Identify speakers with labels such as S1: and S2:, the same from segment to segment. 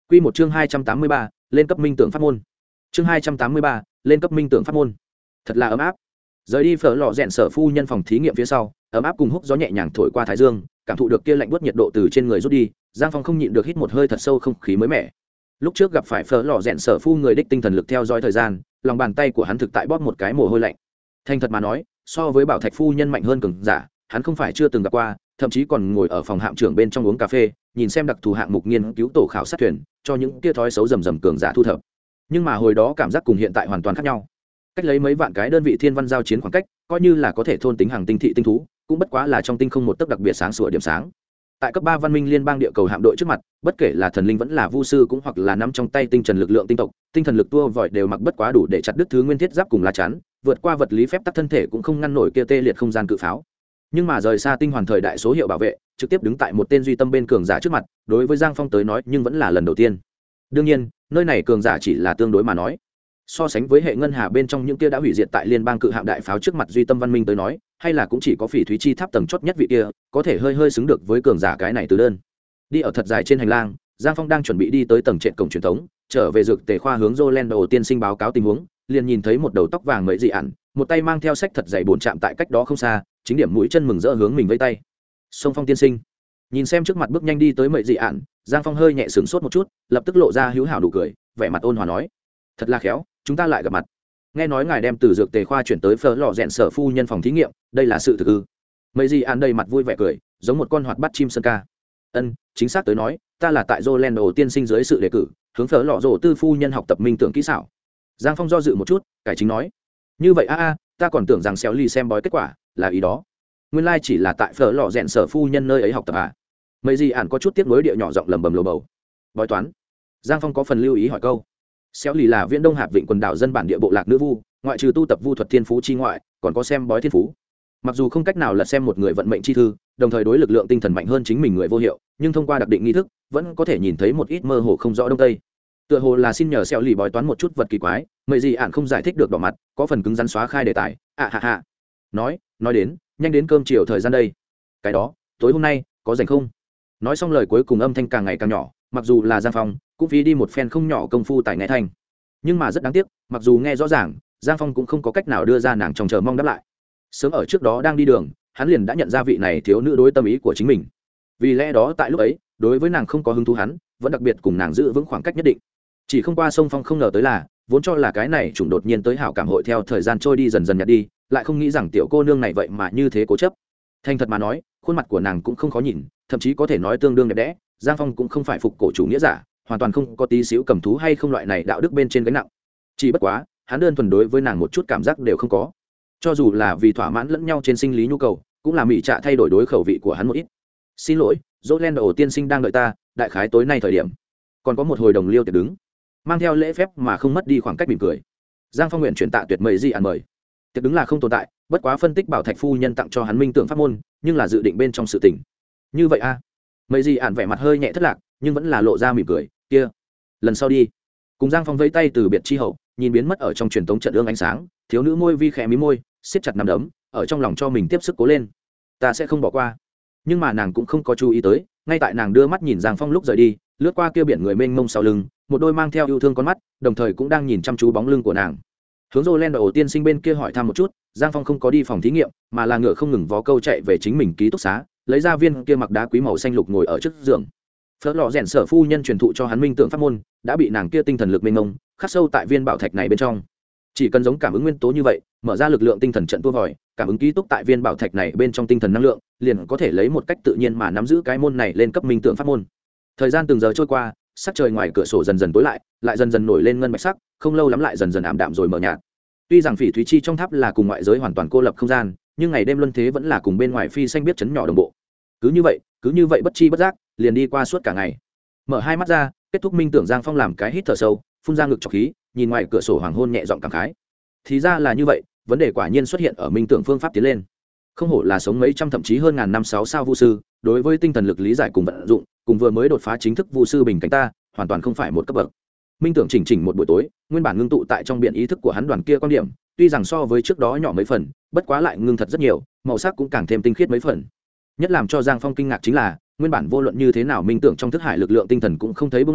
S1: Quy một chương 283, lên cấp minh tưởng pháp môn. Chương 283, lên cấp minh tưởng pháp môn. Thật là ấm áp. Rời đi phở lò rèn sở phu nhân phòng thí nghiệm phía sau, ấm áp cùng húc gió nhẹ nhàng thổi qua thái dương, cảm thụ được kia lạnh buốt nhiệt độ từ trên người rút đi, Giang Phong không nhịn được hít một hơi thật sâu không khí mới mẻ. Lúc trước gặp phải phở lò rèn sở phu người đích tinh thần lực theo dõi thời gian, lòng bàn tay của hắn thực tại bóp một cái mồ hôi lạnh. Thành thật mà nói, so với Bảo Thạch phu nhân mạnh hơn cường giả, hắn không phải chưa từng gặp qua, thậm chí còn ngồi ở phòng hạm trưởng bên trong uống cà phê, nhìn xem đặc thù hạng mục nghiên cứu tổ khảo sát thuyền, cho những kia thói xấu rầm rầm cường giả thu thập. Nhưng mà hồi đó cảm giác cùng hiện tại hoàn toàn khác nhau. Cách lấy mấy vạn cái đơn vị thiên văn giao chiến khoảng cách, coi như là có thể thôn tính hàng tinh thị tinh thú, cũng bất quá là trong tinh không một tấc đặc biệt sáng sủa điểm sáng. Tại cấp 3 văn minh liên bang địa cầu hạm đội trước mặt, bất kể là thần linh vẫn là vu sư cũng hoặc là nắm trong tay tinh trần lực lượng tinh tộc, tinh thần lực tua vòi đều mặc bất quá đủ để chặt đứt thứ nguyên thiết giáp cùng lá chắn, vượt qua vật lý phép tắc thân thể cũng không ngăn nổi kia tê liệt không gian cự pháo. Nhưng mà rời xa tinh hoàn thời đại số hiệu bảo vệ, trực tiếp đứng tại một tên duy tâm bên cường giả trước mặt, đối với Giang Phong tới nói nhưng vẫn là lần đầu tiên. Đương nhiên, nơi này cường giả chỉ là tương đối mà nói. So sánh với hệ ngân hà bên trong những kia đã hủy diệt tại liên bang cự hạm đại pháo trước mặt duy tâm văn minh tới nói, hay là cũng chỉ có phỉ thúy chi tháp tầng chót nhất vị kia có thể hơi hơi xứng được với cường giả cái này từ đơn. Đi ở thật dài trên hành lang, Giang Phong đang chuẩn bị đi tới tầng trệt cổng truyền thống, trở về dược tề khoa hướng Rolando tiên sinh báo cáo tình huống, liền nhìn thấy một đầu tóc vàng mấy dị ẩn, một tay mang theo sách thật dày bốn chạm tại cách đó không xa, chính điểm mũi chân mừng rỡ hướng mình vẫy tay. Song Phong tiên sinh, nhìn xem trước mặt bước nhanh đi tới mấy dị ẩn, Giang Phong hơi nhẹ sửng sốt một chút, lập tức lộ ra hữu hảo nụ cười, vẻ mặt ôn hòa nói: "Thật là khéo, chúng ta lại gặp mặt. Nghe nói ngài đem từ dược tề khoa chuyển tới phở lò rèn sở phu nhân phòng thí nghiệm, đây là sự thực ư?" Mấy dị ẩn đầy mặt vui vẻ cười, giống một con hoạt bát chim sơn ca. "Ân, chính xác tới nói, ta là tại Rolando tiên sinh dưới sự đề cử, hướng phở lò rồ tư phu nhân học tập minh tưởng kỹ xảo." Giang Phong do dự một chút, cải chính nói: "Như vậy ta còn tưởng rằng xéo ly xem bói kết quả là ý đó, nguyên lai chỉ là tại phở lò rèn sở phu nhân nơi ấy học tập à?" Mấy gì ản có chút tiếc nuối địa nhỏ giọng lầm bầm lồ bầu. "Bói toán?" Giang Phong có phần lưu ý hỏi câu. Xéo ly là Viễn Đông Hạp Vịnh quần đảo dân bản địa bộ lạc nữ vu, ngoại trừ tu tập vu thuật thiên phú chi ngoại, còn có xem bói thiên phú. Mặc dù không cách nào lật xem một người vận mệnh chi thư, đồng thời đối lực lượng tinh thần mạnh hơn chính mình người vô hiệu, nhưng thông qua đặc định nghi thức, vẫn có thể nhìn thấy một ít mơ hồ không rõ đông tây. Tựa hồ là xin nhờ xéo ly bói toán một chút vật kỳ quái, mấy gì ản không giải thích được đỏ mặt, có phần cứng rắn xóa khai đề tài. Hạ. Nói đến, nhanh đến cơm chiều thời gian đây. Cái đó, tối hôm nay có rảnh không? Nói xong lời cuối cùng âm thanh càng ngày càng nhỏ, mặc dù là Giang Phong cũng phí đi một phen không nhỏ công phu tại nghe thanh. Nhưng mà rất đáng tiếc, mặc dù nghe rõ ràng, Giang Phong cũng không có cách nào đưa ra nàng trông chờ mong đáp lại. Sớm ở trước đó đang đi đường, hắn liền đã nhận ra vị này thiếu nữ đối tâm ý của chính mình. Vì lẽ đó tại lúc ấy, đối với nàng không có hứng thú, hắn vẫn đặc biệt cùng nàng giữ vững khoảng cách nhất định. Chỉ không qua sông Phong không ngờ tới là, vốn cho là cái này trùng đột nhiên tới hảo cảm hội theo thời gian trôi đi dần dần nhạt đi, lại không nghĩ rằng tiểu cô nương này vậy mà như thế cố chấp. Thành thật mà nói, khuôn mặt của nàng cũng không khó nhìn, thậm chí có thể nói tương đương đẹp đẽ. Giang Phong cũng không phải phục cổ chủ nghĩa giả, hoàn toàn không có tí xíu cầm thú hay không loại này đạo đức bên trên gánh nặng. Chỉ bất quá, hắn đơn thuần đối với nàng một chút cảm giác đều không có. Cho dù là vì thỏa mãn lẫn nhau trên sinh lý nhu cầu, cũng là mỹ trạ thay đổi đối khẩu vị của hắn một ít. "Xin lỗi, Rolando tiên sinh đang đợi ta, đại khái tối nay thời điểm còn có một hồi đồng liêu tiệc đứng." Mang theo lễ phép mà không mất đi khoảng cách mỉm cười, Giang Phong nguyện chuyển tạ tuyệt mời di ăn mời. Tiệc đứng là không tồn tại, bất quá phân tích Bảo Thạch phu nhân tặng cho hắn minh tưởng pháp môn, nhưng là dự định bên trong sự tình. Như vậy mấy gì ản vẻ mặt hơi nhẹ thất lạc, nhưng vẫn là lộ ra mỉm cười. "Kia, lần sau đi." Cùng Giang Phong vẫy tay từ biệt chi hậu, nhìn biến mất ở trong truyền thống trận ương ánh sáng, thiếu nữ môi vi khẽ mí môi, siết chặt nắm đấm, ở trong lòng cho mình tiếp sức cố lên. "Ta sẽ không bỏ qua." Nhưng mà nàng cũng không có chú ý tới, ngay tại nàng đưa mắt nhìn Giang Phong lúc rời đi, lướt qua kia biển người mênh mông sau lưng, một đôi mang theo yêu thương con mắt, đồng thời cũng đang nhìn chăm chú bóng lưng của nàng. Hướng Rolando tiên sinh bên kia hỏi thăm một chút, Giang Phong không có đi phòng thí nghiệm, mà là ngựa không ngừng vó câu chạy về chính mình ký túc xá, lấy ra viên kia mặc đá quý màu xanh lục ngồi ở trước giường. Phớt lọ rèn sở phu nhân truyền thụ cho hắn minh tượng pháp môn, đã bị nàng kia tinh thần lực mênh mông khắc sâu tại viên bảo thạch này bên trong. Chỉ cần giống cảm ứng nguyên tố như vậy, mở ra lực lượng tinh thần trận tua vòi, cảm ứng ký túc tại viên bảo thạch này bên trong tinh thần năng lượng, liền có thể lấy một cách tự nhiên mà nắm giữ cái môn này lên cấp minh tượng pháp môn. Thời gian từng giờ trôi qua, sắc trời ngoài cửa sổ dần dần tối lại dần dần nổi lên ngân bạch sắc, không lâu lắm lại dần dần ảm đạm rồi mờ nhạt. Tuy rằng phỉ thúy chi trong tháp là cùng ngoại giới hoàn toàn cô lập không gian, nhưng ngày đêm luân thế vẫn là cùng bên ngoài phi xanh biết chấn nhỏ đồng bộ. Cứ như vậy bất chi bất giác, liền đi qua suốt cả ngày. Mở hai mắt ra, kết thúc minh tưởng, Giang Phong làm cái hít thở sâu, phun ra ngực trọc khí, nhìn ngoài cửa sổ hoàng hôn nhẹ giọng cảm khái. Thì ra là như vậy, vấn đề quả nhiên xuất hiện ở minh tưởng phương pháp tiến lên. Không hổ là sống mấy trăm thậm chí hơn ngàn năm 6 sao vu sư, đối với tinh thần lực lý giải cùng vận dụng, cùng vừa mới đột phá chính thức vu sư bình cảnh ta, hoàn toàn không phải một cấp bậc. Minh tưởng chỉnh một buổi tối, nguyên bản ngưng tụ tại trong biển ý thức của hắn đoàn kia quan điểm, tuy rằng so với trước đó nhỏ mấy phần, bất quá lại ngưng thật rất nhiều, màu sắc cũng càng thêm tinh khiết mấy phần. Nhất làm cho Giang Phong kinh ngạc chính là, nguyên bản vô luận như thế nào minh tưởng trong thức hải lực lượng tinh thần cũng không thấy bùng lỏng,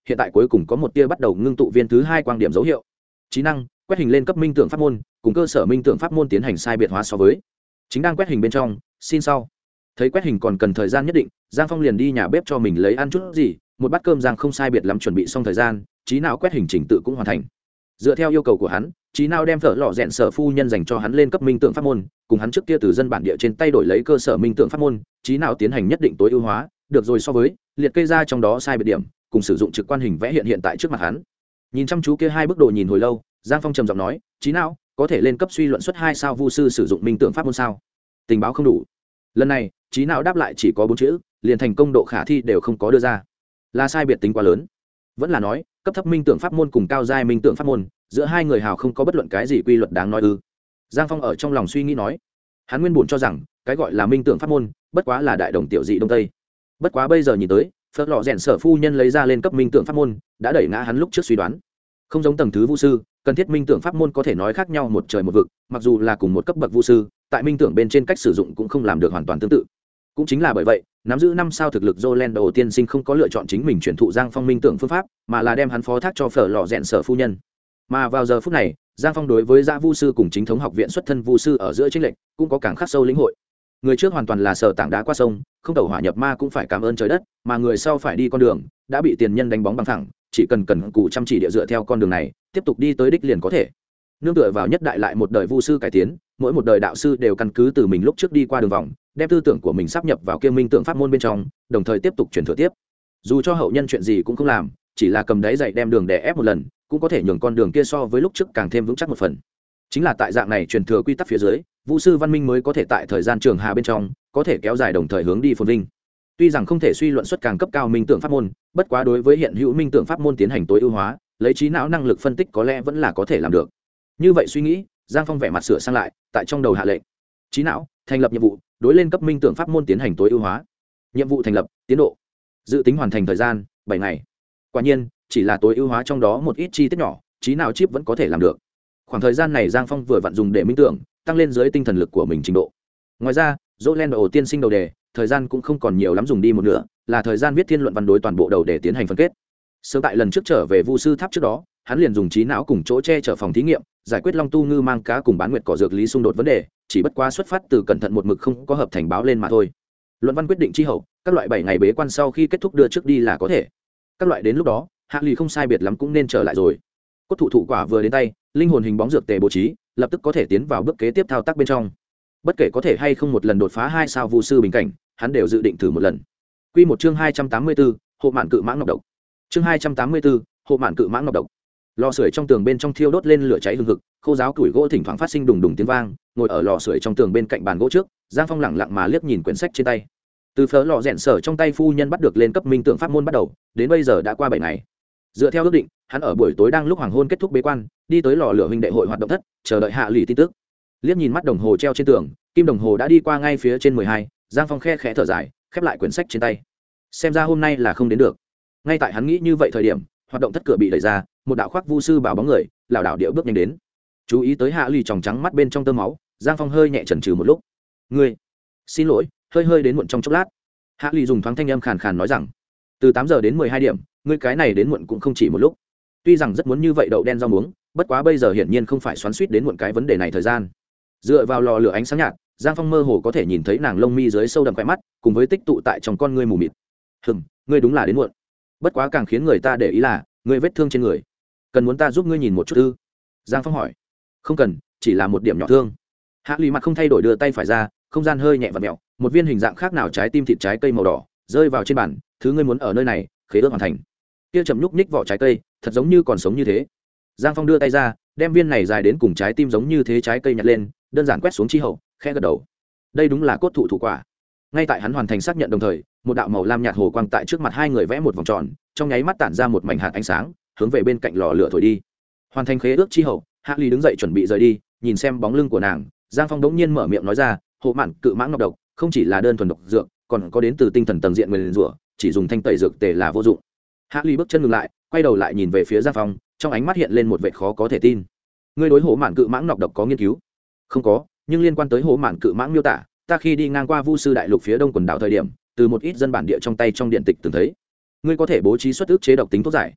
S1: hiện tại cuối cùng có một tia bắt đầu ngưng tụ viên thứ hai quang điểm dấu hiệu. Trí năng quét hình lên cấp minh tưởng pháp môn, cùng cơ sở minh tưởng pháp môn tiến hành sai biệt hóa so với. Chính đang quét hình bên trong, xin sau. Thấy quét hình còn cần thời gian nhất định, Giang Phong liền đi nhà bếp cho mình lấy ăn chút gì, một bát cơm Giang không sai biệt lắm chuẩn bị xong thời gian, Trí não quét hình trình tự cũng hoàn thành. Dựa theo yêu cầu của hắn, Trí não đem phở lò rèn sở phu nhân dành cho hắn lên cấp minh tưởng pháp môn, cùng hắn trước kia từ dân bản địa trên tay đổi lấy cơ sở minh tưởng pháp môn, Trí não tiến hành nhất định tối ưu hóa, được rồi so với liệt kê ra trong đó sai biệt điểm, cùng sử dụng trực quan hình vẽ hiện tại trước mặt hắn. Nhìn chăm chú kia hai bức đồ nhìn hồi lâu, Giang Phong trầm giọng nói, Trí não có thể lên cấp suy luận suất 2 sao vu sư sử dụng minh tưởng pháp môn sao? Tình báo không đủ. Lần này, Trí não đáp lại chỉ có 4 chữ, liền thành công độ khả thi đều không có đưa ra. Là sai biệt tính quá lớn. Vẫn là nói, cấp thấp minh tưởng pháp môn cùng cao giai minh tưởng pháp môn, giữa hai người hào không có bất luận cái gì quy luật đáng nói ư? Giang Phong ở trong lòng suy nghĩ nói, hắn nguyên bổn cho rằng, cái gọi là minh tưởng pháp môn, bất quá là đại đồng tiểu dị đông tây. Bất quá bây giờ nhìn tới, phật lọ rèn sở phu nhân lấy ra lên cấp minh tưởng pháp môn, đã đẩy ngã hắn lúc trước suy đoán. Không giống tầng thứ vu sư, cần thiết minh tưởng pháp môn có thể nói khác nhau một trời một vực, mặc dù là cùng một cấp bậc vu sư, tại minh tưởng bên trên cách sử dụng cũng không làm được hoàn toàn tương tự. Cũng chính là bởi vậy, nắm giữ 5 sao thực lực Jolendo tiên sinh không có lựa chọn chính mình truyền thụ Giang Phong minh tưởng phương pháp, mà là đem hắn phó thác cho phở lọ rèn sở phu nhân. Mà vào giờ phút này, Giang Phong đối với Dã Vu sư cùng chính thống học viện xuất thân vu sư ở giữa chênh lệch, cũng có càng khắc sâu lĩnh hội. Người trước hoàn toàn là sở tảng đá qua sông, không tẩu hỏa nhập ma cũng phải cảm ơn trời đất, mà người sau phải đi con đường, đã bị tiền nhân đánh bóng bằng thẳng, chỉ cần cù chăm chỉ địa dựa theo con đường này, tiếp tục đi tới đích liền có thể. Nương tựa vào nhất đại lại một đời vu sư cải tiến, mỗi một đời đạo sư đều căn cứ từ mình lúc trước đi qua đường vòng, đem tư tưởng của mình sáp nhập vào kia minh tưởng pháp môn bên trong, đồng thời tiếp tục truyền thừa tiếp. Dù cho hậu nhân chuyện gì cũng không làm, chỉ là cầm đáy dạy đem đường đè ép một lần, cũng có thể nhường con đường kia so với lúc trước càng thêm vững chắc một phần. Chính là tại dạng này truyền thừa quy tắc phía dưới, vu sư văn minh mới có thể tại thời gian trường hà bên trong, có thể kéo dài đồng thời hướng đi phồn vinh. Tuy rằng không thể suy luận xuất càng cấp cao minh tưởng pháp môn, bất quá đối với hiện hữu minh tưởng pháp môn tiến hành tối ưu hóa, lấy trí não năng lực phân tích có lẽ vẫn là có thể làm được. Như vậy suy nghĩ, Giang Phong vẻ mặt sửa sang lại, tại trong đầu hạ lệnh. Trí não, thành lập nhiệm vụ, đối lên cấp minh tưởng pháp môn tiến hành tối ưu hóa. Nhiệm vụ thành lập, tiến độ, dự tính hoàn thành thời gian 7 ngày. Quả nhiên, chỉ là tối ưu hóa trong đó một ít chi tiết nhỏ, trí não chip vẫn có thể làm được. Khoảng thời gian này Giang Phong vừa vặn dùng để minh tưởng, tăng lên dưới tinh thần lực của mình trình độ. Ngoài ra, Jolendo tiên sinh đầu đề, thời gian cũng không còn nhiều lắm dùng đi một nửa, là thời gian viết thiên luận văn đối toàn bộ đầu để tiến hành phân kết. Sớm tại lần trước trở về Vu sư tháp trước đó, hắn liền dùng trí não cùng chỗ che chở phòng thí nghiệm, giải quyết long tu ngư mang cá cùng bán nguyệt cỏ dược lý xung đột vấn đề, chỉ bất quá xuất phát từ cẩn thận một mực không có hợp thành báo lên mà thôi. Luận văn quyết định chi hậu, các loại 7 ngày bế quan sau khi kết thúc đưa trước đi là có thể. Các loại đến lúc đó, hạ lì không sai biệt lắm cũng nên trở lại rồi. Cốt thụ quả vừa đến tay, linh hồn hình bóng dược tề bố trí, lập tức có thể tiến vào bước kế tiếp thao tác bên trong. Bất kể có thể hay không một lần đột phá 2 sao vu sư bình cảnh, hắn đều dự định thử một lần. Quy một chương 284, hộ mạn cự mãng ngọc độc. Chương 284, hộ mạn cự mãng ngọc độc. Lò sưởi trong tường bên trong thiêu đốt lên lửa cháy hừng hực, khô giáo củi gỗ thỉnh thoảng phát sinh đùng đùng tiếng vang, ngồi ở lò sưởi trong tường bên cạnh bàn gỗ trước, Giang Phong lẳng lặng mà liếc nhìn quyển sách trên tay. Từ phở lò rèn sở trong tay phu nhân bắt được lên cấp minh tưởng pháp môn bắt đầu, đến bây giờ đã qua 7 ngày. Dựa theo ước định, hắn ở buổi tối đang lúc hoàng hôn kết thúc bế quan, đi tới lò lửa huynh đệ hội hoạt động thất, chờ đợi hạ lì tin tức. Liếc nhìn mắt đồng hồ treo trên tường, kim đồng hồ đã đi qua ngay phía trên 12, Giang Phong khe khẽ thở dài, khép lại quyển sách trên tay. Xem ra hôm nay là không đến được. Ngay tại hắn nghĩ như vậy thời điểm, hoạt động thất cửa bị đẩy ra, một đạo khoác vu sư bảo bóng người lảo đảo điệu bước nhanh đến. Chú ý tới hạ lì tròng trắng mắt bên trong tơ máu, Giang Phong hơi nhẹ chần chừ một lúc. "Ngươi, xin lỗi, hơi đến muộn trong chốc lát." Hạ lì dùng thoáng thanh âm khàn khàn nói rằng, "Từ 8 giờ đến 12 điểm, ngươi cái này đến muộn cũng không chỉ một lúc." Tuy rằng rất muốn như vậy đậu đen rau muống, bất quá bây giờ hiển nhiên không phải xoắn xuýt đến muộn cái vấn đề này thời gian. Dựa vào lò lửa ánh sáng nhạt, Giang Phong mơ hồ có thể nhìn thấy nàng lông mi dưới sâu đậm khóe mắt, cùng với tích tụ tại trong con ngươi mù mịt. Ngươi đúng là đến muộn. Bất quá càng khiến người ta để ý là, ngươi vết thương trên người. Cần muốn ta giúp ngươi nhìn một chút ư?" Giang Phong hỏi. "Không cần, chỉ là một điểm nhỏ thương." Hạ lì mặt không thay đổi đưa tay phải ra, không gian hơi nhẹ và mèo, một viên hình dạng khác nào trái tim thịt trái cây màu đỏ rơi vào trên bàn. "Thứ ngươi muốn ở nơi này, khế ước hoàn thành." Kia chậm nhúc nhích vỏ trái cây, thật giống như còn sống như thế. Giang Phong đưa tay ra, đem viên này dài đến cùng trái tim giống như thế trái cây nhặt lên, đơn giản quét xuống chi hậu, khẽ gật đầu. Đây đúng là cốt thụ quả. Ngay tại hắn hoàn thành xác nhận đồng thời, một đạo màu lam nhạt hồ quang tại trước mặt hai người vẽ một vòng tròn, trong nháy mắt tản ra một mảnh hạt ánh sáng, hướng về bên cạnh lò lửa thổi đi. Hoàn thành khế ước chi hậu, Hạ Ly đứng dậy chuẩn bị rời đi, nhìn xem bóng lưng của nàng, Giang Phong đống nhiên mở miệng nói ra, "Hộ mạn cự mãng ngọc độc, không chỉ là đơn thuần độc dược, còn có đến từ tinh thần tầng diện nguyên rủa, chỉ dùng thanh tẩy dược tề là vô dụng." Hạ Ly bước chân ngừng lại, quay đầu lại nhìn về phía Giang Phong, trong ánh mắt hiện lên một vẻ khó có thể tin. "Ngươi đối hộ mạn cự mãng ngọc độc có nghiên cứu?" "Không có, nhưng liên quan tới hộ mạn cự mãng miêu tả, ta khi đi ngang qua Vu sư đại lục phía đông quần đảo thời điểm, từ một ít dân bản địa trong tay trong điện tịch từng thấy. Ngươi có thể bố trí xuất ức chế độc tính thuốc giải,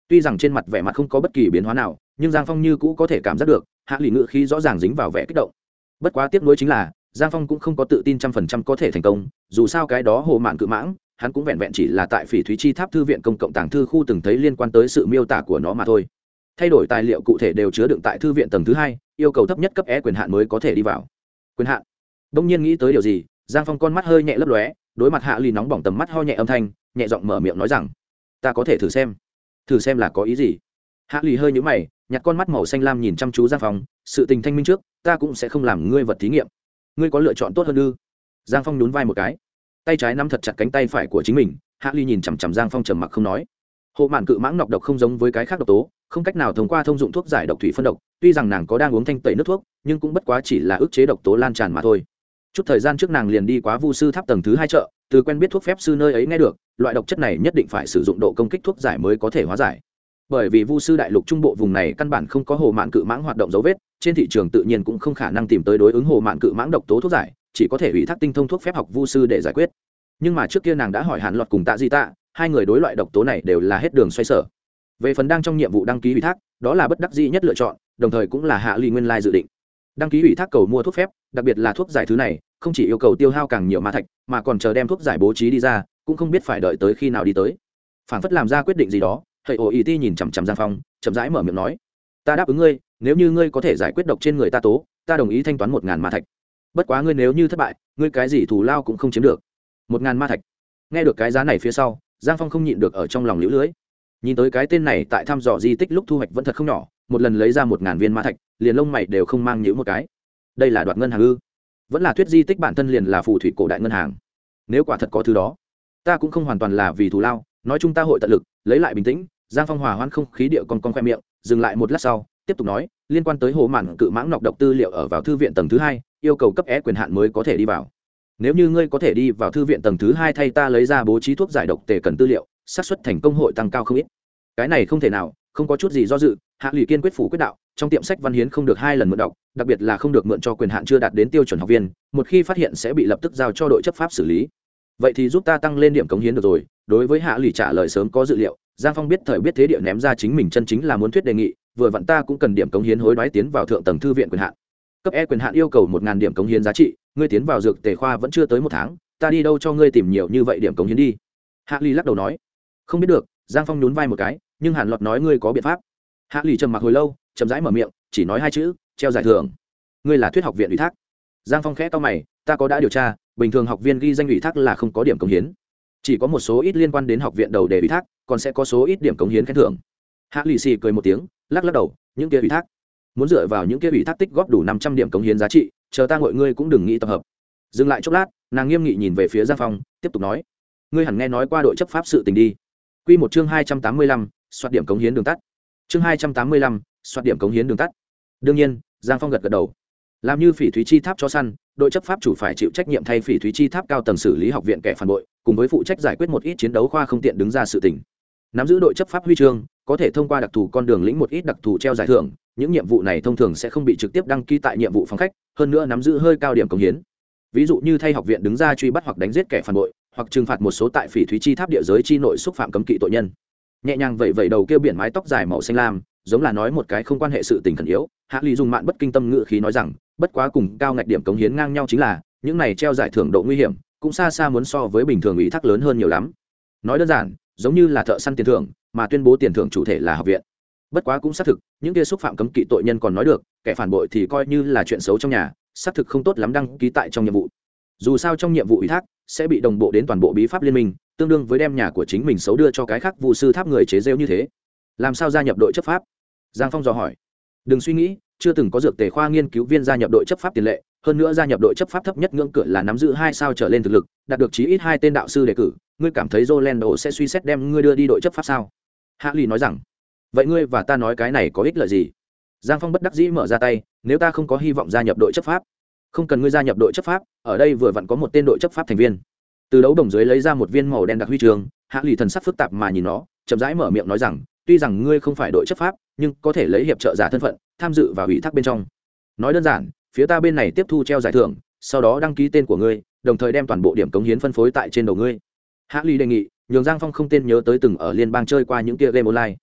S1: Tuy rằng trên mặt vẻ mặt không có bất kỳ biến hóa nào, nhưng Giang Phong như cũ có thể cảm giác được hạ lì ngự khí rõ ràng dính vào vẻ kích động. Bất quá tiếc nuối chính là Giang Phong cũng không có tự tin 100% có thể thành công, dù sao cái đó hồ mạn cự mãng hắn cũng vẹn vẹn chỉ là tại Phỉ Thúy Chi Tháp thư viện công cộng tàng thư khu từng thấy liên quan tới sự miêu tả của nó mà thôi. Thay đổi tài liệu cụ thể đều chứa đựng tại thư viện tầng thứ 2, yêu cầu thấp nhất cấp E quyền hạn mới có thể đi vào. Quyền hạn? Đông nhiên nghĩ tới điều gì, Giang Phong con mắt hơi nhẹ lấp lóe, đối mặt hạ lì nóng bỏng tầm mắt ho nhẹ âm thanh, nhẹ giọng mở miệng nói rằng: "Ta có thể thử xem." Thử xem là có ý gì? Hạ lì hơi nhíu mày, nhặt con mắt màu xanh lam nhìn chăm chú Giang Phong, sự tình thanh minh trước, ta cũng sẽ không làm ngươi vật thí nghiệm. Ngươi có lựa chọn tốt hơn ư? Giang Phong nhún vai một cái, tay trái nắm thật chặt cánh tay phải của chính mình. Hạ ly nhìn chằm chằm Giang Phong trầm mặc không nói. Hộ mạn cự mãng nọc độc không giống với cái khác độc tố, không cách nào thông qua thông dụng thuốc giải độc thủy phân độc, tuy rằng nàng có đang uống thanh tẩy nước thuốc, nhưng cũng bất quá chỉ là ức chế độc tố lan tràn mà thôi. Chút thời gian trước nàng liền đi quá Vu sư tháp tầng thứ 2 chợ, từ quen biết thuốc phép sư nơi ấy nghe được, loại độc chất này nhất định phải sử dụng độ công kích thuốc giải mới có thể hóa giải. Bởi vì Vu sư đại lục trung bộ vùng này căn bản không có hồ mạn cự mãng hoạt động dấu vết, trên thị trường tự nhiên cũng không khả năng tìm tới đối ứng hồ mạn cự mãng độc tố thuốc giải, chỉ có thể ủy thác tinh thông thuốc phép học Vu sư để giải quyết. Nhưng mà trước kia nàng đã hỏi Hàn Lọt cùng Tạ Di Tạ, hai người đối loại độc tố này đều là hết đường xoay sở. Về phần đang trong nhiệm vụ đăng ký ủy thác, đó là bất đắc dĩ nhất lựa chọn, đồng thời cũng là hạ ly nguyên lai dự định. Đăng ký ủy thác cầu mua thuốc phép, đặc biệt là thuốc giải thứ này, không chỉ yêu cầu tiêu hao càng nhiều ma thạch, mà còn chờ đem thuốc giải bố trí đi ra, cũng không biết phải đợi tới khi nào đi tới. Phản phất làm ra quyết định gì đó, thầy ổ ý ti nhìn chằm chằm Giang Phong, chậm rãi mở miệng nói: "Ta đáp ứng ngươi, nếu như ngươi có thể giải quyết độc trên người ta tố, ta đồng ý thanh toán 1000 ma thạch. Bất quá ngươi nếu như thất bại, ngươi cái gì thù lao cũng không chiếm được." 1000 ma thạch. Nghe được cái giá này phía sau, Giang Phong không nhịn được ở trong lòng liễu lưới. Nhìn tới cái tên này tại thăm dò di tích lúc thu hoạch vẫn thật không nhỏ, một lần lấy ra 1000 viên ma thạch, liền lông mày đều không mang nhíu một cái. Đây là đoạt ngân hàng ư? Vẫn là thuyết di tích bản thân liền là phù thủy cổ đại ngân hàng? Nếu quả thật có thứ đó, ta cũng không hoàn toàn là vì thù lao, nói chung ta hội tận lực lấy lại bình tĩnh. Giang Phong hòa hoãn không khí địa con khoe miệng, dừng lại một lát sau, tiếp tục nói: "Liên quan tới hồ mạn cự mãng nọc độc tư liệu ở vào thư viện tầng thứ 2, yêu cầu cấp E quyền hạn mới có thể đi vào. Nếu như ngươi có thể đi vào thư viện tầng thứ 2 thay ta lấy ra bố trí thuốc giải độc tề cần tư liệu, xác suất thành công hội tăng cao không ít." Cái này không thể nào, không có chút gì do dự, Hạ Lỷ kiên quyết phủ quyết đạo, trong tiệm sách văn hiến không được 2 lần mượn đọc, đặc biệt là không được mượn cho quyền hạn chưa đạt đến tiêu chuẩn học viên, một khi phát hiện sẽ bị lập tức giao cho đội chấp pháp xử lý. Vậy thì giúp ta tăng lên điểm cống hiến được rồi. Đối với Hạ Lỷ trả lời sớm có dự liệu, Giang Phong biết thời biết thế địa ném ra chính mình chân chính là muốn thuyết đề nghị, vừa vặn ta cũng cần điểm cống hiến hối đoái tiến vào thượng tầng thư viện quyền hạn. Cấp E quyền hạn yêu cầu 1000 điểm cống hiến giá trị, ngươi tiến vào dược tề khoa vẫn chưa tới 1 tháng, ta đi đâu cho ngươi tìm nhiều như vậy điểm cống hiến đi. Hạ Lỷ lắc đầu nói: "Không biết được." Giang Phong nhún vai một cái, nhưng Hàn Lọt nói: "Ngươi có biện pháp." Hạ Lỷ trầm mặc hồi lâu, chậm rãi mở miệng, chỉ nói 2 chữ: "Treo giải thưởng." Ngươi là thuyết học viện ủy thác? Giang Phong khẽ cau mày, ta có đã điều tra, bình thường học viên ghi danh ủy thác là không có điểm cống hiến, chỉ có một số ít liên quan đến học viện đầu đề ủy thác, còn sẽ có số ít điểm cống hiến khen thưởng. Hạ Lỷ xì cười một tiếng, lắc lắc đầu, những kia ủy thác, muốn dựa vào những kia ủy thác tích góp đủ 500 điểm cống hiến giá trị, chờ ta gọi ngươi cũng đừng nghĩ tập hợp. Dừng lại chốc lát, nàng nghiêm nghị nhìn về phía Giang Phong, tiếp tục nói: "Ngươi hẳn nghe nói qua đội chấp pháp sự tình đi." Quy một chương 285, soạt điểm cống hiến đường tắt. Chương 285, soạt điểm cống hiến đường tắt. Đương nhiên, Giang Phong gật gật đầu. Làm như Phỉ Thúy Chi Tháp chó săn, đội chấp pháp chủ phải chịu trách nhiệm thay Phỉ Thúy Chi Tháp cao tầng xử lý học viện kẻ phản bội, cùng với phụ trách giải quyết một ít chiến đấu khoa không tiện đứng ra sự tình. Nắm giữ đội chấp pháp huy chương, có thể thông qua đặc thù con đường lĩnh một ít đặc thù treo giải thưởng, những nhiệm vụ này thông thường sẽ không bị trực tiếp đăng ký tại nhiệm vụ phòng khách, hơn nữa nắm giữ hơi cao điểm cống hiến. Ví dụ như thay học viện đứng ra truy bắt hoặc đánh giết kẻ phản bội, hoặc trừng phạt một số tại Phỉ Thúy Chi Tháp địa giới chi nội xúc phạm cấm kỵ tội nhân. Nhẹ nhàng vẩy vẩy đầu kia biển mái tóc dài màu xanh lam, giống là nói một cái không quan hệ sự tình khẩn yếu. Hạ Lỷ dùng mạn bất kinh tâm ngữ khí nói rằng, bất quá cùng cao ngạch điểm cống hiến ngang nhau chính là, những này treo giải thưởng độ nguy hiểm cũng xa xa muốn so với bình thường ủy thác lớn hơn nhiều lắm. Nói đơn giản, giống như là thợ săn tiền thưởng, mà tuyên bố tiền thưởng chủ thể là học viện. Bất quá cũng xác thực, những kia xúc phạm cấm kỵ tội nhân còn nói được, kẻ phản bội thì coi như là chuyện xấu trong nhà, xác thực không tốt lắm đăng ký tại trong nhiệm vụ. Dù sao trong nhiệm vụ ủy thác sẽ bị đồng bộ đến toàn bộ bí pháp liên minh, tương đương với đem nhà của chính mình xấu đưa cho cái khác Vu sư tháp người chế giễu như thế. Làm sao gia nhập đội chấp pháp? Giang Phong dò hỏi. Đừng suy nghĩ, chưa từng có dược tề khoa nghiên cứu viên gia nhập đội chấp pháp tiền lệ, hơn nữa gia nhập đội chấp pháp thấp nhất ngưỡng cửa là nắm giữ 2 sao trở lên thực lực, đạt được chí ít 2 tên đạo sư đề cử. Ngươi cảm thấy Rolando sẽ suy xét đem ngươi đưa đi đội chấp pháp sao? Hạ Lỷ nói rằng. Vậy ngươi và ta nói cái này có ích lợi gì? Giang Phong bất đắc dĩ mở ra tay, nếu ta không có hy vọng gia nhập đội chấp pháp, không cần ngươi gia nhập đội chấp pháp, ở đây vừa vặn có một tên đội chấp pháp thành viên. Từ đấu đồng dưới lấy ra một viên màu đen đặc huy chương, Hạ Lỷ thần sắc phức tạp mà nhìn nó, chậm rãi mở miệng nói rằng, tuy rằng ngươi không phải đội chấp pháp, nhưng có thể lấy hiệp trợ giả thân phận tham dự vào ủy thác bên trong. Nói đơn giản, phía ta bên này tiếp thu treo giải thưởng, sau đó đăng ký tên của ngươi, đồng thời đem toàn bộ điểm cống hiến phân phối tại trên đầu ngươi. Hạ Lỷ đề nghị, nhường Giang Phong không tên nhớ tới từng ở liên bang chơi qua những kia game online.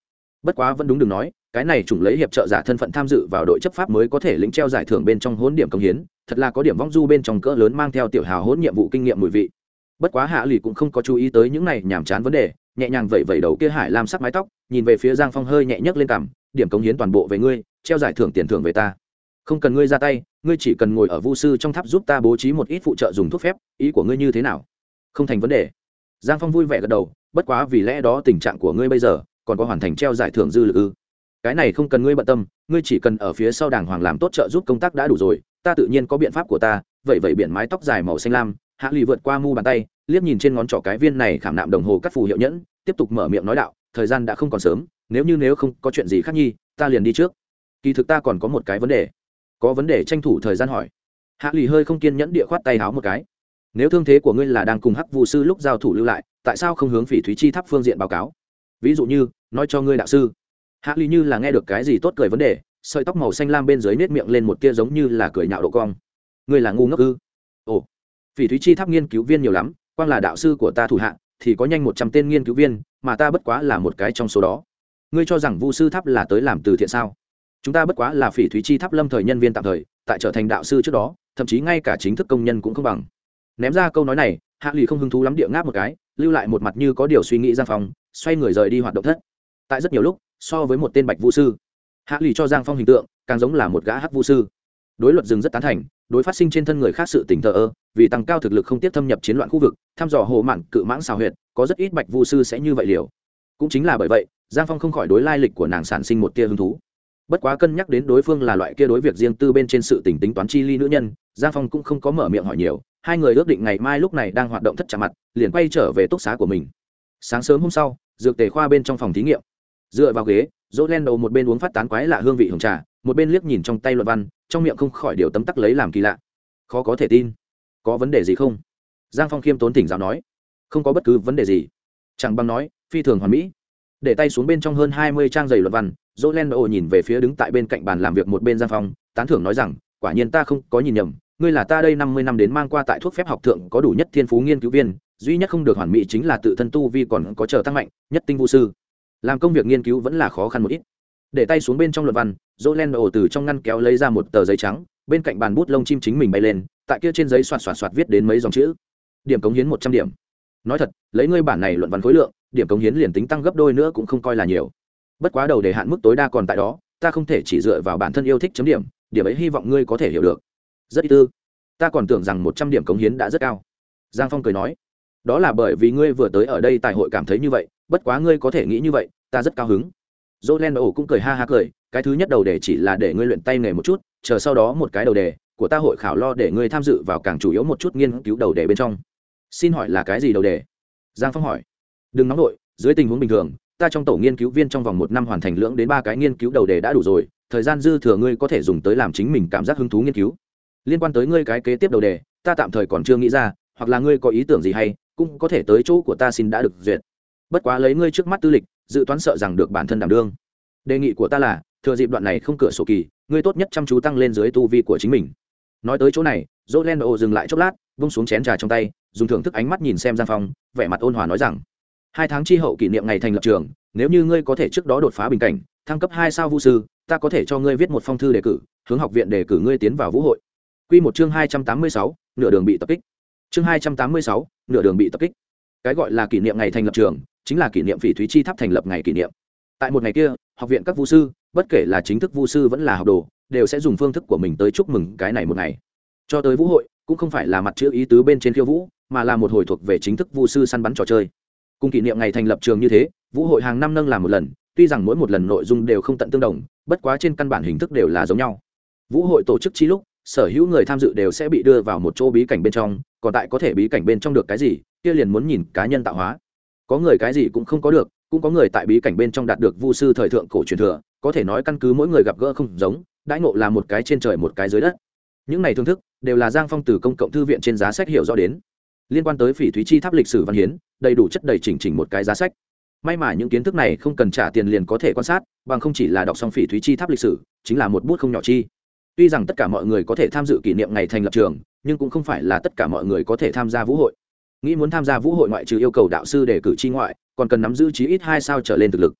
S1: bất quá vẫn đúng đừng nói, cái này chủng lấy hiệp trợ giả thân phận tham dự vào đội chấp pháp mới có thể lĩnh treo giải thưởng bên trong hỗn điểm công hiến, thật là có điểm vong du bên trong cỡ lớn mang theo tiểu hào hỗn nhiệm vụ kinh nghiệm mùi vị. Bất quá Hạ Lì cũng không có chú ý tới những này nhàm chán vấn đề, nhẹ nhàng vẩy vẩy đầu kia hải lam sắc mái tóc, nhìn về phía Giang Phong hơi nhẹ nhấc lên cằm, điểm công hiến toàn bộ về ngươi, treo giải thưởng tiền thưởng về ta. Không cần ngươi ra tay, ngươi chỉ cần ngồi ở vu sư trong tháp giúp ta bố trí một ít phụ trợ dùng thuốc phép, ý của ngươi như thế nào? Không thành vấn đề. Giang Phong vui vẻ gật đầu, bất quá vì lẽ đó tình trạng của ngươi bây giờ còn có hoàn thành treo giải thưởng dư lực ư? Cái này không cần ngươi bận tâm, ngươi chỉ cần ở phía sau đàng hoàng làm tốt trợ giúp công tác đã đủ rồi, ta tự nhiên có biện pháp của ta. Vậy vậy biển mái tóc dài màu xanh lam, Hạ Lì vượt qua mu bàn tay, liếc nhìn trên ngón trỏ cái viên này khảm nạm đồng hồ cắt phù hiệu nhẫn, tiếp tục mở miệng nói đạo, thời gian đã không còn sớm, nếu không có chuyện gì khác nhi, ta liền đi trước. Kỳ thực ta còn có một cái vấn đề. Có vấn đề tranh thủ thời gian hỏi. Hạ Lì hơi không kiên nhẫn địa khoát tay háo một cái. Nếu thương thế của ngươi là đang cùng hắc vụ sư lúc giao thủ lưu lại, tại sao không hướng Phỉ Thúy Chi Tháp phương diện báo cáo? Ví dụ như nói cho ngươi đạo sư. Hạ Lì như là nghe được cái gì tốt cười vấn đề, sợi tóc màu xanh lam bên dưới nết miệng lên một tia giống như là cười nhạo độ cong. Ngươi là ngu ngốc ư? Ồ, Phỉ Thúy Chi Tháp nghiên cứu viên nhiều lắm, quang là đạo sư của ta thủ hạ thì có nhanh 100 tên nghiên cứu viên, mà ta bất quá là một cái trong số đó. Ngươi cho rằng Vu sư tháp là tới làm từ thiện sao? Chúng ta bất quá là Phỉ Thúy Chi Tháp lâm thời nhân viên tạm thời, tại trở thành đạo sư trước đó, thậm chí ngay cả chính thức công nhân cũng không bằng. Ném ra câu nói này, Hạ Lì không hứng thú lắm địa ngáp một cái, lưu lại một mặt như có điều suy nghĩ Giang Phong, xoay người rời đi hoạt động thất. Tại rất nhiều lúc, so với một tên bạch vũ sư, Hạ Lì cho Giang Phong hình tượng càng giống là một gã hắc vũ sư. Đối luật rừng rất tán thành, đối phát sinh trên thân người khác sự tỉnh thờ ơ, vì tăng cao thực lực không tiếp thâm nhập chiến loạn khu vực, thăm dò hồ mạn cự mãng xào huyệt, có rất ít bạch vũ sư sẽ như vậy liều. Cũng chính là bởi vậy, Giang Phong không khỏi đối lai lịch của nàng sản sinh một tia hứng thú. Bất quá cân nhắc đến đối phương là loại kia đối việc riêng tư bên trên sự tỉnh tính toán chi ly nữ nhân, Giang Phong cũng không có mở miệng hỏi nhiều. Hai người ước định ngày mai lúc này đang hoạt động thất chạm mặt, liền quay trở về túc xá của mình. Sáng sớm hôm sau, dược tề khoa bên trong phòng thí nghiệm, dựa vào ghế, Rolando một bên uống phát tán quái lạ hương vị hồng trà, một bên liếc nhìn trong tay luận văn, trong miệng không khỏi điều tấm tắc lấy làm kỳ lạ. Khó có thể tin. Có vấn đề gì không? Giang Phong khiêm tốn thỉnh giáo nói. Không có bất cứ vấn đề gì. Chẳng bằng nói, phi thường hoàn mỹ. Để tay xuống bên trong hơn 20 trang dày luận văn, Rolando nhìn về phía đứng tại bên cạnh bàn làm việc một bên Giang Phong, tán thưởng nói rằng, quả nhiên ta không có nhìn nhầm, ngươi là ta đây 50 năm đến mang qua tại thuốc phép học thượng có đủ nhất thiên phú nghiên cứu viên, duy nhất không được hoàn mỹ chính là tự thân tu vi còn có chờ tăng mạnh, nhất tinh vũ sư. Làm công việc nghiên cứu vẫn là khó khăn một ít. Để tay xuống bên trong luận văn, Rolando từ trong ngăn kéo lấy ra một tờ giấy trắng, bên cạnh bàn bút lông chim chính mình bay lên, tại kia trên giấy xoạt xoạt xoạt viết đến mấy dòng chữ. Điểm cống hiến 100 điểm. Nói thật, lấy ngươi bản này luận văn khối lượng, điểm cống hiến liền tính tăng gấp đôi nữa cũng không coi là nhiều. Bất quá đầu đề hạn mức tối đa còn tại đó, ta không thể chỉ dựa vào bản thân yêu thích chấm điểm, điểm ấy hy vọng ngươi có thể hiểu được. Rất ý tư. Ta còn tưởng rằng 100 điểm cống hiến đã rất cao. Giang Phong cười nói, đó là bởi vì ngươi vừa tới ở đây tại hội cảm thấy như vậy, bất quá ngươi có thể nghĩ như vậy, ta rất cao hứng. Rolando cũng cười ha ha cười, cái thứ nhất đầu đề chỉ là để ngươi luyện tay nghề một chút, chờ sau đó một cái đầu đề của ta hội khảo lo để ngươi tham dự vào càng chủ yếu một chút nghiên cứu đầu đề bên trong. Xin hỏi là cái gì đầu đề? Giang Phong hỏi. Đừng nóng nổi, dưới tình huống bình thường, ta trong tổ nghiên cứu viên trong vòng 1 năm hoàn thành lưỡng đến 3 cái nghiên cứu đầu đề đã đủ rồi, thời gian dư thừa ngươi có thể dùng tới làm chính mình cảm giác hứng thú nghiên cứu. Liên quan tới ngươi cái kế tiếp đầu đề, ta tạm thời còn chưa nghĩ ra, hoặc là ngươi có ý tưởng gì hay, cũng có thể tới chỗ của ta xin đã được duyệt. Bất quá lấy ngươi trước mắt tư lịch, dự toán sợ rằng được bản thân đảm đương. Đề nghị của ta là, thừa dịp đoạn này không cửa sổ kỳ, ngươi tốt nhất chăm chú tăng lên dưới tu vi của chính mình. Nói tới chỗ này, Rolando dừng lại chốc lát, vung xuống chén trà trong tay, dùng thưởng thức ánh mắt nhìn xem Giang Phong, vẻ mặt ôn hòa nói rằng: 2 tháng chi hậu kỷ niệm ngày thành lập trường, nếu như ngươi có thể trước đó đột phá bình cảnh, thăng cấp 2 sao vũ sư, ta có thể cho ngươi viết một phong thư đề cử, hướng học viện đề cử ngươi tiến vào vũ hội. Quy một chương 286, nửa đường bị tập kích. Chương 286, nửa đường bị tập kích. Cái gọi là kỷ niệm ngày thành lập trường, chính là kỷ niệm Phỉ Thúy Chi Tháp thành lập ngày kỷ niệm. Tại một ngày kia, học viện các vũ sư, bất kể là chính thức vũ sư vẫn là học đồ, đều sẽ dùng phương thức của mình tới chúc mừng cái này một ngày. Cho tới vũ hội, cũng không phải là mặt chữ ý tứ bên trên khiêu vũ, mà là một hồi thuộc về chính thức vũ sư săn bắn trò chơi. Cùng kỷ niệm ngày thành lập trường như thế, vũ hội hàng năm nâng làm một lần, tuy rằng mỗi một lần nội dung đều không tận tương đồng, bất quá trên căn bản hình thức đều là giống nhau. Vũ hội tổ chức chi lúc, sở hữu người tham dự đều sẽ bị đưa vào một chỗ bí cảnh bên trong, còn tại có thể bí cảnh bên trong được cái gì, kia liền muốn nhìn cá nhân tạo hóa. Có người cái gì cũng không có được, cũng có người tại bí cảnh bên trong đạt được vu sư thời thượng cổ truyền thừa, có thể nói căn cứ mỗi người gặp gỡ không giống, đãi ngộ là một cái trên trời một cái dưới đất. Những này thưởng thức đều là Giang Phong từ công cộng thư viện trên giá sách hiểu rõ đến. Liên quan tới Phỉ Thúy Chi Tháp lịch sử văn hiến, đầy đủ chất đầy chỉnh một cái giá sách. May mà những kiến thức này không cần trả tiền liền có thể quan sát, bằng không chỉ là đọc xong Phỉ Thúy Chi Tháp lịch sử, chính là một bút không nhỏ chi. Tuy rằng tất cả mọi người có thể tham dự kỷ niệm ngày thành lập trường, nhưng cũng không phải là tất cả mọi người có thể tham gia vũ hội. Nghĩ muốn tham gia vũ hội ngoại trừ yêu cầu đạo sư đề cử chi ngoại, còn cần nắm giữ chí ít 2 sao trở lên thực lực.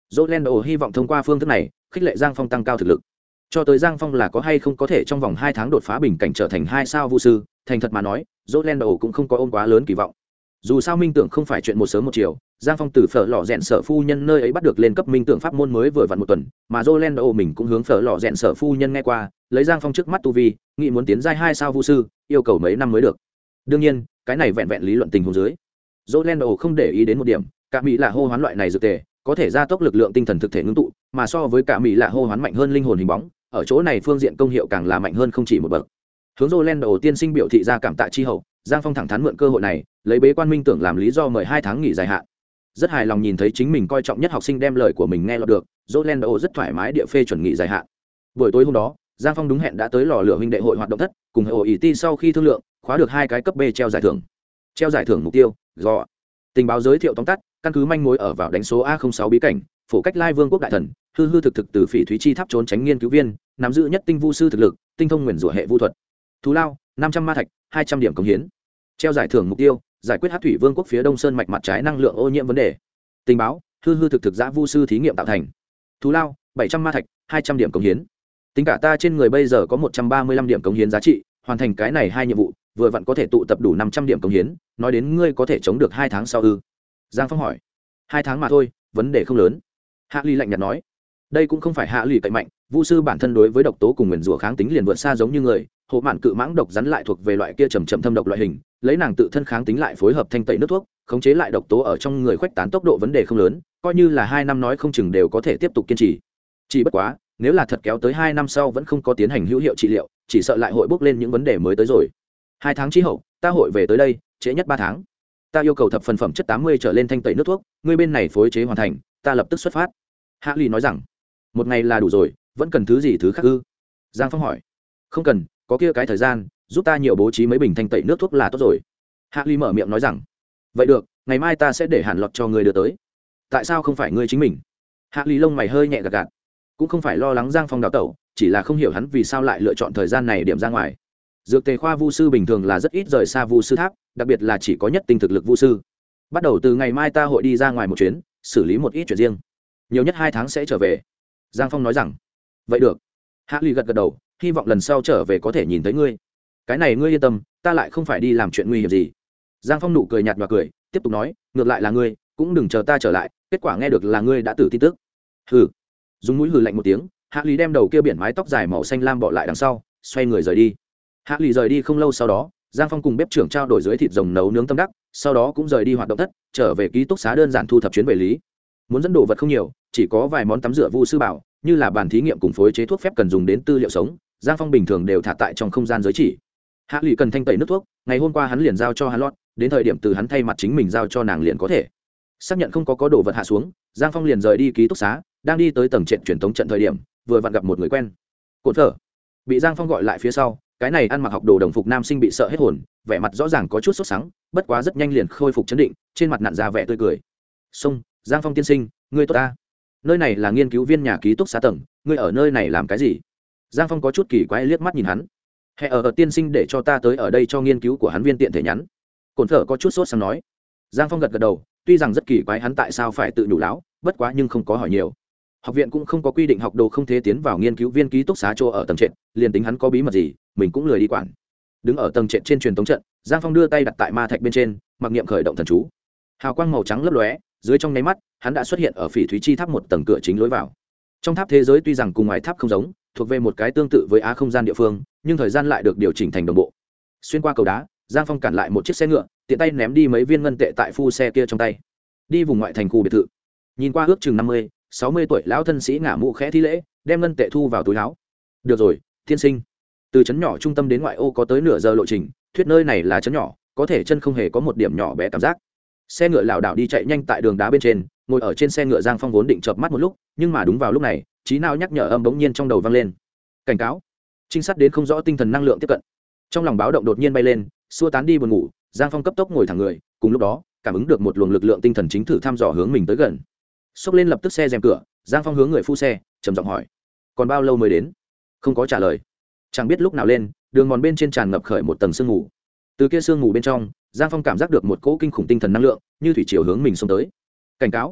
S1: Rolando hy vọng thông qua phương thức này khích lệ Giang Phong tăng cao thực lực. Cho tới Giang Phong là có hay không có thể trong vòng 2 tháng đột phá bình cảnh trở thành 2 sao vu sư, thành thật mà nói, Rolando cũng không có ôm quá lớn kỳ vọng. Dù sao minh tưởng không phải chuyện một sớm một chiều, Giang Phong từ Phở Lọ Rèn Sở phu nhân nơi ấy bắt được lên cấp minh tưởng pháp môn mới vừa vặn một tuần, mà Rolando mình cũng hướng Phở Lọ Rèn Sở phu nhân nghe qua, lấy Giang Phong trước mắt tu vi, nghĩ muốn tiến giai 2 sao vu sư, yêu cầu mấy năm mới được. Đương nhiên, cái này vẹn vẹn lý luận tình huống dưới. Rolando không để ý đến một điểm, cả mỹ là hô hoán loại này dược tề, có thể gia tốc lực lượng tinh thần thực thể ngưng tụ, mà so với cả mỹ là hô hoán mạnh hơn linh hồn hình bóng, ở chỗ này phương diện công hiệu càng là mạnh hơn không chỉ một bậc. Hướng Rolando tiên sinh biểu thị ra cảm tạ chi hậu, Giang Phong thẳng thắn mượn cơ hội này, lấy bế quan minh tưởng làm lý do mời 2 tháng nghỉ dài hạn. Rất hài lòng nhìn thấy chính mình coi trọng nhất học sinh đem lời của mình nghe lọt được, Rolando rất thoải mái địa phê chuẩn nghỉ dài hạn. Buổi tối hôm đó, Giang Phong đúng hẹn đã tới lò lửa huynh đệ hội hoạt động thất, cùng hội ý ti sau khi thương lượng, khóa được 2 cái cấp B treo giải thưởng. Treo giải thưởng mục tiêu, do tình báo giới thiệu tóm tắt, căn cứ manh mối ở vào đánh số A06 bí cảnh, phổ cách lai vương quốc đại thần, hư hư thực thực từ phỉ thúy chi tháp trốn tránh nghiên cứu viên, nắm giữ nhất tinh vu sư thực lực, tinh thông nguyền rủa hệ vu thuật. Thú lao, 500 ma thạch, 200 điểm cống hiến. Treo giải thưởng mục tiêu, giải quyết hắc thủy vương quốc phía đông sơn mạch mặt trái năng lượng ô nhiễm vấn đề. Tình báo, hư hư thực thực giã vu sư thí nghiệm tạo thành. Thú lao, 700 ma thạch, 200 điểm cống hiến. Tính cả ta trên người bây giờ có 135 điểm cống hiến giá trị, hoàn thành cái này 2 nhiệm vụ, vừa vặn có thể tụ tập đủ 500 điểm cống hiến, nói đến ngươi có thể chống được 2 tháng sau ư? Giang Phong hỏi. 2 tháng mà thôi, vấn đề không lớn. Hạ Ly lạnh nhạt nói. Đây cũng không phải Hạ Ly cậy mạnh, vu sư bản thân đối với độc tố cùng nguyền rủa kháng tính liền vượt xa giống như người, hộ mạn cự mãng độc rắn lại thuộc về loại kia trầm trầm thâm độc loại hình, lấy nàng tự thân kháng tính lại phối hợp thanh tẩy nước thuốc, khống chế lại độc tố ở trong người khuếch tán tốc độ vấn đề không lớn, coi như là 2 năm nói không chừng đều có thể tiếp tục kiên trì. Chỉ bất quá, nếu là thật kéo tới 2 năm sau vẫn không có tiến hành hữu hiệu trị liệu, chỉ sợ lại hội bốc lên những vấn đề mới tới rồi. 2 tháng chi hậu, ta hội về tới đây, trễ nhất 3 tháng. Ta yêu cầu thập phần phẩm chất 80 trở lên thanh tẩy nước thuốc, ngươi bên này phối chế hoàn thành, ta lập tức xuất phát. Hạ Ly nói rằng, một ngày là đủ rồi, vẫn cần thứ gì thứ khác ư? Giang Phong hỏi. Không cần, có kia cái thời gian, giúp ta nhiều bố trí mấy bình thanh tẩy nước thuốc là tốt rồi. Hạ Ly mở miệng nói rằng, vậy được, ngày mai ta sẽ để Hàn Lọt cho ngươi đưa tới. Tại sao không phải ngươi chính mình? Hạ Ly lông mày hơi nhẹ gật gật, cũng không phải lo lắng Giang Phong đào tẩu, chỉ là không hiểu hắn vì sao lại lựa chọn thời gian này điểm ra ngoài. Dược tề khoa vu sư bình thường là rất ít rời xa vu sư tháp, đặc biệt là chỉ có nhất tinh thực lực vu sư. Bắt đầu từ ngày mai ta hội đi ra ngoài một chuyến, xử lý một ít chuyện riêng, nhiều nhất 2 tháng sẽ trở về. Giang Phong nói rằng, vậy được. Hạ Ly gật gật đầu, hy vọng lần sau trở về có thể nhìn thấy ngươi. Cái này ngươi yên tâm, ta lại không phải đi làm chuyện nguy hiểm gì. Giang Phong nụ cười nhạt và cười, tiếp tục nói, ngược lại là ngươi, cũng đừng chờ ta trở lại, kết quả nghe được là ngươi đã tử tin tức. Hừ. Dùng mũi hừ lạnh một tiếng, Hạ Ly đem đầu kia biển mái tóc dài màu xanh lam bỏ lại đằng sau, xoay người rời đi. Hạ Ly rời đi không lâu sau đó, Giang Phong cùng bếp trưởng trao đổi dưới thịt rồng nấu nướng tâm đắc, sau đó cũng rời đi hoạt động thất, trở về ký túc xá đơn giản thu thập chuyến về lý. Muốn dẫn đồ vật không nhiều, chỉ có vài món tắm rửa vu sư bảo, như là bàn thí nghiệm cùng phối chế thuốc phép cần dùng đến tư liệu sống, Giang Phong bình thường đều thả tại trong không gian giới chỉ. Hạ Ly cần thanh tẩy nước thuốc, ngày hôm qua hắn liền giao cho hắn lót, đến thời điểm từ hắn thay mặt chính mình giao cho nàng liền có thể. Xác nhận không có đồ vật hạ xuống, Giang Phong liền rời đi ký túc xá, đang đi tới tầng trệt truyền tống trận thời điểm, vừa vặn gặp một người quen. Cổn Phở. Bị Giang Phong gọi lại phía sau, cái này ăn mặc học đồ đồng phục nam sinh bị sợ hết hồn, vẻ mặt rõ ràng có chút sốt sắng, bất quá rất nhanh liền khôi phục chấn định, trên mặt nặn ra vẻ tươi cười. "Xông, Giang Phong tiên sinh, ngươi tốt ta. Nơi này là nghiên cứu viên nhà ký túc xá tầng, ngươi ở nơi này làm cái gì?" Giang Phong có chút kỳ quái liếc mắt nhìn hắn. "Hệ ở tiên sinh để cho ta tới ở đây cho nghiên cứu của hắn viên tiện thể nhắn." Cổn Phở có chút sốt sáng nói. Giang Phong gật gật đầu, tuy rằng rất kỳ quái hắn tại sao phải tự nhủ láo, bất quá nhưng không có hỏi nhiều. Học viện cũng không có quy định học đồ không thể tiến vào nghiên cứu viên ký túc xá chỗ ở tầng trệt, liền tính hắn có bí mật gì, mình cũng lười đi quản. Đứng ở tầng trệt trên truyền tống trận, Giang Phong đưa tay đặt tại ma thạch bên trên, mặc niệm khởi động thần chú. Hào quang màu trắng lấp lóe, dưới trong nháy mắt, hắn đã xuất hiện ở phỉ thúy chi tháp một tầng cửa chính lối vào. Trong tháp thế giới tuy rằng cùng ngoài tháp không giống, thuộc về một cái tương tự với á không gian địa phương, nhưng thời gian lại được điều chỉnh thành đồng bộ. Xuyên qua cầu đá, Giang Phong cản lại một chiếc xe ngựa, tiện tay ném đi mấy viên ngân tệ tại phu xe kia trong tay. Đi vùng ngoại thành khu biệt thự. Nhìn qua ước chừng 50-60 tuổi lão thân sĩ ngả mũ khẽ thi lễ, đem ngân tệ thu vào túi áo. "Được rồi, tiên sinh." Từ trấn nhỏ trung tâm đến ngoại ô có tới nửa giờ lộ trình, thuyết nơi này là trấn nhỏ, có thể chân không hề có một điểm nhỏ bé cảm giác. Xe ngựa lảo đảo đi chạy nhanh tại đường đá bên trên, ngồi ở trên xe ngựa Giang Phong vốn định chợp mắt một lúc, nhưng mà đúng vào lúc này, trí não nhắc nhở âm bỗng nhiên trong đầu vang lên. Cảnh cáo. Trinh sát đến không rõ tinh thần năng lượng tiếp cận. Trong lòng báo động đột nhiên bay lên, xua tán đi buồn ngủ, Giang Phong cấp tốc ngồi thẳng người, cùng lúc đó, cảm ứng được một luồng lực lượng tinh thần chính thử thăm dò hướng mình tới gần. Xốc lên lập tức xe rèm cửa, Giang Phong hướng người phu xe, trầm giọng hỏi: "Còn bao lâu mới đến?" Không có trả lời. Chẳng biết lúc nào lên, đường mòn bên trên tràn ngập khởi một tầng sương mù. Từ kia sương mù bên trong, Giang Phong cảm giác được một cỗ kinh khủng tinh thần năng lượng, như thủy triều hướng mình xông tới. Cảnh cáo.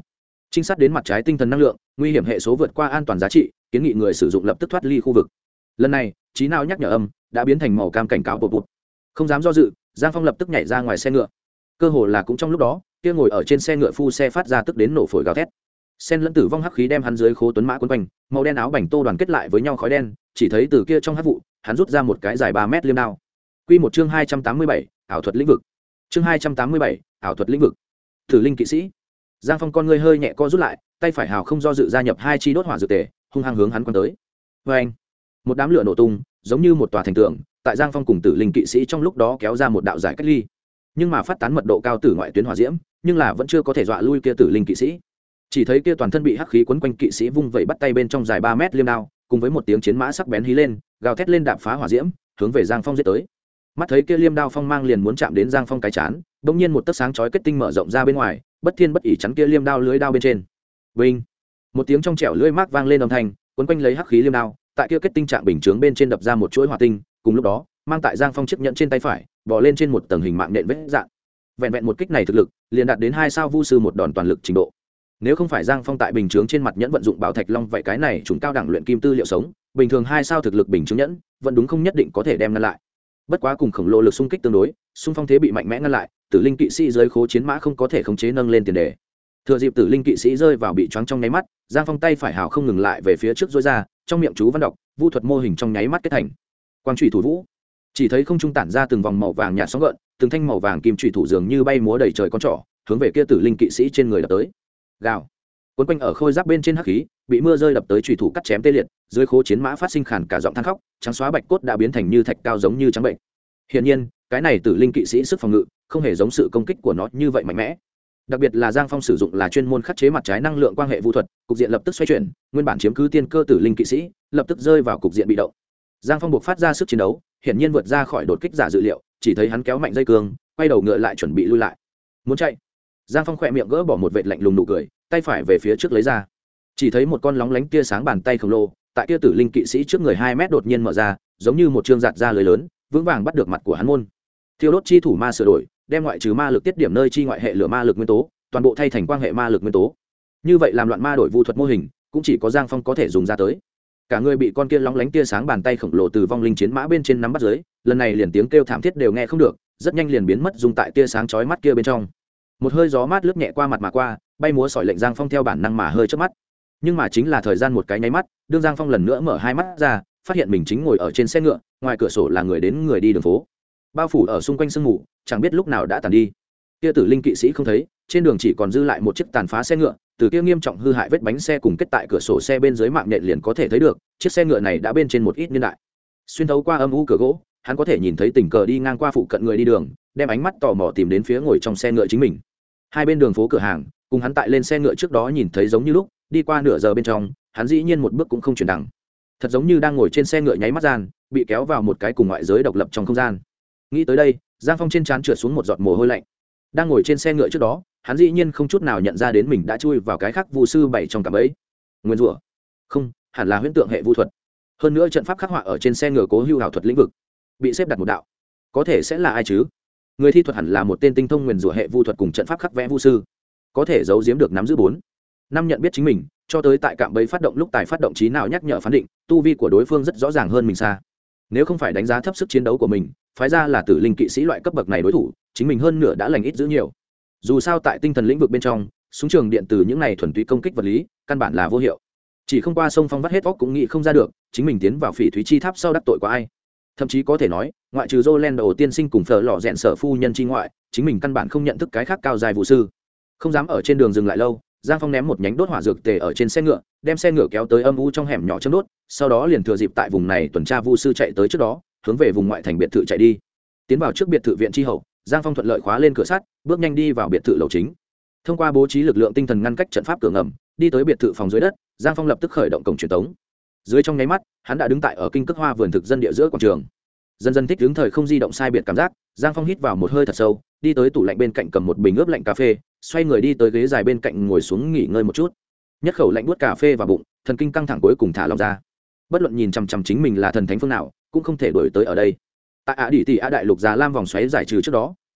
S1: trinh sát đến mặt trái tinh thần năng lượng, nguy hiểm hệ số vượt qua an toàn giá trị, kiến nghị người sử dụng lập tức thoát ly khu vực. Lần này trí não nhắc nhở âm đã biến thành màu cam cảnh cáo bột bột. Không dám do dự, Giang Phong lập tức nhảy ra ngoài xe ngựa. Cơ hồ là cũng trong lúc đó, kia ngồi ở trên xe ngựa phu xe phát ra tức đến nổ phổi gào thét. Sen lẫn tử vong hắc khí đem hắn dưới khố tuấn mã quấn quanh, màu đen áo bảnh tô đoàn kết lại với nhau khói đen, chỉ thấy từ kia trong hắc vụ, hắn rút ra một cái dài 3 mét liêm đao. Quy một chương 287, ảo thuật lĩnh vực. Chương 287, ảo thuật lĩnh vực. Thử linh kỵ sĩ. Giang Phong con ngươi hơi nhẹ co rút lại, tay phải hào không do dự gia nhập hai chi đốt hỏa dược tề, hung hăng hướng hắn quăng tới. Oeng! Một đám lửa nổ tung, giống như một tòa thành tường, tại Giang Phong cùng Tử linh kỵ sĩ trong lúc đó kéo ra một đạo giải cách ly. Nhưng mà phát tán mật độ cao tử ngoại tuyến hỏa diễm, nhưng là vẫn chưa có thể dọa lui kia Tử linh kỵ sĩ. Chỉ thấy kia toàn thân bị hắc khí quấn quanh kỵ sĩ vung vẩy bắt tay bên trong dài 3 mét liêm đao, cùng với một tiếng chiến mã sắc bén hí lên, gào thét lên đạp phá hỏa diễm, hướng về Giang Phong giết tới. Mắt thấy kia liêm đao phong mang liền muốn chạm đến Giang Phong cái chán, bỗng nhiên một tấc sáng chói kết tinh mở rộng ra bên ngoài, bất thiên bất ỷ chắn kia liêm đao lưới đao bên trên. Vinh! Một tiếng trong trẻo lưỡi mác vang lên âm thanh, quấn quanh lấy hắc khí liêm đao, tại kia kết tinh trạng bình chướng bên trên đập ra một chuỗi hỏa tinh, cùng lúc đó, mang tại Giang Phong chiếc nhẫn trên tay phải, bò lên trên một tầng hình mạng nện vết dạn. Vẹn vẹn một kích này thực lực, liền đạt đến 2 sao vu sư một đòn toàn lực trình độ. Nếu không phải Giang Phong tại bình chướng trên mặt nhẫn vận dụng bảo thạch long vậy cái này chúng cao đẳng luyện kim tư liệu sống, bình thường 2 sao thực lực bình chướng nhẫn, vẫn đúng không nhất định có thể đem ngăn lại. Bất quá cùng khổng lồ lực xung kích tương đối, xung phong thế bị mạnh mẽ ngăn lại, Tử linh kỵ sĩ dưới khố chiến mã không có thể khống chế nâng lên tiền đề. Thừa dịp Tử linh kỵ sĩ rơi vào bị choáng trong nháy mắt, Giang Phong tay phải hào không ngừng lại về phía trước rối ra, trong miệng chú văn đọc, vu thuật mô hình trong nháy mắt kết thành. Quang chủy thủ vũ, chỉ thấy không trung tản ra từng vòng màu vàng nhạt sóng gợn, từng thanh màu vàng kim chủy thủ dường như bay múa đầy trời con trỏ, hướng về kia Tử linh kỵ sĩ trên người đập tới. Gào. Cuốn quanh ở khôi giáp bên trên hắc khí, bị mưa rơi đập tới chủy thủ cắt chém tê liệt, dưới khố chiến mã phát sinh khàn cả giọng than khóc, trắng xóa bạch cốt đã biến thành như thạch cao giống như trắng bệnh. Hiển nhiên, cái này Tử linh kỵ sĩ sức phòng ngự không hề giống sự công kích của nó như vậy mạnh mẽ. Đặc biệt là Giang Phong sử dụng là chuyên môn khắc chế mặt trái năng lượng quan hệ vu thuật, cục diện lập tức xoay chuyển, nguyên bản chiếm cứ tiên cơ Tử linh kỵ sĩ, lập tức rơi vào cục diện bị động. Giang Phong buộc phát ra sức chiến đấu, hiển nhiên vượt ra khỏi đột kích giả dự liệu, chỉ thấy hắn kéo mạnh dây cương, quay đầu ngựa lại chuẩn bị lui lại. Muốn chạy. Giang Phong khỏe miệng gỡ bỏ một vệt lạnh lùng nụ cười, tay phải về phía trước lấy ra. Chỉ thấy một con lóng lánh tia sáng bàn tay khổng lồ, tại kia Tử linh kỵ sĩ trước người 2 mét đột nhiên mở ra, giống như một trương giạt ra lưới lớn, vững vàng bắt được mặt của hắn môn. Thiêu đốt chi thủ ma sửa đổi, đem ngoại trừ ma lực tiết điểm nơi chi ngoại hệ lửa ma lực nguyên tố, toàn bộ thay thành quan hệ ma lực nguyên tố. Như vậy làm loạn ma đổi vu thuật mô hình, cũng chỉ có Giang Phong có thể dùng ra tới. Cả người bị con kia lóng lánh tia sáng bàn tay khổng lồ từ vong linh chiến mã bên trên nắm bắt dưới, lần này liền tiếng kêu thảm thiết đều nghe không được, rất nhanh liền biến mất dùng tại tia sáng chói mắt kia bên trong. Một hơi gió mát lướt nhẹ qua mặt mà qua, bay múa sỏi lệnh Giang Phong theo bản năng mà hơi chớp mắt. Nhưng mà chính là thời gian một cái nháy mắt, đương Giang Phong lần nữa mở hai mắt ra, phát hiện mình chính ngồi ở trên xe ngựa, ngoài cửa sổ là người đến người đi đường phố. Bao phủ ở xung quanh sương mù, chẳng biết lúc nào đã tàn đi. Kia Tử linh kỵ sĩ không thấy, trên đường chỉ còn dư lại một chiếc tàn phá xe ngựa, từ kia nghiêm trọng hư hại vết bánh xe cùng kết tại cửa sổ xe bên dưới mạng nhện liền có thể thấy được, chiếc xe ngựa này đã bên trên một ít niên đại. Xuyên thấu qua âm u cửa gỗ, hắn có thể nhìn thấy tình cờ đi ngang qua phụ cận người đi đường, đem ánh mắt tò mò tìm đến phía ngồi trong xe ngựa chính mình. Hai bên đường phố cửa hàng, cùng hắn tại lên xe ngựa trước đó nhìn thấy giống như lúc, đi qua nửa giờ bên trong, hắn dĩ nhiên một bước cũng không chuyển đằng. Thật giống như đang ngồi trên xe ngựa nháy mắt gian, bị kéo vào một cái cùng ngoại giới độc lập trong không gian. Nghĩ tới đây, Giang Phong trên trán trượt xuống một giọt mồ hôi lạnh. Đang ngồi trên xe ngựa trước đó, hắn dĩ nhiên không chút nào nhận ra đến mình đã chui vào cái khác vu sư bảy trong cạm bẫy. Nguyên rủa? Không, hẳn là huyễn tượng hệ vu thuật. Hơn nữa trận pháp khắc họa ở trên xe ngựa cố hữu ảo thuật lĩnh vực, bị xếp đặt một đạo. Có thể sẽ là ai chứ? Người thi thuật hẳn là một tên tinh thông nguyên rủa hệ vu thuật cùng trận pháp khắc vẽ vu sư. Có thể giấu giếm được nắm giữ 4 năm nhận biết chính mình, cho tới tại cạm bẫy phát động lúc tài phát động trí nào nhắc nhở phán định, tu vi của đối phương rất rõ ràng hơn mình xa. Nếu không phải đánh giá thấp sức chiến đấu của mình, phái ra là Tử linh kỵ sĩ loại cấp bậc này đối thủ, chính mình hơn nửa đã lành ít giữ nhiều. Dù sao tại tinh thần lĩnh vực bên trong, súng trường điện tử những này thuần túy công kích vật lý, căn bản là vô hiệu. Chỉ không qua sông phong vắt hết óc cũng nghĩ không ra được, chính mình tiến vào phỉ thúy chi tháp sau đắc tội của ai. Thậm chí có thể nói, ngoại trừ Rolando tiên sinh cùng Phở lọ rèn sở phu nhân chi ngoại, chính mình căn bản không nhận thức cái khác cao dài vụ sư. Không dám ở trên đường dừng lại lâu, Giang Phong ném một nhánh đốt hỏa dược tề ở trên xe ngựa, đem xe ngựa kéo tới âm u trong hẻm nhỏ châm đốt, sau đó liền thừa dịp tại vùng này tuần tra vu sư chạy tới trước đó, hướng về vùng ngoại thành biệt thự chạy đi. Tiến vào trước biệt thự viện tri hậu, Giang Phong thuận lợi khóa lên cửa sắt, bước nhanh đi vào biệt thự lầu chính. Thông qua bố trí lực lượng tinh thần ngăn cách trận pháp cửa ngầm, đi tới biệt thự phòng dưới đất, Giang Phong lập tức khởi động cổng truyền tống. Dưới trong nháy mắt, hắn đã đứng tại ở kinh cước hoa vườn thực dân địa giữa quảng trường. Dần dần thích ứng thời không di động sai biệt cảm giác, Giang Phong hít vào một hơi thật sâu, đi tới tủ lạnh bên cạnh cầm một bình ướp lạnh cà phê, xoay người đi tới ghế dài bên cạnh ngồi xuống nghỉ ngơi một chút. Nhất khẩu lạnh buốt cà phê vào bụng, thần kinh căng thẳng cuối cùng thả lỏng ra. Bất luận nhìn chằm chằm chính mình là thần thánh phương nào, cũng không thể đuổi tới ở đây. Tại Á Đỉ Tỷ Á đại lục già lam vòng xoáy giải trừ trước đó,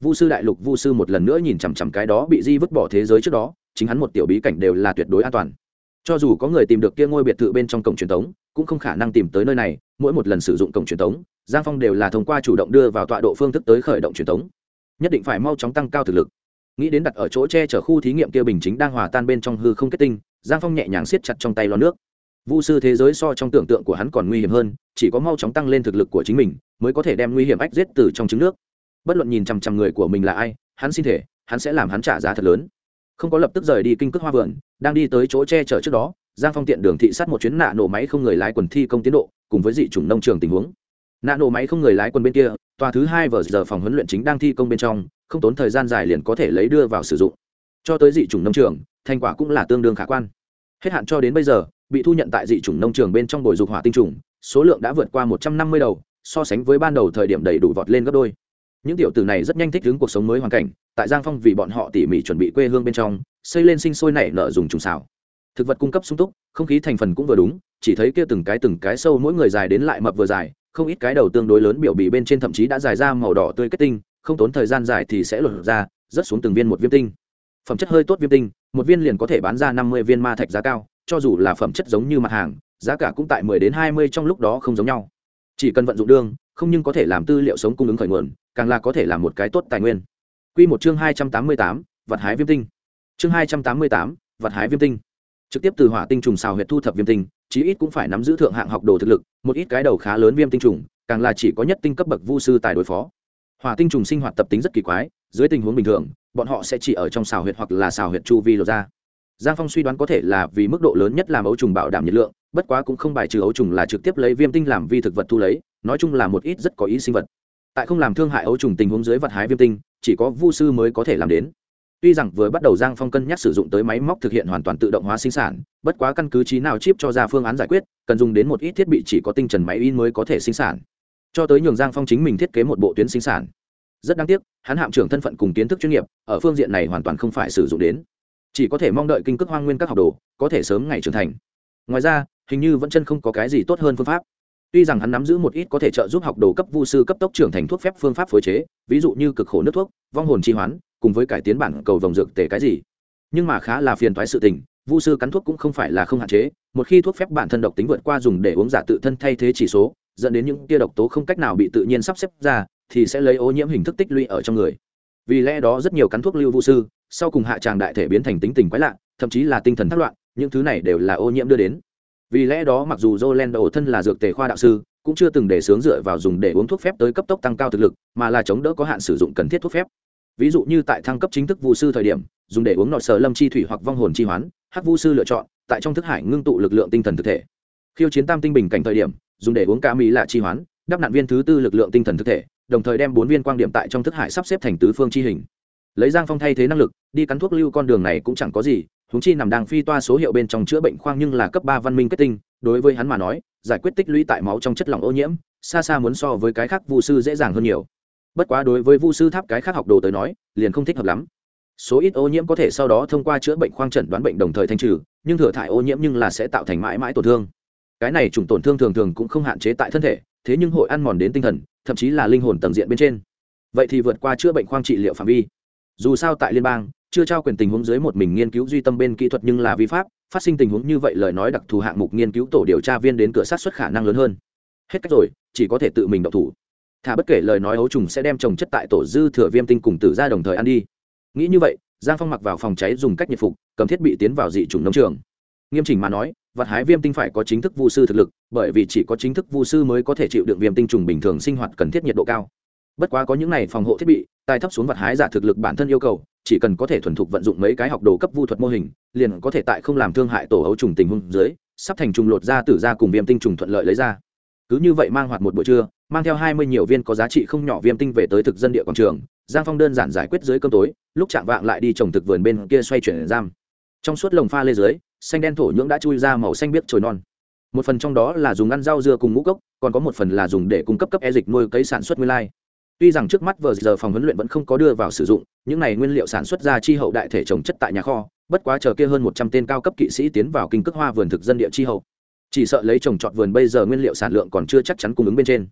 S1: vu sư đại lục vu sư một lần nữa nhìn chằm chằm cái đó bị di vứt bỏ thế giới trước đó, chính hắn một tiểu bí cảnh đều là tuyệt đối an toàn. Cho dù có người tìm được kia ngôi biệt thự bên trong cổng truyền tống, cũng không khả năng tìm tới nơi này. Mỗi một lần sử dụng cổng truyền tống, Giang Phong đều là thông qua chủ động đưa vào tọa độ phương thức tới khởi động truyền tống. Nhất định phải mau chóng tăng cao thực lực. Nghĩ đến đặt ở chỗ che chở khu thí nghiệm kia bình chính đang hòa tan bên trong hư không kết tinh, Giang Phong nhẹ nhàng siết chặt trong tay lon nước. Vu sư thế giới so trong tưởng tượng của hắn còn nguy hiểm hơn, chỉ có mau chóng tăng lên thực lực của chính mình mới có thể đem nguy hiểm ách giết từ trong trứng nước. Bất luận nhìn chằm chằm người của mình là ai, hắn xin thể hắn sẽ làm hắn trả giá thật lớn. Không có lập tức rời đi kinh cước hoa vườn, đang đi tới chỗ che chở trước đó, Giang Phong tiện đường thị sát một chuyến nạ nổ máy không người lái quần thi công tiến độ cùng với dị chủng nông trường tình huống. Nạ nổ máy không người lái quần bên kia, tòa thứ 2 giờ phòng huấn luyện chính đang thi công bên trong, không tốn thời gian dài liền có thể lấy đưa vào sử dụng. Cho tới dị chủng nông trường, thành quả cũng là tương đương khả quan. Hết hạn cho đến bây giờ, bị thu nhận tại dị chủng nông trường bên trong bồi dục hỏa tinh trùng, số lượng đã vượt qua 150 đầu, so sánh với ban đầu thời điểm đầy đủ vọt lên gấp đôi. Những tiểu tử này rất nhanh thích ứng cuộc sống mới hoàn cảnh, tại Giang Phong vì bọn họ tỉ mỉ chuẩn bị quê hương bên trong, xây lên sinh sôi nảy nở dùng trùng xào. Thực vật cung cấp sung túc, không khí thành phần cũng vừa đúng, chỉ thấy kia từng cái sâu mỗi người dài đến lại mập vừa dài, không ít cái đầu tương đối lớn biểu bì bên trên thậm chí đã dài ra màu đỏ tươi kết tinh, không tốn thời gian dài thì sẽ lột ra, rớt xuống từng viên một viêm tinh. Phẩm chất hơi tốt viêm tinh, một viên liền có thể bán ra 50 viên ma thạch giá cao, cho dù là phẩm chất giống như mặt hàng, giá cả cũng tại 10 đến 20 trong lúc đó không giống nhau. Chỉ cần vận dụng đương, không nhưng có thể làm tư liệu sống cung ứng khởi nguồn, càng là có thể làm một cái tốt tài nguyên. Quy một chương 288, vật hái viêm tinh. Chương 288, vật hái viêm tinh. Trực tiếp từ hỏa tinh trùng xào huyệt thu thập viêm tinh, chí ít cũng phải nắm giữ thượng hạng học đồ thực lực, một ít cái đầu khá lớn viêm tinh trùng, càng là chỉ có nhất tinh cấp bậc vu sư tài đối phó. Hỏa tinh trùng sinh hoạt tập tính rất kỳ quái, dưới tình huống bình thường, bọn họ sẽ chỉ ở trong xào huyệt hoặc là xào huyệt chu vi lột ra. Giang Phong suy đoán có thể là vì mức độ lớn nhất làm ấu trùng bảo đảm nhiệt lượng, bất quá cũng không bài trừ ấu trùng là trực tiếp lấy viêm tinh làm vi thực vật thu lấy, nói chung là một ít rất có ý sinh vật. Tại không làm thương hại ấu trùng tình huống dưới vật hái viêm tinh, chỉ có vu sư mới có thể làm đến. Tuy rằng vừa bắt đầu Giang Phong cân nhắc sử dụng tới máy móc thực hiện hoàn toàn tự động hóa sinh sản, bất quá căn cứ trí nào chip cho ra phương án giải quyết, cần dùng đến một ít thiết bị chỉ có tinh trần máy in mới có thể sinh sản. Cho tới nhường Giang Phong chính mình thiết kế một bộ tuyến sinh sản. Rất đáng tiếc, hắn hạm trưởng thân phận cùng kiến thức chuyên nghiệp, ở phương diện này hoàn toàn không phải sử dụng đến. Chỉ có thể mong đợi kinh cước hoang nguyên các học đồ có thể sớm ngày trưởng thành. Ngoài ra, hình như vẫn chân không có cái gì tốt hơn phương pháp. Tuy rằng hắn nắm giữ một ít có thể trợ giúp học đồ cấp vu sư cấp tốc trưởng thành thuốc phép phương pháp phối chế, ví dụ như cực khổ nước thuốc, vong hồn chi hoán, cùng với cải tiến bản cầu vòng dược tể cái gì, nhưng mà khá là phiền toái sự tình. Vu sư cắn thuốc cũng không phải là không hạn chế, một khi thuốc phép bản thân độc tính vượt qua dùng để uống giả tự thân thay thế chỉ số, dẫn đến những tia độc tố không cách nào bị tự nhiên sắp xếp ra, thì sẽ lấy ô nhiễm hình thức tích lũy ở trong người. Vì lẽ đó rất nhiều cắn thuốc lưu vu sư, sau cùng hạ tràng đại thể biến thành tính tình quái lạ, thậm chí là tinh thần thất loạn, những thứ này đều là ô nhiễm đưa đến. Vì lẽ đó mặc dù Jolendo thân là dược tề khoa đạo sư, cũng chưa từng để sướng dựa vào dùng để uống thuốc phép tới cấp tốc tăng cao thực lực, mà là chống đỡ có hạn sử dụng cần thiết thuốc phép. Ví dụ như tại thăng cấp chính thức vu sư thời điểm, dùng để uống nọ sở lâm chi thủy hoặc vong hồn chi hoán, hắc vu sư lựa chọn tại trong thức hải ngưng tụ lực lượng tinh thần thực thể. Khiêu chiến tam tinh bình cảnh thời điểm, dùng để uống cá mỹ lạ chi hoán, đắp nạn viên thứ tư lực lượng tinh thần thực thể, đồng thời đem 4 viên quang điểm tại trong thức hải sắp xếp thành tứ phương chi hình. Lấy Giang Phong thay thế năng lực, đi cắn thuốc lưu con đường này cũng chẳng có gì, huống chi nằm đang phi toa số hiệu bên trong chữa bệnh khoang nhưng là cấp 3 văn minh kết tinh, đối với hắn mà nói, giải quyết tích lũy tại máu trong chất lỏng ô nhiễm, xa xa muốn so với cái khác vu sư dễ dàng hơn nhiều. Bất quá đối với vu sư tháp cái khác học đồ tới nói, liền không thích hợp lắm. Số ít ô nhiễm có thể sau đó thông qua chữa bệnh khoang chẩn đoán bệnh đồng thời thanh trừ, nhưng thừa thải ô nhiễm nhưng là sẽ tạo thành mãi mãi tổn thương. Cái này chủng tổn thương thường thường cũng không hạn chế tại thân thể, thế nhưng hội ăn mòn đến tinh thần, thậm chí là linh hồn tầng diện bên trên. Vậy thì vượt qua chữa bệnh khoang trị liệu phạm vi. Dù sao tại liên bang, chưa trao quyền tình huống dưới một mình nghiên cứu duy tâm bên kỹ thuật nhưng là vi pháp, phát sinh tình huống như vậy lời nói đặc thù hạng mục nghiên cứu tổ điều tra viên đến cửa sát xuất khả năng lớn hơn. Hết cách rồi, chỉ có thể tự mình động thủ. Thả bất kể lời nói ấu trùng sẽ đem trồng chất tại tổ dư thừa viêm tinh cùng tử ra đồng thời ăn đi. Nghĩ như vậy, Giang Phong mặc vào phòng cháy dùng cách nhiệt phục, cầm thiết bị tiến vào dị chủng nông trường. Nghiêm chỉnh mà nói, vật hái viêm tinh phải có chính thức vu sư thực lực, bởi vì chỉ có chính thức vu sư mới có thể chịu đựng viêm tinh trùng bình thường sinh hoạt cần thiết nhiệt độ cao. Bất quá có những này phòng hộ thiết bị, tài thấp xuống vật hái giả thực lực bản thân yêu cầu, chỉ cần có thể thuần thục vận dụng mấy cái học đồ cấp vu thuật mô hình, liền có thể tại không làm thương hại tổ ấu trùng tình huống dưới, sắp thành trùng lột ra tử ra cùng viêm tinh trùng thuận lợi lấy ra. Cứ như vậy mang hoạt một buổi trưa, mang theo 20 nhiều viên có giá trị không nhỏ viêm tinh về tới thực dân địa quảng trường, Giang Phong đơn giản giải quyết dưới cơm tối, lúc chạng vạng lại đi trồng thực vườn bên kia xoay chuyển giam. Trong suốt lồng pha lê dưới, xanh đen thổ nhưỡng đã chui ra màu xanh biếc chồi non. Một phần trong đó là dùng ăn rau dưa cùng ngũ cốc, còn có một phần là dùng để cung cấp dịch nuôi cấy sản xuất nguyên lai. Tuy rằng trước mắt vừa giờ phòng huấn luyện vẫn không có đưa vào sử dụng, những này nguyên liệu sản xuất ra chi hậu đại thể trồng chất tại nhà kho, bất quá chờ kia hơn 100 tên cao cấp kỵ sĩ tiến vào kinh cước hoa vườn thực dân địa chi hậu, chỉ sợ lấy trồng trọt vườn bây giờ nguyên liệu sản lượng còn chưa chắc chắn cung ứng bên trên.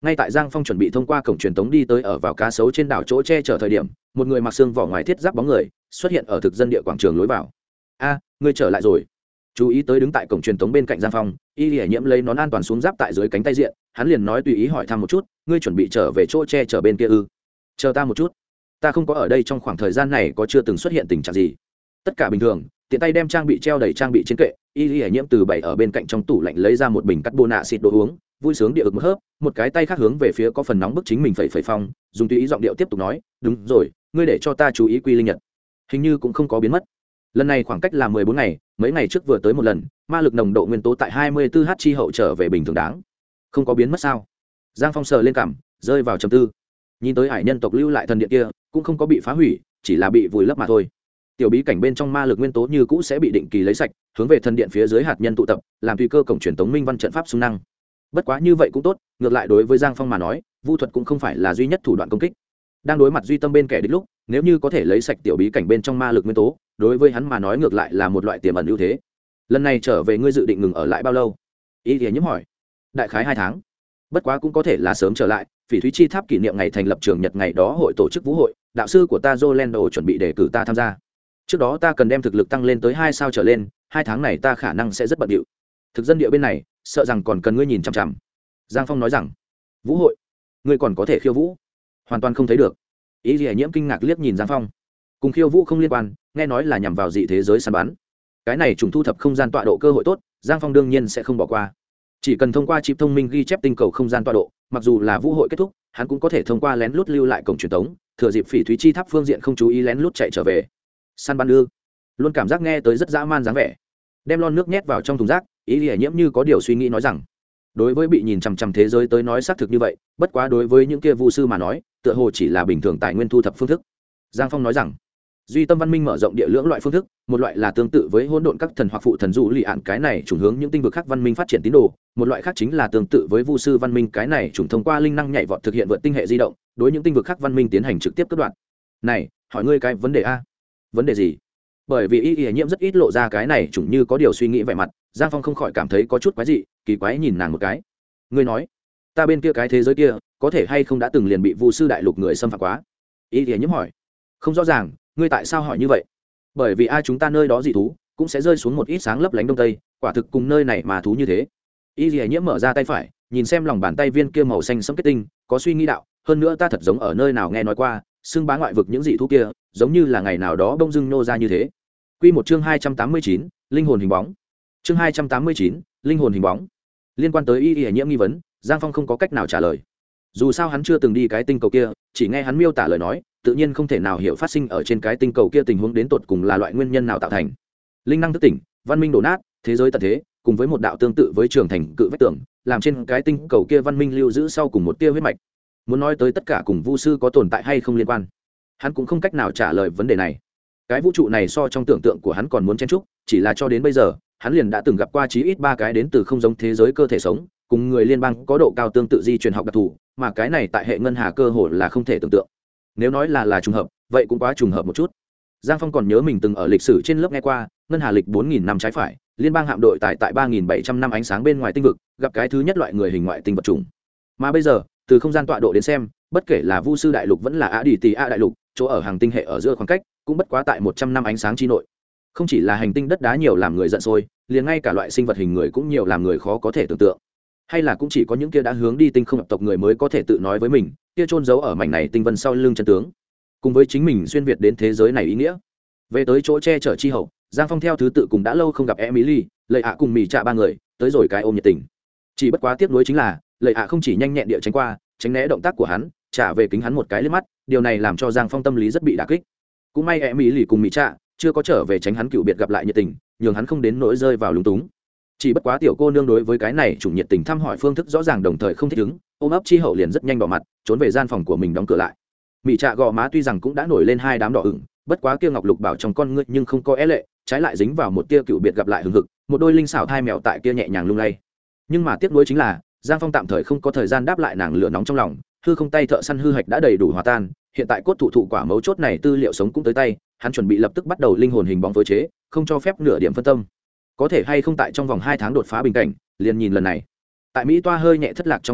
S1: ngay tại Giang Phong chuẩn bị thông qua cổng truyền tống đi tới ở vào cá sấu trên đảo chỗ che chở thời điểm, một người mặc xương vỏ ngoài thiết giáp bóng người xuất hiện ở thực dân địa quảng trường lối vào. A, ngươi trở lại rồi. Chú ý tới đứng tại cổng truyền tống bên cạnh Giang Phong, Y Lệ Nhiễm lấy nón an toàn xuống giáp tại dưới cánh tay diện, hắn liền nói tùy ý hỏi thăm một chút, ngươi chuẩn bị trở về chỗ che chở bên kia ư? Chờ ta một chút, ta không có ở đây trong khoảng thời gian này có chưa từng xuất hiện tình trạng gì. Tất cả bình thường, tiện tay đem trang bị treo đầy trang bị trên kệ, Y Lệ Nhiễm từ bảy ở bên cạnh trong tủ lạnh lấy ra một bình cắt bô nạ xịt đồ uống, vui sướng địa ực một hớp, một cái tay khác hướng về phía có phần nóng bức chính mình phẩy phong, dùng tùy ý giọng điệu tiếp tục nói, đúng rồi, ngươi để cho ta chú ý quy linh nhật, hình như cũng không có biến mất. Lần này khoảng cách là 14 ngày, mấy ngày trước vừa tới một lần, ma lực nồng độ nguyên tố tại 24h chi hậu trở về bình thường đáng. Không có biến mất sao? Giang Phong sờ lên cằm, rơi vào trầm tư. Nhìn tới hải nhân tộc lưu lại thần điện kia, cũng không có bị phá hủy, chỉ là bị vùi lấp mà thôi. Tiểu bí cảnh bên trong ma lực nguyên tố như cũ sẽ bị định kỳ lấy sạch, hướng về thần điện phía dưới hạt nhân tụ tập, làm tùy cơ cổng truyền tống minh văn trận pháp xung năng. Bất quá như vậy cũng tốt, ngược lại đối với Giang Phong mà nói, vu thuật cũng không phải là duy nhất thủ đoạn công kích. Đang đối mặt duy tâm bên kẻ địch lúc, nếu như có thể lấy sạch tiểu bí cảnh bên trong ma lực nguyên tố, đối với hắn mà nói ngược lại là một loại tiềm ẩn ưu thế. Lần này trở về ngươi dự định ngừng ở lại bao lâu? Y Lệ Nhiễm hỏi. Đại khái 2 tháng. Bất quá cũng có thể là sớm trở lại, Phỉ Thúy Chi Tháp kỷ niệm ngày thành lập trường nhật ngày đó hội tổ chức vũ hội, đạo sư của ta Jolendo chuẩn bị đề cử ta tham gia. Trước đó ta cần đem thực lực tăng lên tới 2 sao trở lên, 2 tháng này ta khả năng sẽ rất bận rộn. Thực dân địa bên này, sợ rằng còn cần ngươi nhìn chằm chằm. Giang Phong nói rằng, vũ hội, ngươi còn có thể khiêu vũ? Hoàn toàn không thấy được. Y Lệ Nhiễm kinh ngạc liếc nhìn Giang Phong. Cùng khiêu vũ không liên quan, nghe nói là nhằm vào dị thế giới săn bắn. Cái này trùng thu thập không gian tọa độ cơ hội tốt, Giang Phong đương nhiên sẽ không bỏ qua. Chỉ cần thông qua chip thông minh ghi chép tinh cầu không gian tọa độ, mặc dù là vũ hội kết thúc, hắn cũng có thể thông qua lén lút lưu lại cổng truyền tống, thừa dịp Phỉ Thúy Chi Tháp phương diện không chú ý lén lút chạy trở về. Săn bắn ư? Luôn cảm giác nghe tới rất dã man dáng vẻ. Đem lon nước nhét vào trong thùng rác, Y Lệ Nhiễm như có điều suy nghĩ nói rằng, đối với bị nhìn chằm chằm thế giới tới nói xác thực như vậy, bất quá đối với những kia vu sư mà nói, tựa hồ chỉ là bình thường tài nguyên thu thập phương thức. Giang Phong nói rằng, duy tâm văn minh mở rộng địa lưỡng loại phương thức, một loại là tương tự với hỗn độn các thần hoặc phụ thần dụ lì ạn cái này chủng hướng những tinh vực khác văn minh phát triển tín đồ, một loại khác chính là tương tự với vu sư văn minh cái này chủng thông qua linh năng nhảy vọt thực hiện vượt tinh hệ di động, đối những tinh vực khác văn minh tiến hành trực tiếp cắt đoạn. Này, hỏi ngươi cái vấn đề a? Vấn đề gì? Bởi vì Y Lệ Nhiễm rất ít lộ ra cái này chủng như có điều suy nghĩ vẻ mặt, Giang Phong không khỏi cảm thấy có chút quái dị, kỳ quái nhìn nàng một cái. Ngươi nói, ta bên kia cái thế giới kia, có thể hay không đã từng liền bị vu sư đại lục người xâm phạm quá? Y Lệ Nhiễm hỏi. Không rõ ràng, ngươi tại sao hỏi như vậy? Bởi vì ai chúng ta nơi đó dị thú cũng sẽ rơi xuống một ít sáng lấp lánh đông tây, quả thực cùng nơi này mà thú như thế. Y Lệ Nhiễm mở ra tay phải, nhìn xem lòng bàn tay viên kia màu xanh sẫm kết tinh, có suy nghĩ đạo, hơn nữa ta thật giống ở nơi nào nghe nói qua, xưng bá ngoại vực những dị thú kia, giống như là ngày nào đó bông dưng nô ra như thế. Quy một chương 289, linh hồn hình bóng. Chương 289, linh hồn hình bóng. Liên quan tới Y Lệ Nhiễm nghi vấn, Giang Phong không có cách nào trả lời. Dù sao hắn chưa từng đi cái tinh cầu kia, chỉ nghe hắn miêu tả lời nói, tự nhiên không thể nào hiểu phát sinh ở trên cái tinh cầu kia tình huống đến tột cùng là loại nguyên nhân nào tạo thành. Linh năng thức tỉnh, văn minh đổ nát, thế giới tận thế, cùng với một đạo tương tự với trường thành cự vách tường, làm trên cái tinh cầu kia văn minh lưu giữ sau cùng một tia huyết mạch. Muốn nói tới tất cả cùng vu sư có tồn tại hay không liên quan, hắn cũng không cách nào trả lời vấn đề này. Cái vũ trụ này so trong tưởng tượng của hắn còn muốn chen chúc, chỉ là cho đến bây giờ, hắn liền đã từng gặp qua chí ít 3 cái đến từ không giống thế giới cơ thể sống, cùng người liên bang có độ cao tương tự di truyền học đặc thù, mà cái này tại hệ ngân hà cơ hồ là không thể tưởng tượng. Nếu nói là trùng hợp, vậy cũng quá trùng hợp một chút. Giang Phong còn nhớ mình từng ở lịch sử trên lớp nghe qua, ngân hà lịch 4000 năm trái phải, liên bang hạm đội tại 3700 năm ánh sáng bên ngoài tinh vực, gặp cái thứ nhất loại người hình ngoại tinh vật chủng. Mà bây giờ, từ không gian tọa độ đến xem, bất kể là Vu sư đại lục vẫn là Á Đi Tì A đại lục, chỗ ở hàng tinh hệ ở giữa khoảng cách, cũng bất quá tại 100 năm ánh sáng chi nội. Không chỉ là hành tinh đất đá nhiều làm người giận sôi, liền ngay cả loại sinh vật hình người cũng nhiều làm người khó có thể tưởng tượng. Hay là cũng chỉ có những kia đã hướng đi tinh không tộc người mới có thể tự nói với mình, kia chôn giấu ở mảnh này tinh vân sau lưng chân tướng, cùng với chính mình xuyên việt đến thế giới này ý nghĩa. Về tới chỗ che chở chi hậu, Giang Phong theo thứ tự cùng đã lâu không gặp Emily, Lợi Ạ cùng Mị Trạ 3 người, tới rồi cái ôm nhiệt tình. Chỉ bất quá tiếc nuối chính là, Lợi Ạ không chỉ nhanh nhẹn địa tránh qua, tránh né động tác của hắn, trả về kính hắn một cái liếc mắt, điều này làm cho Giang Phong tâm lý rất bị đả kích. Cũng may Emily cùng Mị Trạ chưa có trở về tránh hắn cựu biệt gặp lại nhiệt tình, nhường hắn không đến nỗi rơi vào lúng túng. Chỉ bất quá tiểu cô nương đối với cái này chủng nhiệt tình thăm hỏi phương thức rõ ràng đồng thời không thích ứng, ôm ấp chi hậu liền rất nhanh đỏ mặt, trốn về gian phòng của mình đóng cửa lại. Mị Trạ gò má tuy rằng cũng đã nổi lên 2 đám đỏ ửng, bất quá kia ngọc lục bảo trong con ngươi nhưng không có é lệ, trái lại dính vào một tia cựu biệt gặp lại hừng hực, một đôi linh xảo thai mèo tại kia nhẹ nhàng lung lay. Nhưng mà tiếc nuối chính là, Giang Phong tạm thời không có thời gian đáp lại nàng lửa nóng trong lòng, hư không tay thợ săn hư hạch đã đầy đủ hòa tan, hiện tại cốt thụ quả mấu chốt này tư liệu sống cũng tới tay, hắn chuẩn bị lập tức bắt đầu linh hồn hình bóng phối chế, không cho phép nửa điểm phân tâm. Có thể hay không tại trong vòng 2 tháng đột phá bình cảnh, liền nhìn lần này. Tại Mỹ toa hơi nhẹ thất lạc trong tầm mắt,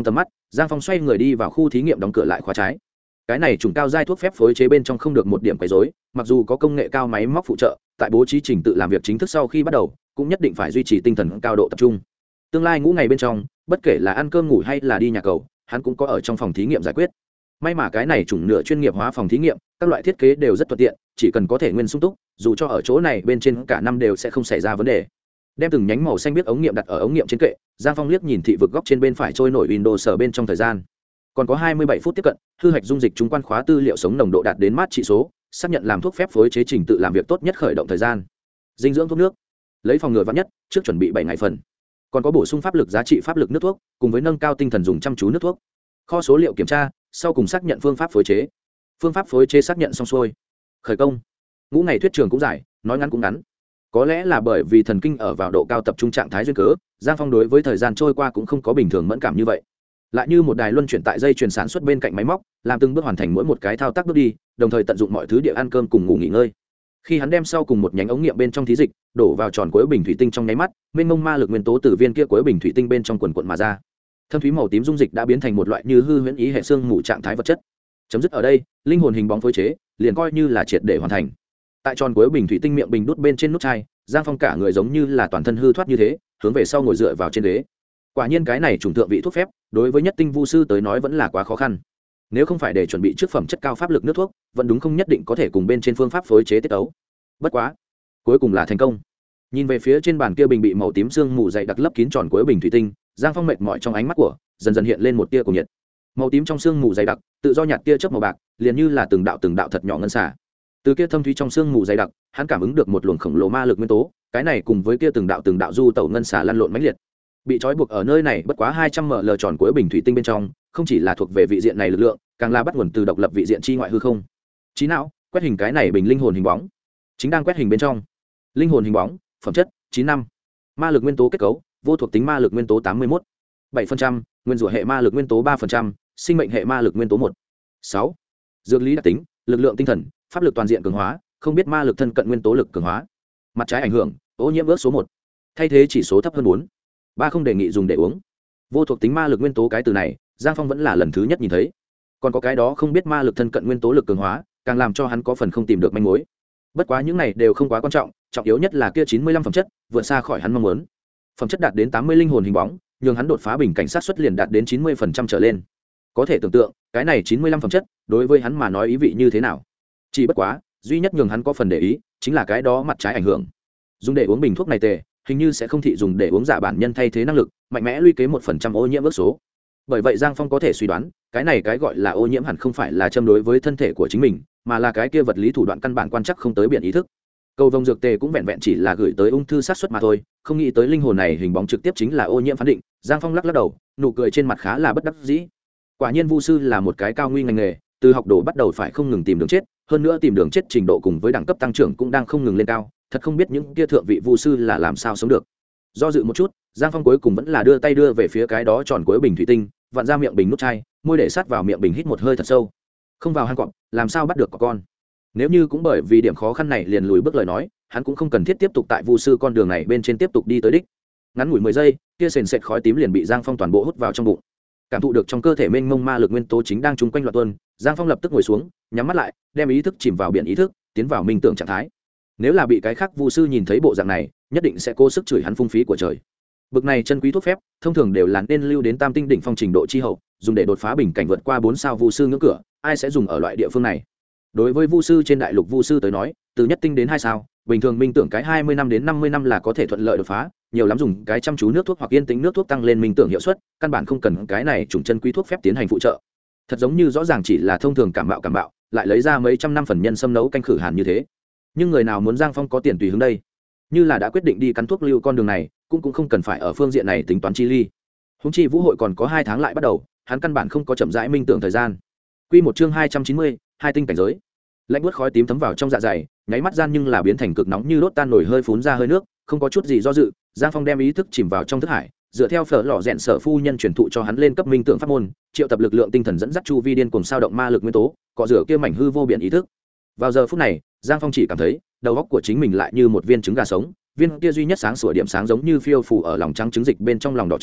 S1: Giang Phong xoay người đi vào khu thí nghiệm đóng cửa lại khóa trái. Cái này trùng cao giai thuốc phép phối chế bên trong không được một điểm quấy rối, mặc dù có công nghệ cao máy móc phụ trợ, tại bố trí trình tự làm việc chính thức sau khi bắt đầu, cũng nhất định phải duy trì tinh thần cao độ tập trung. Tương lai ngũ ngày bên trong, bất kể là ăn cơm ngủ hay là đi nhà cầu, hắn cũng có ở trong phòng thí nghiệm giải quyết. May mà cái này chủng nửa chuyên nghiệp hóa phòng thí nghiệm, các loại thiết kế đều rất thuận tiện, chỉ cần có thể nguyên sung túc, dù cho ở chỗ này bên trên cả năm đều sẽ không xảy ra vấn đề. Đem từng nhánh màu xanh biết ống nghiệm đặt ở ống nghiệm trên kệ, Giang Phong liếc nhìn thị vực góc trên bên phải trôi nổi Windows sở bên trong thời gian. Còn có 27 phút tiếp cận, hư hạch dung dịch chúng quan khóa tư liệu sống nồng độ đạt đến mát trị số, xác nhận làm thuốc phép phối chế trình tự làm việc tốt nhất khởi động thời gian. Dinh dưỡng thuốc nước, lấy phòng ngừa vạn nhất, trước chuẩn bị 7 ngày phần. Còn có bổ sung pháp lực giá trị pháp lực nước thuốc, cùng với nâng cao tinh thần dùng chăm chú nước thuốc. Kho số liệu kiểm tra, sau cùng xác nhận phương pháp phối chế. Phương pháp phối chế xác nhận xong xuôi. Khởi công. Ngũ ngày thuyết trường cũng dài, nói ngắn cũng ngắn. Có lẽ là bởi vì thần kinh ở vào độ cao tập trung trạng thái duyên cớ, Giang Phong đối với thời gian trôi qua cũng không có bình thường mẫn cảm như vậy. Lại như một đài luân chuyển tại dây chuyền sản xuất bên cạnh máy móc, làm từng bước hoàn thành mỗi một cái thao tác bước đi, đồng thời tận dụng mọi thứ địa ăn cơm cùng ngủ nghỉ ngơi. Khi hắn đem sau cùng một nhánh ống nghiệm bên trong thí dịch đổ vào tròn cuối bình thủy tinh trong nháy mắt, mênh mông ma lực nguyên tố từ viên kia cuối bình thủy tinh bên trong quần quần mà ra. Thâm thúy màu tím dung dịch đã biến thành một loại như hư huyễn ý hệ xương mù trạng thái vật chất. Chấm dứt ở đây, linh hồn hình bóng phối chế liền coi như là triệt để hoàn thành. Tại tròn cuối bình thủy tinh miệng bình đút bên trên nút chai, Giang Phong cả người giống như là toàn thân hư thoát như thế, hướng về sau ngồi dựa vào trên ghế. Quả nhiên cái này trùng thượng vị thuốc phép, đối với nhất tinh vu sư tới nói vẫn là quá khó khăn. Nếu không phải để chuẩn bị trước phẩm chất cao pháp lực nước thuốc, vẫn đúng không nhất định có thể cùng bên trên phương pháp phối chế tiết ấu. Bất quá, cuối cùng là thành công. Nhìn về phía trên bàn kia bình bị màu tím sương mù dày đặc lấp kín tròn cuối bình thủy tinh, Giang Phong mệt mỏi trong ánh mắt của, dần dần hiện lên một tia của nhiệt. Màu tím trong sương mù dày đặc, tự do nhạt tia chớp màu bạc, liền như là từng đạo thật nhỏ ngân xả. Từ kia thâm thúy trong sương mù dày đặc, hắn cảm ứng được một luồng khổng lồ ma lực nguyên tố, cái này cùng với kia từng đạo du tẩu ngân xả lăn lộn mãnh liệt. Bị trói buộc ở nơi này bất quá 200 ml tròn cuối bình thủy tinh bên trong, không chỉ là thuộc về vị diện này lực lượng, càng là bắt nguồn từ độc lập vị diện chi ngoại hư không. Trí não, quét hình cái này bình linh hồn hình bóng. Chính đang quét hình bên trong. Linh hồn hình bóng, phẩm chất 95. Ma lực nguyên tố kết cấu, vô thuộc tính ma lực nguyên tố 81. 7%, nguyên rủa hệ ma lực nguyên tố 3%, sinh mệnh hệ ma lực nguyên tố 1. 6. Dược lý đặc tính, lực lượng tinh thần, pháp lực toàn diện cường hóa, không biết ma lực thân cận nguyên tố lực cường hóa. Mặt trái ảnh hưởng, ô nhiễm ước số 1. Thay thế chỉ số thấp hơn 4. 3 không đề nghị dùng để uống. Vô thuộc tính ma lực nguyên tố cái từ này, Giang Phong vẫn là lần thứ nhất nhìn thấy. Còn có cái đó không biết ma lực thân cận nguyên tố lực cường hóa, càng làm cho hắn có phần không tìm được manh mối. Bất quá những này đều không quá quan trọng, trọng yếu nhất là kia 95 phẩm chất, vượt xa khỏi hắn mong muốn. Phẩm chất đạt đến 80 linh hồn hình bóng, nhưng hắn đột phá bình cảnh sát suất liền đạt đến 90% trở lên. Có thể tưởng tượng, cái này 95 phẩm chất, đối với hắn mà nói ý vị như thế nào. Chỉ bất quá, duy nhất nhường hắn có phần để ý, chính là cái đó mặt trái ảnh hưởng. Dùng để uống bình thuốc này tệ, hình như sẽ không thị dùng để uống giả bản nhân thay thế năng lực, mạnh mẽ lũy kế 1% ô nhiễm ước số. Bởi vậy Giang Phong có thể suy đoán, cái này cái gọi là ô nhiễm hẳn không phải là châm đối với thân thể của chính mình, mà là cái kia vật lý thủ đoạn căn bản quan chắc không tới biển ý thức. Cầu vồng dược tề cũng vẹn vẹn chỉ là gửi tới ung thư sát xuất mà thôi, không nghĩ tới linh hồn này hình bóng trực tiếp chính là ô nhiễm phán định. Giang Phong lắc lắc đầu, nụ cười trên mặt khá là bất đắc dĩ. Quả nhiên vu sư là một cái cao nguy ngành nghề, từ học đồ bắt đầu phải không ngừng tìm đường chết, hơn nữa tìm đường chết trình độ cùng với đẳng cấp tăng trưởng cũng đang không ngừng lên cao, thật không biết những kia thượng vị vu sư là làm sao sống được. Do dự một chút, Giang Phong cuối cùng vẫn là đưa tay đưa về phía cái đó tròn cuối bình thủy tinh, vặn ra miệng bình nút chai, môi để sát vào miệng bình hít một hơi thật sâu. Không vào hang cọp, làm sao bắt được con? Nếu như cũng bởi vì điểm khó khăn này liền lùi bước lời nói, hắn cũng không cần thiết tiếp tục tại vu sư con đường này bên trên tiếp tục đi tới đích. Ngắn ngủi 10 giây, kia sền sệt khói tím liền bị Giang Phong toàn bộ hút vào trong bụng. Cảm thụ được trong cơ thể mênh mông ma lực nguyên tố chính đang chung quanh loạn tuôn, Giang Phong lập tức ngồi xuống, nhắm mắt lại, đem ý thức chìm vào biển ý thức, tiến vào minh tưởng trạng thái. Nếu là bị cái khác vu sư nhìn thấy bộ dạng này, nhất định sẽ cố sức chửi hắn phung phí của trời. Bực này chân quý thuốc phép, thông thường đều là nên lưu đến tam tinh đỉnh phong trình độ chi hậu, dùng để đột phá bình cảnh vượt qua 4 sao vu sư ngưỡng cửa, ai sẽ dùng ở loại địa phương này? Đối với vu sư trên đại lục vu sư tới nói, từ nhất tinh đến 2 sao, bình thường minh tưởng cái 20 năm đến 50 năm là có thể thuận lợi đột phá, nhiều lắm dùng cái chăm chú nước thuốc hoặc yên tĩnh nước thuốc tăng lên minh tưởng hiệu suất, căn bản không cần cái này trùng chân quý thuốc phép tiến hành phụ trợ. Thật giống như rõ ràng chỉ là thông thường cảm bạo, lại lấy ra mấy trăm năm phần nhân xâm nấu canh khử hàn như thế. Nhưng người nào muốn Giang Phong có tiền tùy hướng đây? Như là đã quyết định đi cắn thuốc lưu con đường này, cũng không cần phải ở phương diện này tính toán chi ly. Huống chi vũ hội còn có 2 tháng lại bắt đầu, hắn căn bản không có chậm rãi minh tưởng thời gian. Quy một chương 290, hai tinh cảnh giới. Lạnh buốt khói tím thấm vào trong dạ dày, nháy mắt gian nhưng là biến thành cực nóng như đốt tan nổi hơi phún ra hơi nước, không có chút gì do dự, Giang Phong đem ý thức chìm vào trong thức hải, dựa theo phở lò rèn sở phu nhân truyền thụ cho hắn lên cấp minh tưởng pháp môn, triệu tập lực lượng tinh thần dẫn dắt chu vi điên cuồng sao động ma lực nguyên tố, cọ rửa kia mảnh hư vô biển ý thức. Vào giờ phút này, Giang Phong chỉ cảm thấy, đầu óc của chính mình lại như một viên trứng gà sống, viên kia duy nhất sáng sủa điểm sáng giống như phiêu phù ở lòng trắng trứng dịch bên trong lòng đỏ trứng,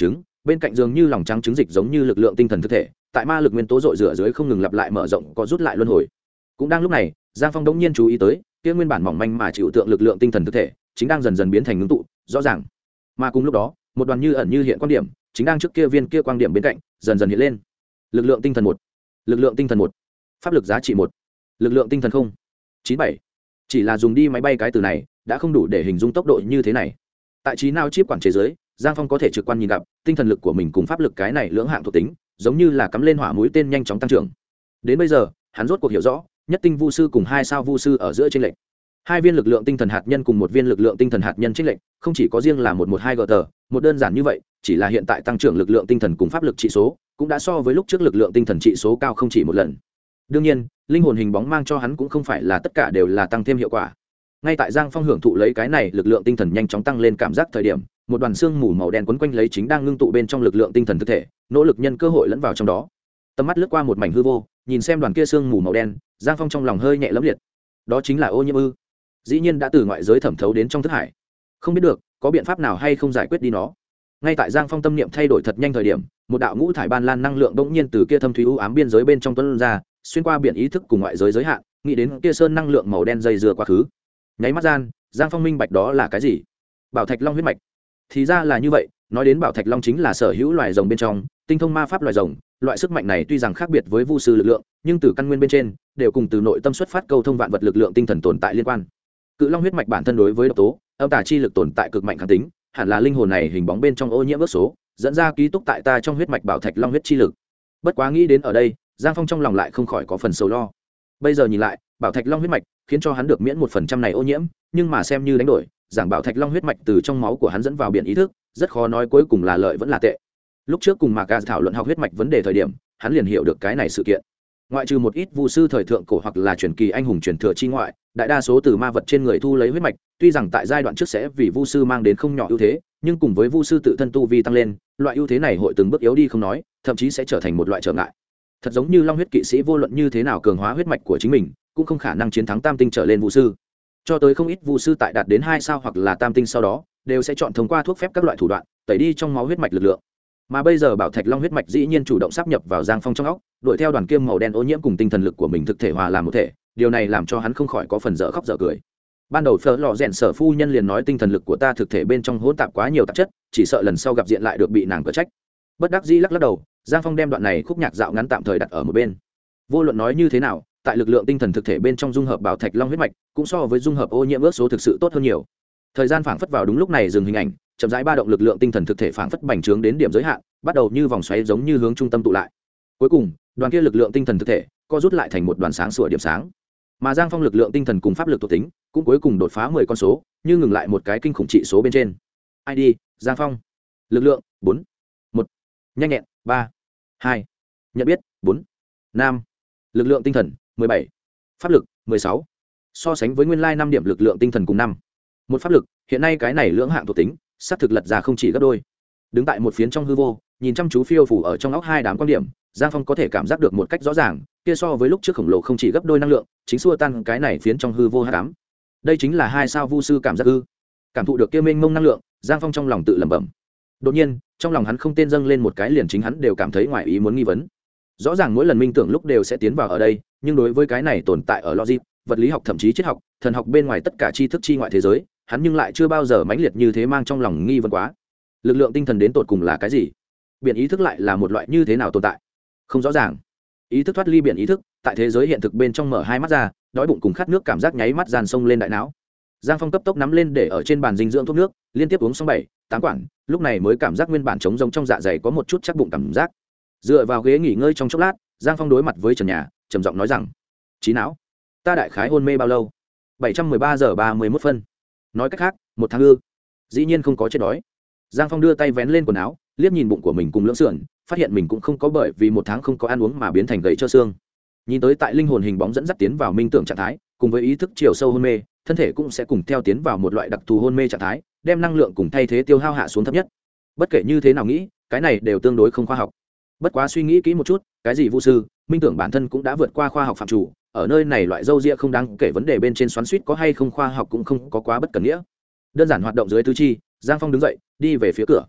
S1: bên cạnh dường như lòng trắng trứng dịch giống như lực lượng tinh thần thực thể tại ma lực nguyên tố dội rửa dưới không ngừng lặp lại mở rộng có rút lại luân hồi. Cũng đang lúc này Giang Phong đống nhiên chú ý tới kia nguyên bản mỏng manh mà chịu tượng lực lượng tinh thần thực thể chính đang dần dần biến thành ngưng tụ rõ ràng. Mà cùng lúc đó một đoàn như ẩn như hiện quan điểm chính đang trước kia viên kia quang điểm bên cạnh dần dần hiện lên. Lực lượng tinh thần 1, lực lượng tinh thần 1, pháp lực giá trị 1, lực lượng tinh thần 097. Chỉ là dùng đi máy bay cái từ này đã không đủ để hình dung tốc độ như thế này. Tại trí não chip quản chế giới, Giang Phong có thể trực quan nhìn gặp tinh thần lực của mình cùng pháp lực cái này lưỡng hạng thuộc tính giống như là cắm lên hỏa mũi tên nhanh chóng tăng trưởng. Đến bây giờ hắn rốt cuộc hiểu rõ nhất tinh vu sư cùng 2 sao vu sư ở giữa chênh lệch. 2 viên lực lượng tinh thần hạt nhân cùng 1 viên lực lượng tinh thần hạt nhân chênh lệch không chỉ có riêng là 112 gt một đơn giản như vậy, chỉ là hiện tại tăng trưởng lực lượng tinh thần cùng pháp lực trị số cũng đã so với lúc trước lực lượng tinh thần trị số cao không chỉ một lần. Đương nhiên linh hồn hình bóng mang cho hắn cũng không phải là tất cả đều là tăng thêm hiệu quả. Ngay tại Giang Phong hưởng thụ lấy cái này lực lượng tinh thần nhanh chóng tăng lên cảm giác thời điểm, một đoàn xương mù màu đen quấn quanh lấy chính đang ngưng tụ bên trong lực lượng tinh thần thực thể, nỗ lực nhân cơ hội lẫn vào trong đó. Tầm mắt lướt qua một mảnh hư vô, nhìn xem đoàn kia xương mù màu đen, Giang Phong trong lòng hơi nhẹ lẫm liệt. Đó chính là ô nhiễm ư? Dĩ nhiên đã từ ngoại giới thẩm thấu đến trong thức hải. Không biết được có biện pháp nào hay không giải quyết đi nó. Ngay tại Giang Phong tâm niệm thay đổi thật nhanh thời điểm, một đạo ngũ thải ban lan năng lượng bỗng nhiên từ kia thâm thúy u ám biên giới bên trong tuôn ra, xuyên qua biển ý thức cùng ngoại giới giới hạn, nghĩ đến kia sơn năng lượng màu đen dây dưa quá khứ. Nháy mắt gian, Giang Phong minh bạch đó là cái gì? Bảo thạch long huyết mạch. Thì ra là như vậy, nói đến bảo thạch long chính là sở hữu loài rồng bên trong tinh thông ma pháp loài rồng. Loại sức mạnh này tuy rằng khác biệt với vu sư lực lượng, nhưng từ căn nguyên bên trên đều cùng từ nội tâm xuất phát câu thông vạn vật lực lượng tinh thần tồn tại liên quan. Cự long huyết mạch bản thân đối với độc tố âm tà chi lực tồn tại cực mạnh kháng tính, hẳn là linh hồn này hình bóng bên trong ô nhiễm ước số dẫn ra ký túc tại ta trong huyết mạch bảo thạch long huyết chi lực. Bất quá nghĩ đến ở đây, Giang Phong trong lòng lại không khỏi có phần sầu lo. Bây giờ nhìn lại, bảo thạch long huyết mạch khiến cho hắn được miễn 1% này ô nhiễm, nhưng mà xem như đánh đổi, giảng bảo thạch long huyết mạch từ trong máu của hắn dẫn vào biển ý thức, rất khó nói cuối cùng là lợi vẫn là tệ. Lúc trước cùng Mạc Gà thảo luận học huyết mạch vấn đề thời điểm, hắn liền hiểu được cái này sự kiện. Ngoại trừ một ít vu sư thời thượng cổ hoặc là truyền kỳ anh hùng truyền thừa chi ngoại, đại đa số từ ma vật trên người thu lấy huyết mạch, tuy rằng tại giai đoạn trước sẽ vì vu sư mang đến không nhỏ ưu thế, nhưng cùng với vu sư tự thân tu vi tăng lên, loại ưu thế này hội từng bước yếu đi không nói, thậm chí sẽ trở thành một loại trở ngại. Thật giống như long huyết kỵ sĩ vô luận như thế nào cường hóa huyết mạch của chính mình, cũng không khả năng chiến thắng tam tinh trở lên vu sư. Cho tới không ít vu sư tại đạt đến 2 sao hoặc là tam tinh sau đó, đều sẽ chọn thông qua thuốc phép các loại thủ đoạn, tẩy đi trong máu huyết mạch lực lượng. Mà bây giờ bảo thạch long huyết mạch dĩ nhiên chủ động sáp nhập vào Giang Phong trong óc, đuổi theo đoàn kiêm màu đen ô nhiễm cùng tinh thần lực của mình thực thể hòa làm một thể, điều này làm cho hắn không khỏi có phần dở khóc dở cười. Ban đầu Phở Lọ Rèn sở phu nhân liền nói tinh thần lực của ta thực thể bên trong hỗn tạp quá nhiều tạp chất, chỉ sợ lần sau gặp diện lại được bị nàng cở trách. Bất đắc dĩ lắc lắc đầu, Giang Phong đem đoạn này khúc nhạc dạo ngắn tạm thời đặt ở một bên. Vô luận nói như thế nào, tại lực lượng tinh thần thực thể bên trong dung hợp bảo thạch long huyết mạch, cũng so với dung hợp ô nhiễm ước số thực sự tốt hơn nhiều. Thời gian phảng phất vào đúng lúc này dừng hình ảnh, chậm rãi ba động lực lượng tinh thần thực thể phảng phất bành trướng đến điểm giới hạn, bắt đầu như vòng xoáy giống như hướng trung tâm tụ lại. Cuối cùng, đoàn kia lực lượng tinh thần thực thể co rút lại thành một đoàn sáng sủa điểm sáng. Mà Giang Phong lực lượng tinh thần cùng pháp lực thuộc tính cũng cuối cùng đột phá 10 con số, như ngừng lại một cái kinh khủng trị số bên trên. ID: Giang Phong. Lực lượng: 4. 1. Nhanh nhẹn: 3. 2. Nhận biết: 4. 5. Lực lượng tinh thần: 17. Pháp lực: 16. So sánh với nguyên lai 5 điểm lực lượng tinh thần cùng 5. Một pháp lực, hiện nay cái này lưỡng hạng thuộc tính, sắp thực lật ra không chỉ gấp đôi. Đứng tại một phiến trong hư vô, nhìn chăm chú phiêu phủ ở trong óc hai đám quan điểm, Giang Phong có thể cảm giác được một cách rõ ràng, kia so với lúc trước khổng lồ không chỉ gấp đôi năng lượng, chính xua tan cái này phiến trong hư vô hắc ám. Đây chính là 2 sao vu sư cảm giác ư? Cảm thụ được kia mênh mông năng lượng, Giang Phong trong lòng tự lẩm bẩm. Đột nhiên, trong lòng hắn không tên dâng lên một cái liền chính hắn đều cảm thấy ngoài ý muốn nghi vấn. Rõ ràng mỗi lần minh tưởng lúc đều sẽ tiến vào ở đây, nhưng đối với cái này tồn tại ở logic, vật lý học thậm chí triết học, thần học bên ngoài tất cả tri thức chi ngoại thế giới, hắn nhưng lại chưa bao giờ mãnh liệt như thế mang trong lòng nghi vấn quá. Lực lượng tinh thần đến tột cùng là cái gì? Biển ý thức lại là một loại như thế nào tồn tại? Không rõ ràng. Ý thức thoát ly biển ý thức, tại thế giới hiện thực bên trong mở hai mắt ra, đói bụng cùng khát nước cảm giác nháy mắt dàn sông lên đại não. Giang Phong cấp tốc nắm lên để ở trên bàn dinh dưỡng thuốc nước, liên tiếp uống xong 7-8 quản, lúc này mới cảm giác nguyên bản trống rỗng trong dạ dày có một chút chắc bụng cảm giác. Dựa vào ghế nghỉ ngơi trong chốc lát, Giang Phong đối mặt với trần nhà, trầm giọng nói rằng: "Trí não, ta đại khái hôn mê bao lâu?" 713 giờ 31 phân. Nói cách khác, 1 tháng ư? Dĩ nhiên không có chết đói. Giang Phong đưa tay vén lên quần áo, liếc nhìn bụng của mình cùng lưỡng sườn, phát hiện mình cũng không có bởi vì 1 tháng không có ăn uống mà biến thành gầy trơ xương. Nhìn tới tại linh hồn hình bóng dẫn dắt tiến vào minh tưởng trạng thái, cùng với ý thức chiều sâu hôn mê, thân thể cũng sẽ cùng theo tiến vào một loại đặc thù hôn mê trạng thái, đem năng lượng cùng thay thế tiêu hao hạ xuống thấp nhất. Bất kể như thế nào nghĩ, cái này đều tương đối không khoa học. Bất quá suy nghĩ kỹ một chút, cái gì vu sư, minh tưởng bản thân cũng đã vượt qua khoa học phạm chủ, ở nơi này loại dâu ria không đáng kể vấn đề bên trên xoắn xuýt có hay không khoa học cũng không có quá bất cần nghĩa. Đơn giản hoạt động dưới tứ chi, Giang Phong đứng dậy, đi về phía cửa.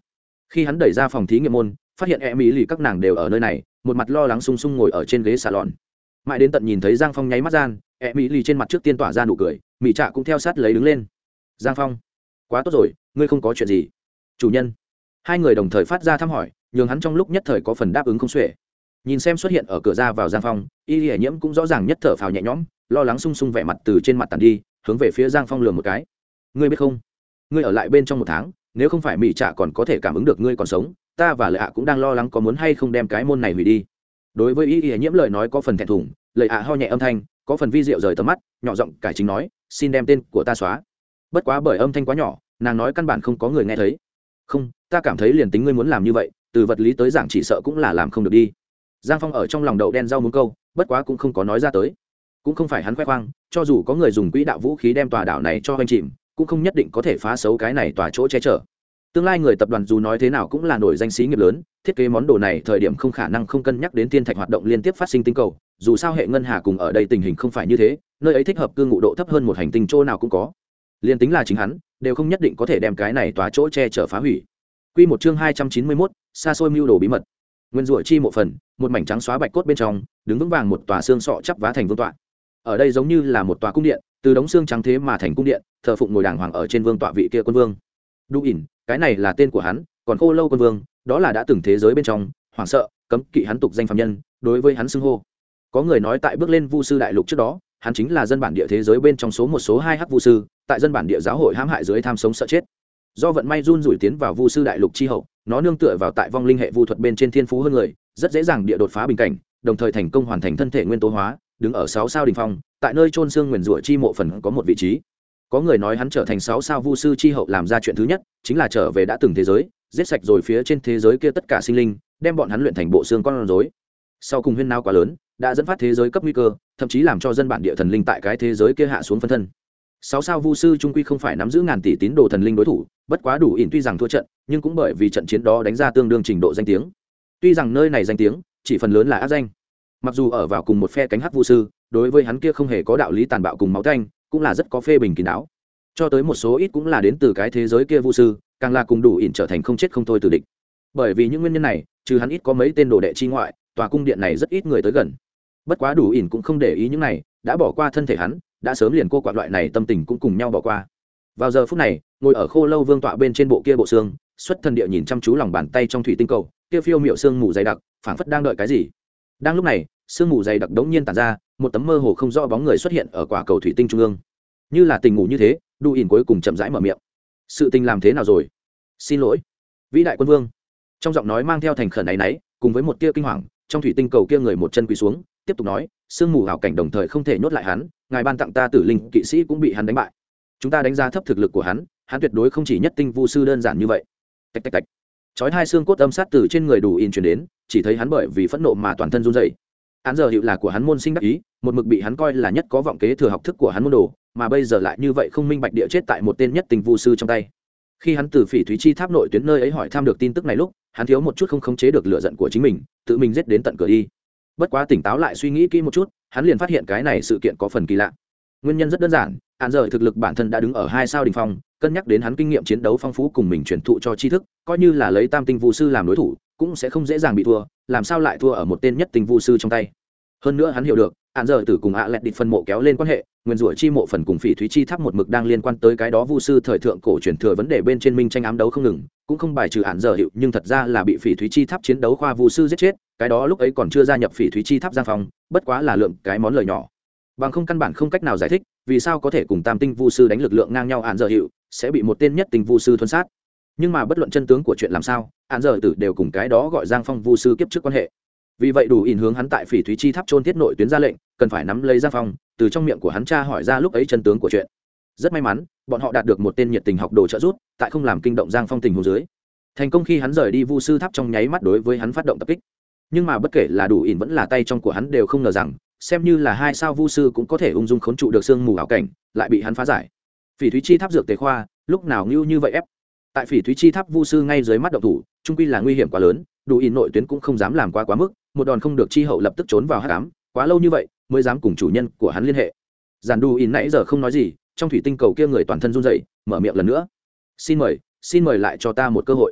S1: Khi hắn đẩy ra phòng thí nghiệm môn, phát hiện mỹ lì các nàng đều ở nơi này, một mặt lo lắng sung sung ngồi ở trên ghế salon. Mãi đến tận nhìn thấy Giang Phong nháy mắt gian, mỹ lì trên mặt trước tiên tỏa ra nụ cười, mỹ trạ cũng theo sát lấy đứng lên. Giang Phong, quá tốt rồi, ngươi không có chuyện gì? Chủ nhân. Hai người đồng thời phát ra thăm hỏi, nhường hắn trong lúc nhất thời có phần đáp ứng không xuể. Nhìn xem xuất hiện ở cửa ra vào Giang Phong, y hiển nhiễm cũng rõ ràng nhất thở phào nhẹ nhõm, lo lắng sung sung vẻ mặt từ trên mặt tàn đi, hướng về phía Giang Phong lườm một cái. Ngươi biết không, ngươi ở lại bên trong một tháng, nếu không phải mỹ trạ còn có thể cảm ứng được ngươi còn sống, ta và lợi ạ cũng đang lo lắng có muốn hay không đem cái môn này hủy đi. Đối với y hiển nhiễm lời nói có phần thẹn thùng, lợi ạ ho nhẹ âm thanh, có phần vi diệu rời tầm mắt, nhỏ giọng cải chính nói, xin đem tên của ta xóa. Bất quá bởi âm thanh quá nhỏ, nàng nói căn bản không có người nghe thấy. Không, ta cảm thấy liền tính ngươi muốn làm như vậy, từ vật lý tới giảng chỉ sợ cũng là làm không được đi. Giang Phong ở trong lòng đậu đen rau muống câu, bất quá cũng không có nói ra tới. Cũng không phải hắn khoe khoang, cho dù có người dùng quỹ đạo vũ khí đem tòa đảo này cho hoành chìm, cũng không nhất định có thể phá xấu cái này tòa chỗ che chở. Tương lai người tập đoàn dù nói thế nào cũng là nổi danh xí nghiệp lớn, thiết kế món đồ này thời điểm không khả năng không cân nhắc đến thiên thạch hoạt động liên tiếp phát sinh tinh cầu, dù sao hệ ngân hà cùng ở đây tình hình không phải như thế, nơi ấy thích hợp cư ngụ độ thấp hơn một hành tinh chỗ nào cũng có. Liên tính là chính hắn, đều không nhất định có thể đem cái này tòa chỗ che chở phá hủy. Quy một chương 291, xa xôi mưu đồ bí mật. Nguyên rủa chi mộ phần, một mảnh trắng xóa bạch cốt bên trong, đứng vững vàng một tòa xương sọ chắp vá thành vương tọa. Ở đây giống như là một tòa cung điện, từ đống xương trắng thế mà thành cung điện, thờ phụng ngồi đàng hoàng ở trên vương tọa vị kia quân vương. Đu ỉn, cái này là tên của hắn, còn Khô Lâu quân vương, đó là đã từng thế giới bên trong, hoảng sợ, cấm kỵ hắn tục danh phàm nhân, đối với hắn xưng hô. Có người nói tại bước lên Vu sư đại lục trước đó, hắn chính là dân bản địa thế giới bên trong số 2 hắc vu sư, tại dân bản địa giáo hội hãm hại dưới tham sống sợ chết. Do vận may run rủi tiến vào Vu sư đại lục chi hậu, nó nương tựa vào tại vong linh hệ vu thuật bên trên thiên phú hơn người, rất dễ dàng địa đột phá bình cảnh, đồng thời thành công hoàn thành thân thể nguyên tố hóa, đứng ở 6 sao đỉnh phong, tại nơi chôn xương nguyền rủa chi mộ phần có một vị trí. Có người nói hắn trở thành 6 sao vu sư chi hậu làm ra chuyện thứ nhất, chính là trở về đã từng thế giới, giết sạch rồi phía trên thế giới kia tất cả sinh linh, đem bọn hắn luyện thành bộ xương con rối. Sau cùng huyên náo quá lớn, đã dẫn phát thế giới cấp nguy cơ, thậm chí làm cho dân bản địa thần linh tại cái thế giới kia hạ xuống phân thân. 6 sao vu sư trung quy không phải nắm giữ ngàn tỷ tín đồ thần linh đối thủ, bất quá đủ ỉn tuy rằng thua trận, nhưng cũng bởi vì trận chiến đó đánh ra tương đương trình độ danh tiếng. Tuy rằng nơi này danh tiếng chỉ phần lớn là ác danh, mặc dù ở vào cùng một phe cánh hắc vu sư, đối với hắn kia không hề có đạo lý tàn bạo cùng máu tanh, cũng là rất có phê bình kín đáo. Cho tới một số ít cũng là đến từ cái thế giới kia vu sư, càng là cùng đủ ỉn trở thành không chết không thôi tử địch. Bởi vì những nguyên nhân này, trừ hắn ít có mấy tên đồ đệ chi ngoại, tòa cung điện này rất ít người tới gần. Bất quá đủ ỉn cũng không để ý những này, đã bỏ qua thân thể hắn, đã sớm liền cô quạt loại này tâm tình cũng cùng nhau bỏ qua. Vào giờ phút này, ngồi ở Khô Lâu vương tọa bên trên bộ kia bộ xương, xuất thần địa nhìn chăm chú lòng bàn tay trong thủy tinh cầu, kia phiêu miệu xương mù dày đặc, phảng phất đang đợi cái gì. Đang lúc này, xương mù dày đặc đống nhiên tản ra, một tấm mơ hồ không rõ bóng người xuất hiện ở quả cầu thủy tinh trung ương. Như là tình ngủ như thế, đủ ỉn cuối cùng chậm rãi mở miệng. Sự tình làm thế nào rồi? Xin lỗi, vĩ đại quân vương. Trong giọng nói mang theo thành khẩn áy náy, cùng với một tia kinh hoàng, trong thủy tinh cầu kia người một chân quỳ xuống, tiếp tục nói, sương mù hảo cảnh đồng thời không thể nhốt lại hắn, ngài ban tặng ta tử linh kỵ sĩ cũng bị hắn đánh bại. Chúng ta đánh giá thấp thực lực của hắn tuyệt đối không chỉ nhất tinh vu sư đơn giản như vậy. Tạch tạch tạch. Chói hai xương cốt âm sát từ trên người đủ ỉn truyền đến, chỉ thấy hắn bởi vì phẫn nộ mà toàn thân run rẩy. Án giờ hiệu là của hắn môn sinh đắc ý, một mực bị hắn coi là nhất có vọng kế thừa học thức của hắn môn đồ, mà bây giờ lại như vậy không minh bạch địa chết tại một tên nhất tinh vu sư trong tay. Khi hắn từ Phỉ Thúy Chi Tháp nội tuyến nơi ấy hỏi thăm được tin tức này lúc, hắn thiếu một chút không khống chế được lửa giận của chính mình, tự mình giết đến tận cửa đi. Bất quá tỉnh táo lại suy nghĩ kỹ một chút, hắn liền phát hiện cái này sự kiện có phần kỳ lạ. Nguyên nhân rất đơn giản, án giờ thực lực bản thân đã đứng ở 2 sao đỉnh phong, cân nhắc đến hắn kinh nghiệm chiến đấu phong phú cùng mình truyền thụ cho tri thức, coi như là lấy tam tinh vu sư làm đối thủ, cũng sẽ không dễ dàng bị thua, làm sao lại thua ở một tên nhất tinh vu sư trong tay. Hơn nữa hắn hiểu được, án giờ tử cùng ạ lẹt địch phân mộ kéo lên quan hệ, nguyên rủa chi mộ phần cùng Phỉ Thúy Chi Tháp một mực đang liên quan tới cái đó vu sư thời thượng cổ truyền thừa vấn đề bên trên minh tranh ám đấu không ngừng, cũng không bài trừ án giờ hiệu, nhưng thật ra là bị Phỉ Thúy Chi Tháp chiến đấu khoa vu sư giết chết, cái đó lúc ấy còn chưa gia nhập Phỉ Thúy Chi Tháp Giang Phong, bất quá là lượng cái món lời nhỏ. Bằng không căn bản không cách nào giải thích, vì sao có thể cùng tam tinh vu sư đánh lực lượng ngang nhau án giờ hiệu, sẽ bị một tên nhất tinh vu sư thuần sát. Nhưng mà bất luận chân tướng của chuyện làm sao, án giờ tử đều cùng cái đó gọi Giang Phong vu sư kiếp trước quan hệ. Vì vậy đủ ỉn hướng hắn tại Phỉ Thúy Chi Tháp chôn thiết nội tuyến ra lệnh, cần phải nắm lấy Giang Phong, từ trong miệng của hắn tra hỏi ra lúc ấy chân tướng của chuyện. Rất may mắn, bọn họ đạt được một tên nhiệt tình học đồ trợ giúp, tại không làm kinh động Giang Phong tình huống dưới, thành công khi hắn rời đi vu sư tháp trong nháy mắt đối với hắn phát động tập kích. Nhưng mà bất kể là đủ ỉn vẫn là tay trong của hắn đều không ngờ rằng, xem như là 2 sao vu sư cũng có thể ung dung khốn trụ được sương mù ảo cảnh, lại bị hắn phá giải. Phỉ Thúy Chi Tháp dược tế khoa, lúc nào như vậy ép. Tại Phỉ Thúy Chi Tháp vu sư ngay dưới mắt động thủ, trung quy là nguy hiểm quá lớn, đủ ỉn nội tuyến cũng không dám làm quá mức, một đòn không được chi hậu lập tức trốn vào hắc ám, quá lâu như vậy mới dám cùng chủ nhân của hắn liên hệ. Giản Đủ ỉn nãy giờ không nói gì, trong thủy tinh cầu kia người toàn thân run rẩy, mở miệng lần nữa. Xin mời lại cho ta một cơ hội.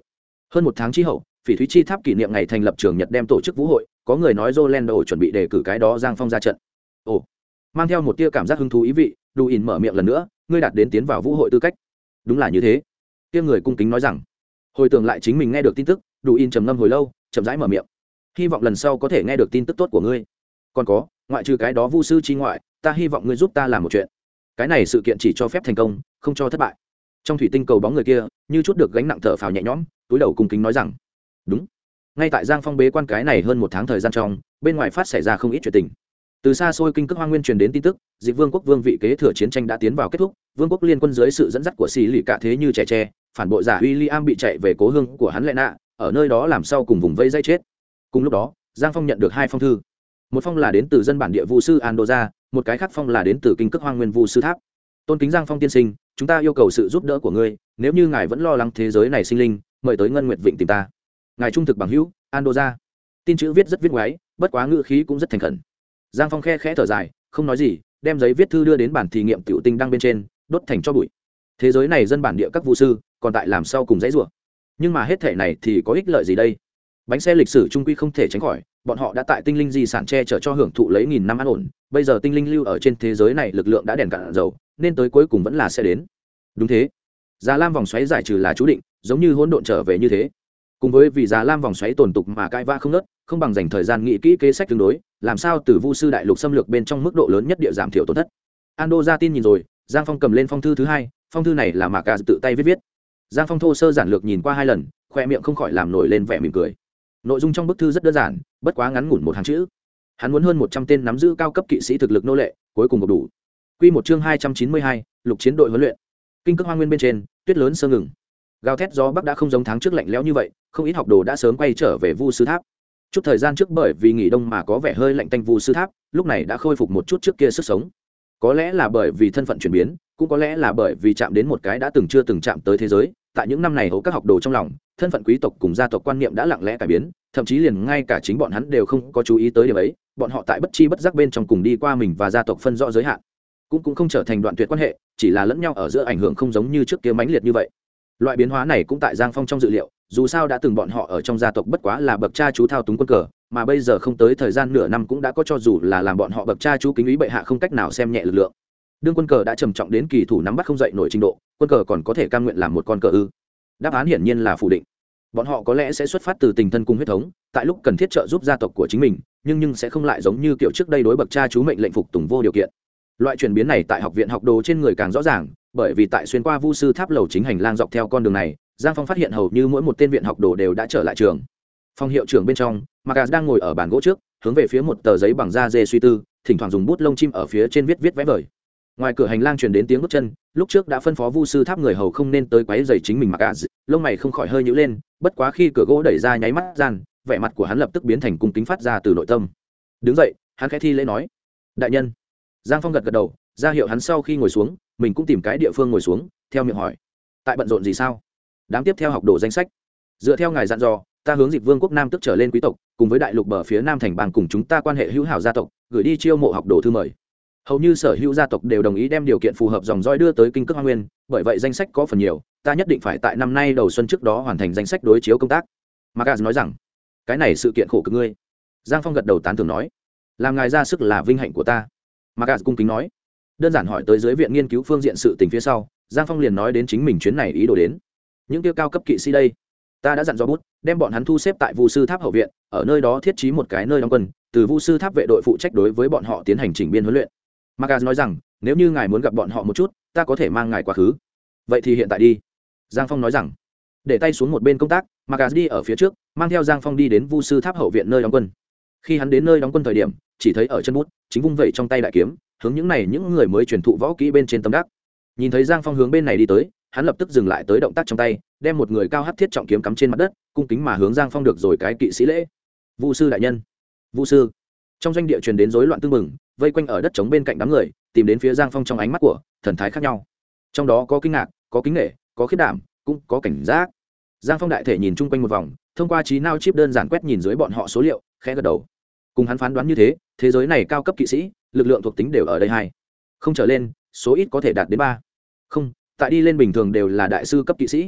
S1: Hơn một tháng chi hậu, Phỉ Thúy Chi Tháp kỷ niệm ngày thành lập trường Nhật đem tổ chức vũ hội, có người nói Rolando chuẩn bị đề cử cái đó Giang Phong ra trận. Ồ, mang theo một tia cảm giác hứng thú ý vị, Đu In mở miệng lần nữa, ngươi đạt đến tiến vào vũ hội tư cách. Đúng là như thế. Kia người cung kính nói rằng, hồi tưởng lại chính mình nghe được tin tức, Đu In trầm ngâm hồi lâu, chậm rãi mở miệng, hy vọng lần sau có thể nghe được tin tức tốt của ngươi. Còn có, ngoại trừ cái đó vu sư chi ngoại, ta hy vọng ngươi giúp ta làm một chuyện. Cái này sự kiện chỉ cho phép thành công, không cho thất bại. Trong thủy tinh cầu bóng người kia, như chút được gánh nặng thở phào nhẹ nhõm, túi đầu cung kính nói rằng, đúng. Ngay tại Giang Phong bế quan cái này hơn một tháng thời gian trong, bên ngoài phát xảy ra không ít chuyện tình. Từ xa xôi kinh cước hoang nguyên truyền đến tin tức, Dịch Vương quốc vương vị kế thừa chiến tranh đã tiến vào kết thúc, vương quốc liên quân dưới sự dẫn dắt của xì lì cả thế như trẻ tre, phản bội giả William bị chạy về cố hương của hắn lệ nạ, ở nơi đó làm sau cùng vùng vây dây chết. Cùng lúc đó, Giang Phong nhận được hai phong thư. Một phong là đến từ dân bản địa vu sư Andoja, một cái khác phong là đến từ kinh cước hoang nguyên vu sư tháp. Tôn kính Giang Phong tiên sinh, chúng ta yêu cầu sự giúp đỡ của ngươi, nếu như ngài vẫn lo lắng thế giới này sinh linh, mời tới Ngân Nguyệt Vịnh tìm ta. Ngài trung thực bằng hữu, Andoja. Tin chữ viết rất viết ngoáy, bất quá ngữ khí cũng rất thành khẩn. Giang Phong khẽ thở dài, không nói gì, đem giấy viết thư đưa đến bản thí nghiệm tiểu tinh đăng bên trên, đốt thành cho bụi. Thế giới này dân bản địa các vu sư, còn tại làm sao cùng dãy rủa. Nhưng mà hết thể này thì có ích lợi gì đây? Bánh xe lịch sử trung quy không thể tránh khỏi, bọn họ đã tại tinh linh di sản che chở cho hưởng thụ lấy nghìn năm an ổn, bây giờ tinh linh lưu ở trên thế giới này lực lượng đã đèn cạn dầu, nên tới cuối cùng vẫn là sẽ đến. Đúng thế. Già Lam vòng xoáy giải trừ là chú định, giống như hỗn độn trở về như thế. Cùng với vì Già Lam vòng xoáy tồn tục mà cãi vã không ngớt, không bằng dành thời gian nghĩ kỹ kế sách tương đối, làm sao từ vu sư đại lục xâm lược bên trong mức độ lớn nhất địa giảm thiểu tổn thất. Ando ra tin nhìn rồi, Giang Phong cầm lên phong thư thứ hai, phong thư này là Mạc tự tay viết. Giang Phong thô sơ giản lược nhìn qua hai lần, khoe miệng không khỏi làm nổi lên vẻ mỉm cười. Nội dung trong bức thư rất đơn giản, bất quá ngắn ngủn một hàng chữ. Hắn muốn hơn 100 tên nắm giữ cao cấp kỵ sĩ thực lực nô lệ, cuối cùng gộp đủ. Quy một chương 292, lục chiến đội huấn luyện. Kinh cước hoang nguyên bên trên, tuyết lớn sơ ngừng. Gào thét gió bắc đã không giống tháng trước lạnh lẽo như vậy, không ít học đồ đã sớm quay trở về vu sư tháp. Chút thời gian trước bởi vì nghỉ đông mà có vẻ hơi lạnh tanh vu sư tháp, lúc này đã khôi phục một chút trước kia sức sống. Có lẽ là bởi vì thân phận chuyển biến, cũng có lẽ là bởi vì chạm đến một cái đã từng chưa từng chạm tới thế giới. Tại những năm này hầu các học đồ trong lòng, thân phận quý tộc cùng gia tộc quan niệm đã lặng lẽ cải biến, thậm chí liền ngay cả chính bọn hắn đều không có chú ý tới điểm ấy. Bọn họ tại bất chi bất giác bên trong cùng đi qua mình và gia tộc phân rõ giới hạn, cũng không trở thành đoạn tuyệt quan hệ, chỉ là lẫn nhau ở giữa ảnh hưởng không giống như trước kia mãnh liệt như vậy. Loại biến hóa này cũng tại Giang Phong trong dự liệu, dù sao đã từng bọn họ ở trong gia tộc bất quá là bậc cha chú thao túng quân cờ, mà bây giờ không tới thời gian nửa năm cũng đã có cho dù là làm bọn họ bậc cha chú kính ý bệ hạ không cách nào xem nhẹ lực lượng. Đương quân cờ đã trầm trọng đến kỳ thủ nắm bắt không dậy nổi trình độ, quân cờ còn có thể cam nguyện làm một con cờ ư? Đáp án hiển nhiên là phủ định. Bọn họ có lẽ sẽ xuất phát từ tình thân cùng huyết thống, tại lúc cần thiết trợ giúp gia tộc của chính mình, nhưng sẽ không lại giống như kiểu trước đây đối bậc cha chú mệnh lệnh phục tùng vô điều kiện. Loại chuyển biến này tại học viện học đồ trên người càng rõ ràng, bởi vì tại xuyên qua vu sư tháp lầu chính hành lang dọc theo con đường này, Giang Phong phát hiện hầu như mỗi một tên viện học đồ đều đã trở lại trường. Phòng hiệu trưởng bên trong, Magas đang ngồi ở bàn gỗ trước, hướng về phía một tờ giấy bằng da dê suy tư, thỉnh thoảng dùng bút lông chim ở phía trên viết vẽ vời. Ngoài cửa hành lang truyền đến tiếng bước chân, lúc trước đã phân phó vu sư tháp người hầu không nên tới quấy rầy chính mình Magas, lông mày không khỏi hơi nhíu lên, bất quá khi cửa gỗ đẩy ra nháy mắt gian, vẻ mặt của hắn lập tức biến thành cung kính phát ra từ nội tâm. Đứng dậy, hắn khẽ thi lễ nói: "Đại nhân." Giang Phong gật gật đầu, ra hiệu hắn sau khi ngồi xuống, mình cũng tìm cái địa phương ngồi xuống, theo miệng hỏi: "Tại bận rộn gì sao?" "Đám tiếp theo học đồ danh sách. Dựa theo ngài dặn dò, ta hướng Dịch Vương quốc Nam tức trở lên quý tộc, cùng với đại lục bờ phía Nam thành bang cùng chúng ta quan hệ hữu hảo gia tộc, gửi đi chiêu mộ học đồ thư mời. Hầu như sở hữu gia tộc đều đồng ý đem điều kiện phù hợp dòng dõi đưa tới kinh cước hoang nguyên, bởi vậy danh sách có phần nhiều, ta nhất định phải tại năm nay đầu xuân trước đó hoàn thành danh sách đối chiếu công tác." Magas nói rằng: "Cái này sự kiện khổ cực ngươi." Giang Phong gật đầu tán thưởng nói: "Làm ngài ra sức là vinh hạnh của ta." Magas cung kính nói. Đơn giản hỏi tới dưới viện nghiên cứu phương diện sự tình phía sau, Giang Phong liền nói đến chính mình chuyến này ý đồ đến. Những tiêu cao cấp kỵ sĩ đây, ta đã dặn dò bút đem bọn hắn thu xếp tại vu sư tháp hậu viện, ở nơi đó thiết trí một cái nơi đóng quân, từ vu sư tháp vệ đội phụ trách đối với bọn họ tiến hành chỉnh biên huấn luyện. Magas nói rằng, nếu như ngài muốn gặp bọn họ một chút, ta có thể mang ngài quá khứ. Vậy thì hiện tại đi. Giang Phong nói rằng. Để tay xuống một bên công tác, Magas đi ở phía trước, mang theo Giang Phong đi đến vu sư tháp hậu viện nơi đóng quân. Khi hắn đến nơi đóng quân thời điểm, chỉ thấy ở chân bút chính vung vẩy trong tay đại kiếm, hướng những người mới truyền thụ võ kỹ bên trên tâm đắc. Nhìn thấy Giang Phong hướng bên này đi tới, hắn lập tức dừng lại tới động tác trong tay, đem một người cao hắc thiết trọng kiếm cắm trên mặt đất, cung kính mà hướng Giang Phong được rồi cái kỵ sĩ lễ. "Vu sư đại nhân." "Vu sư." Trong doanh địa truyền đến rối loạn tương mừng, vây quanh ở đất trống bên cạnh đám người, tìm đến phía Giang Phong trong ánh mắt của thần thái khác nhau. Trong đó có kinh ngạc, có kính nể, có khiếp đảm, cũng có cảnh giác. Giang Phong đại thể nhìn chung quanh một vòng, thông qua trí não chip đơn giản quét nhìn dưới bọn họ số liệu, khẽ gật đầu. Cùng hắn phán đoán như thế, thế giới này cao cấp kỵ sĩ, lực lượng thuộc tính đều ở đây 2. Không trở lên, số ít có thể đạt đến 3. Không, tại đi lên bình thường đều là đại sư cấp kỵ sĩ.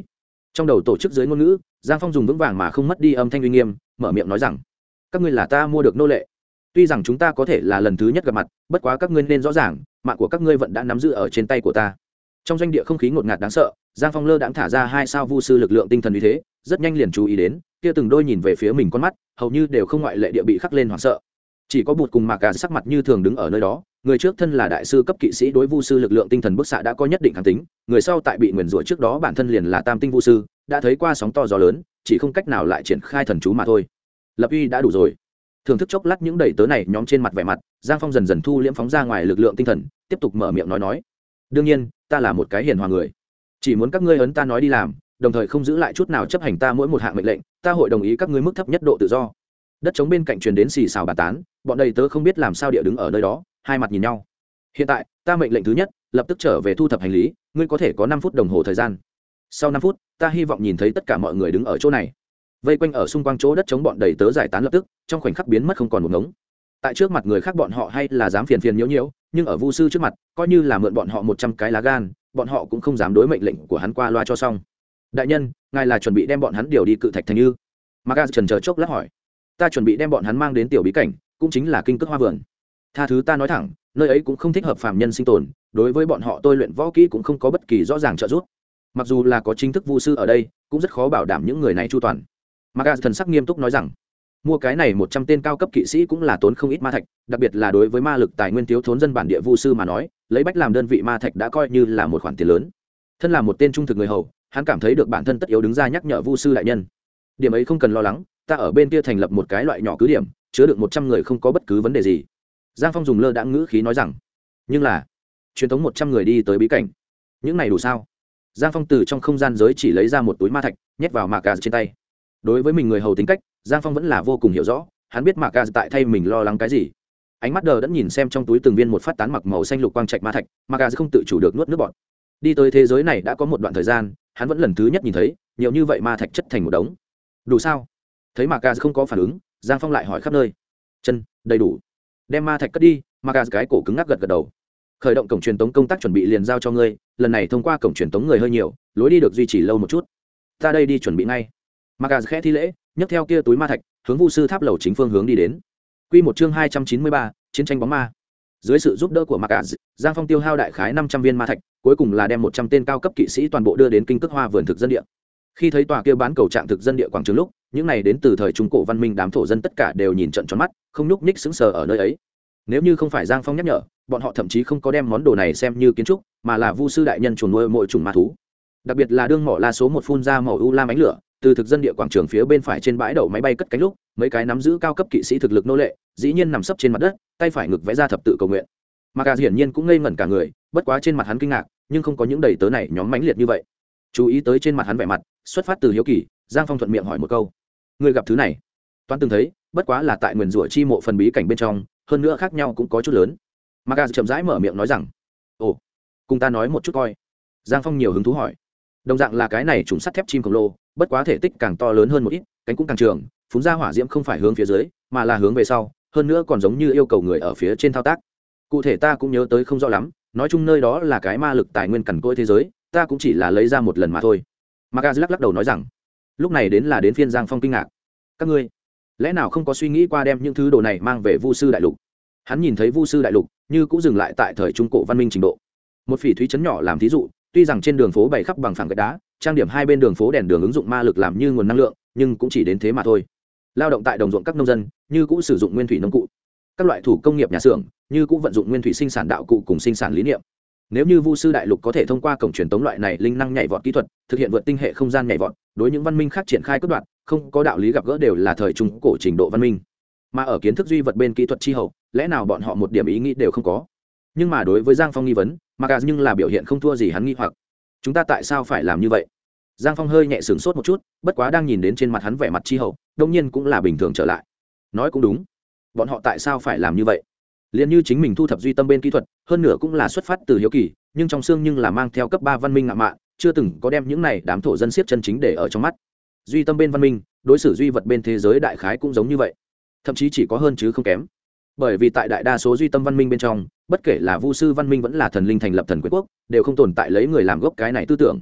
S1: Trong đầu tổ chức dưới ngôn ngữ, Giang Phong dùng vững vàng mà không mất đi âm thanh uy nghiêm, mở miệng nói rằng: các ngươi là ta mua được nô lệ. Tuy rằng chúng ta có thể là lần thứ nhất gặp mặt, bất quá các ngươi nên rõ ràng, mạng của các ngươi vẫn đã nắm giữ ở trên tay của ta. Trong doanh địa không khí ngột ngạt đáng sợ, Giang Phong lơ đãng thả ra 2 sao vu sư lực lượng tinh thần uy thế, rất nhanh liền chú ý đến, kia từng đôi nhìn về phía mình con mắt, hầu như đều không ngoại lệ địa bị khắc lên hoảng sợ. Chỉ có Bụt cùng Mạc Cả sắc mặt như thường đứng ở nơi đó, người trước thân là đại sư cấp kỵ sĩ đối vu sư lực lượng tinh thần bức xạ đã có nhất định kháng tính, người sau tại bị nguyền rủa trước đó bản thân liền là tam tinh vu sư, đã thấy qua sóng to gió lớn, chỉ không cách nào lại triển khai thần chú mà thôi. Lập uy đã đủ rồi. Thưởng thức chốc lát những đầy tớ này nhóm trên mặt vẻ mặt, Giang Phong dần dần thu liễm phóng ra ngoài lực lượng tinh thần, tiếp tục mở miệng nói: đương nhiên, ta là một cái hiền hòa người, chỉ muốn các ngươi ấn ta nói đi làm, đồng thời không giữ lại chút nào chấp hành ta mỗi một hạng mệnh lệnh, ta hội đồng ý các ngươi mức thấp nhất độ tự do. Đất trống bên cạnh truyền đến xì xào bàn tán, bọn đầy tớ không biết làm sao địa đứng ở nơi đó, hai mặt nhìn nhau. Hiện tại, ta mệnh lệnh thứ nhất, lập tức trở về thu thập hành lý, ngươi có thể có 5 phút đồng hồ thời gian. Sau 5 phút, ta hy vọng nhìn thấy tất cả mọi người đứng ở chỗ này. Vây quanh ở xung quanh chỗ đất trống bọn đầy tớ giải tán lập tức, trong khoảnh khắc biến mất không còn một ngống. Tại trước mặt người khác bọn họ hay là dám phiền nhiễu nhiễu, nhưng ở vu sư trước mặt, coi như là mượn bọn họ 100 cái lá gan, bọn họ cũng không dám đối mệnh lệnh của hắn qua loa cho xong. Đại nhân, ngài là chuẩn bị đem bọn hắn điều đi cự thạch thành ư? Maga trần chờ chốc lát hỏi. Ta chuẩn bị đem bọn hắn mang đến tiểu bí cảnh, cũng chính là kinh cước hoa vườn. Tha thứ ta nói thẳng, nơi ấy cũng không thích hợp phàm nhân sinh tồn, đối với bọn họ tôi luyện võ kỹ cũng không có bất kỳ rõ ràng trợ giúp. Mặc dù là có chính thức vu sư ở đây, cũng rất khó bảo đảm những người này chu toàn. Maga thần sắc nghiêm túc nói rằng, mua cái này 100 tên cao cấp kỵ sĩ cũng là tốn không ít ma thạch, đặc biệt là đối với ma lực tài nguyên thiếu thốn dân bản địa vu sư mà nói, lấy bách làm đơn vị ma thạch đã coi như là một khoản tiền lớn. Thân là một tên trung thực người hầu, hắn cảm thấy được bản thân tất yếu đứng ra nhắc nhở vu sư đại nhân. Điểm ấy không cần lo lắng, ta ở bên kia thành lập một cái loại nhỏ cứ điểm, chứa được 100 người không có bất cứ vấn đề gì. Giang Phong dùng lơ đãng ngữ khí nói rằng, nhưng là truyền thống 100 người đi tới bí cảnh, những này đủ sao? Giang Phong từ trong không gian giới chỉ lấy ra một túi ma thạch, nhét vào Mạc Cà trên tay. Đối với mình người hầu tính cách, Giang Phong vẫn là vô cùng hiểu rõ, hắn biết Mạc Cà tại thay mình lo lắng cái gì. Ánh mắt đờ đẫn nhìn xem trong túi từng viên một phát tán mặc màu xanh lục quang trạch ma thạch, Mạc Cà không tự chủ được nuốt nước bọt. Đi tới thế giới này đã có một đoạn thời gian, hắn vẫn lần thứ nhất nhìn thấy nhiều như vậy ma thạch chất thành một đống. Đủ sao? Thấy Mạc Cà không có phản ứng, Giang Phong lại hỏi khắp nơi. Chân, đầy đủ. Đem ma thạch cất đi. Mạc Cà cái cổ cứng ngắc gật gật đầu. Khởi động cổng truyền tống công tác chuẩn bị liền giao cho ngươi, lần này thông qua cổng truyền tống người hơi nhiều, lối đi được duy trì lâu một chút. Ta đây đi chuẩn bị ngay. Mạc Cà khẽ thi lễ, nhấc theo kia túi ma thạch, hướng vu sư tháp lầu chính phương hướng đi đến. Quy một chương 293, chiến tranh bóng ma. Dưới sự giúp đỡ của Mạc Cà, Giang Phong tiêu hao đại khái 500 viên ma thạch, cuối cùng là đem 100 tên cao cấp kỵ sĩ toàn bộ đưa đến kinh cước hoa vườn thực dân địa. Khi thấy tòa kia bán cầu trạng thực dân địa quảng trường lúc, những này đến từ thời trung cổ văn minh đám thổ dân tất cả đều nhìn trận tròn mắt, không nhúc nhích sững sờ ở nơi ấy. Nếu như không phải Giang Phong nhắc nhở, bọn họ thậm chí không có đem món đồ này xem như kiến trúc, mà là vu sư đại nhân chuồn nuôi mỗi chủng ma thú. Đặc biệt là đương mỏ la số 1 phun ra màu u lam ánh lửa, từ thực dân địa quảng trường phía bên phải trên bãi đậu máy bay cất cánh lúc, mấy cái nắm giữ cao cấp kỵ sĩ thực lực nô lệ, dĩ nhiên nằm sấp trên mặt đất, tay phải ngực vẽ ra thập tự cầu nguyện. Mà cả hiển nhiên cũng ngây ngẩn cả người, bất quá trên mặt hắn kinh ngạc, nhưng không có những đầy tớ này nhóm mãnh liệt như vậy. Chú ý tới trên mặt hắn vẻ mặt, xuất phát từ hiếu kỳ, Giang Phong thuận miệng hỏi một câu: "Ngươi gặp thứ này?" Toán từng thấy, bất quá là tại nguyền rủa chi mộ phần bí cảnh bên trong, hơn nữa khác nhau cũng có chút lớn. Maga chậm rãi mở miệng nói rằng, ồ, cùng ta nói một chút coi. Giang Phong nhiều hứng thú hỏi. Đồng dạng là cái này trùng sắt thép chim khổng lồ, bất quá thể tích càng to lớn hơn một ít, cánh cũng càng trường, phun ra hỏa diễm không phải hướng phía dưới, mà là hướng về sau, hơn nữa còn giống như yêu cầu người ở phía trên thao tác. Cụ thể ta cũng nhớ tới không rõ lắm, nói chung nơi đó là cái ma lực tài nguyên cằn cỗi thế giới, ta cũng chỉ là lấy ra một lần mà thôi. Maga lắc đầu nói rằng, lúc này đến phiên Giang Phong kinh ngạc. Các ngươi lẽ nào không có suy nghĩ qua đem những thứ đồ này mang về vu sư đại lục? Hắn nhìn thấy vu sư đại lục như cũng dừng lại tại thời trung cổ văn minh trình độ. Một phỉ thúy trấn nhỏ làm thí dụ, tuy rằng trên đường phố bày khắp bằng phẳng gạch đá, trang điểm hai bên đường phố đèn đường ứng dụng ma lực làm như nguồn năng lượng, nhưng cũng chỉ đến thế mà thôi. Lao động tại đồng ruộng các nông dân như cũng sử dụng nguyên thủy nông cụ, các loại thủ công nghiệp nhà xưởng như cũng vận dụng nguyên thủy sinh sản đạo cụ cùng sinh sản lý niệm. Nếu như vu sư đại lục có thể thông qua cổng truyền tống loại này linh năng nhảy vọt kỹ thuật, thực hiện vượt tinh hệ không gian nhảy vọt, đối những văn minh khác triển khai cướp đoạt, không có đạo lý gặp gỡ đều là thời trung cổ trình độ văn minh. Mà ở kiến thức duy vật bên kỹ thuật chi hậu, lẽ nào bọn họ một điểm ý nghĩ đều không có? Nhưng mà đối với Giang Phong nghi vấn, Maga nhưng là biểu hiện không thua gì hắn nghi hoặc. Chúng ta tại sao phải làm như vậy? Giang Phong hơi nhẹ sửng sốt một chút, bất quá đang nhìn đến trên mặt hắn vẻ mặt chi hậu, đương nhiên cũng là bình thường trở lại. Nói cũng đúng, bọn họ tại sao phải làm như vậy? Liên như chính mình thu thập duy tâm bên kỹ thuật, hơn nữa cũng là xuất phát từ hiếu kỳ, nhưng trong xương nhưng là mang theo cấp 3 văn minh ngạo mạn, chưa từng có đem những này đám thổ dân siết chân chính để ở trong mắt. Duy tâm bên văn minh, đối xử duy vật bên thế giới đại khái cũng giống như vậy, thậm chí chỉ có hơn chứ không kém. Bởi vì tại đại đa số duy tâm văn minh bên trong, bất kể là vu sư văn minh vẫn là thần linh thành lập thần quyết quốc, đều không tồn tại lấy người làm gốc cái này tư tưởng.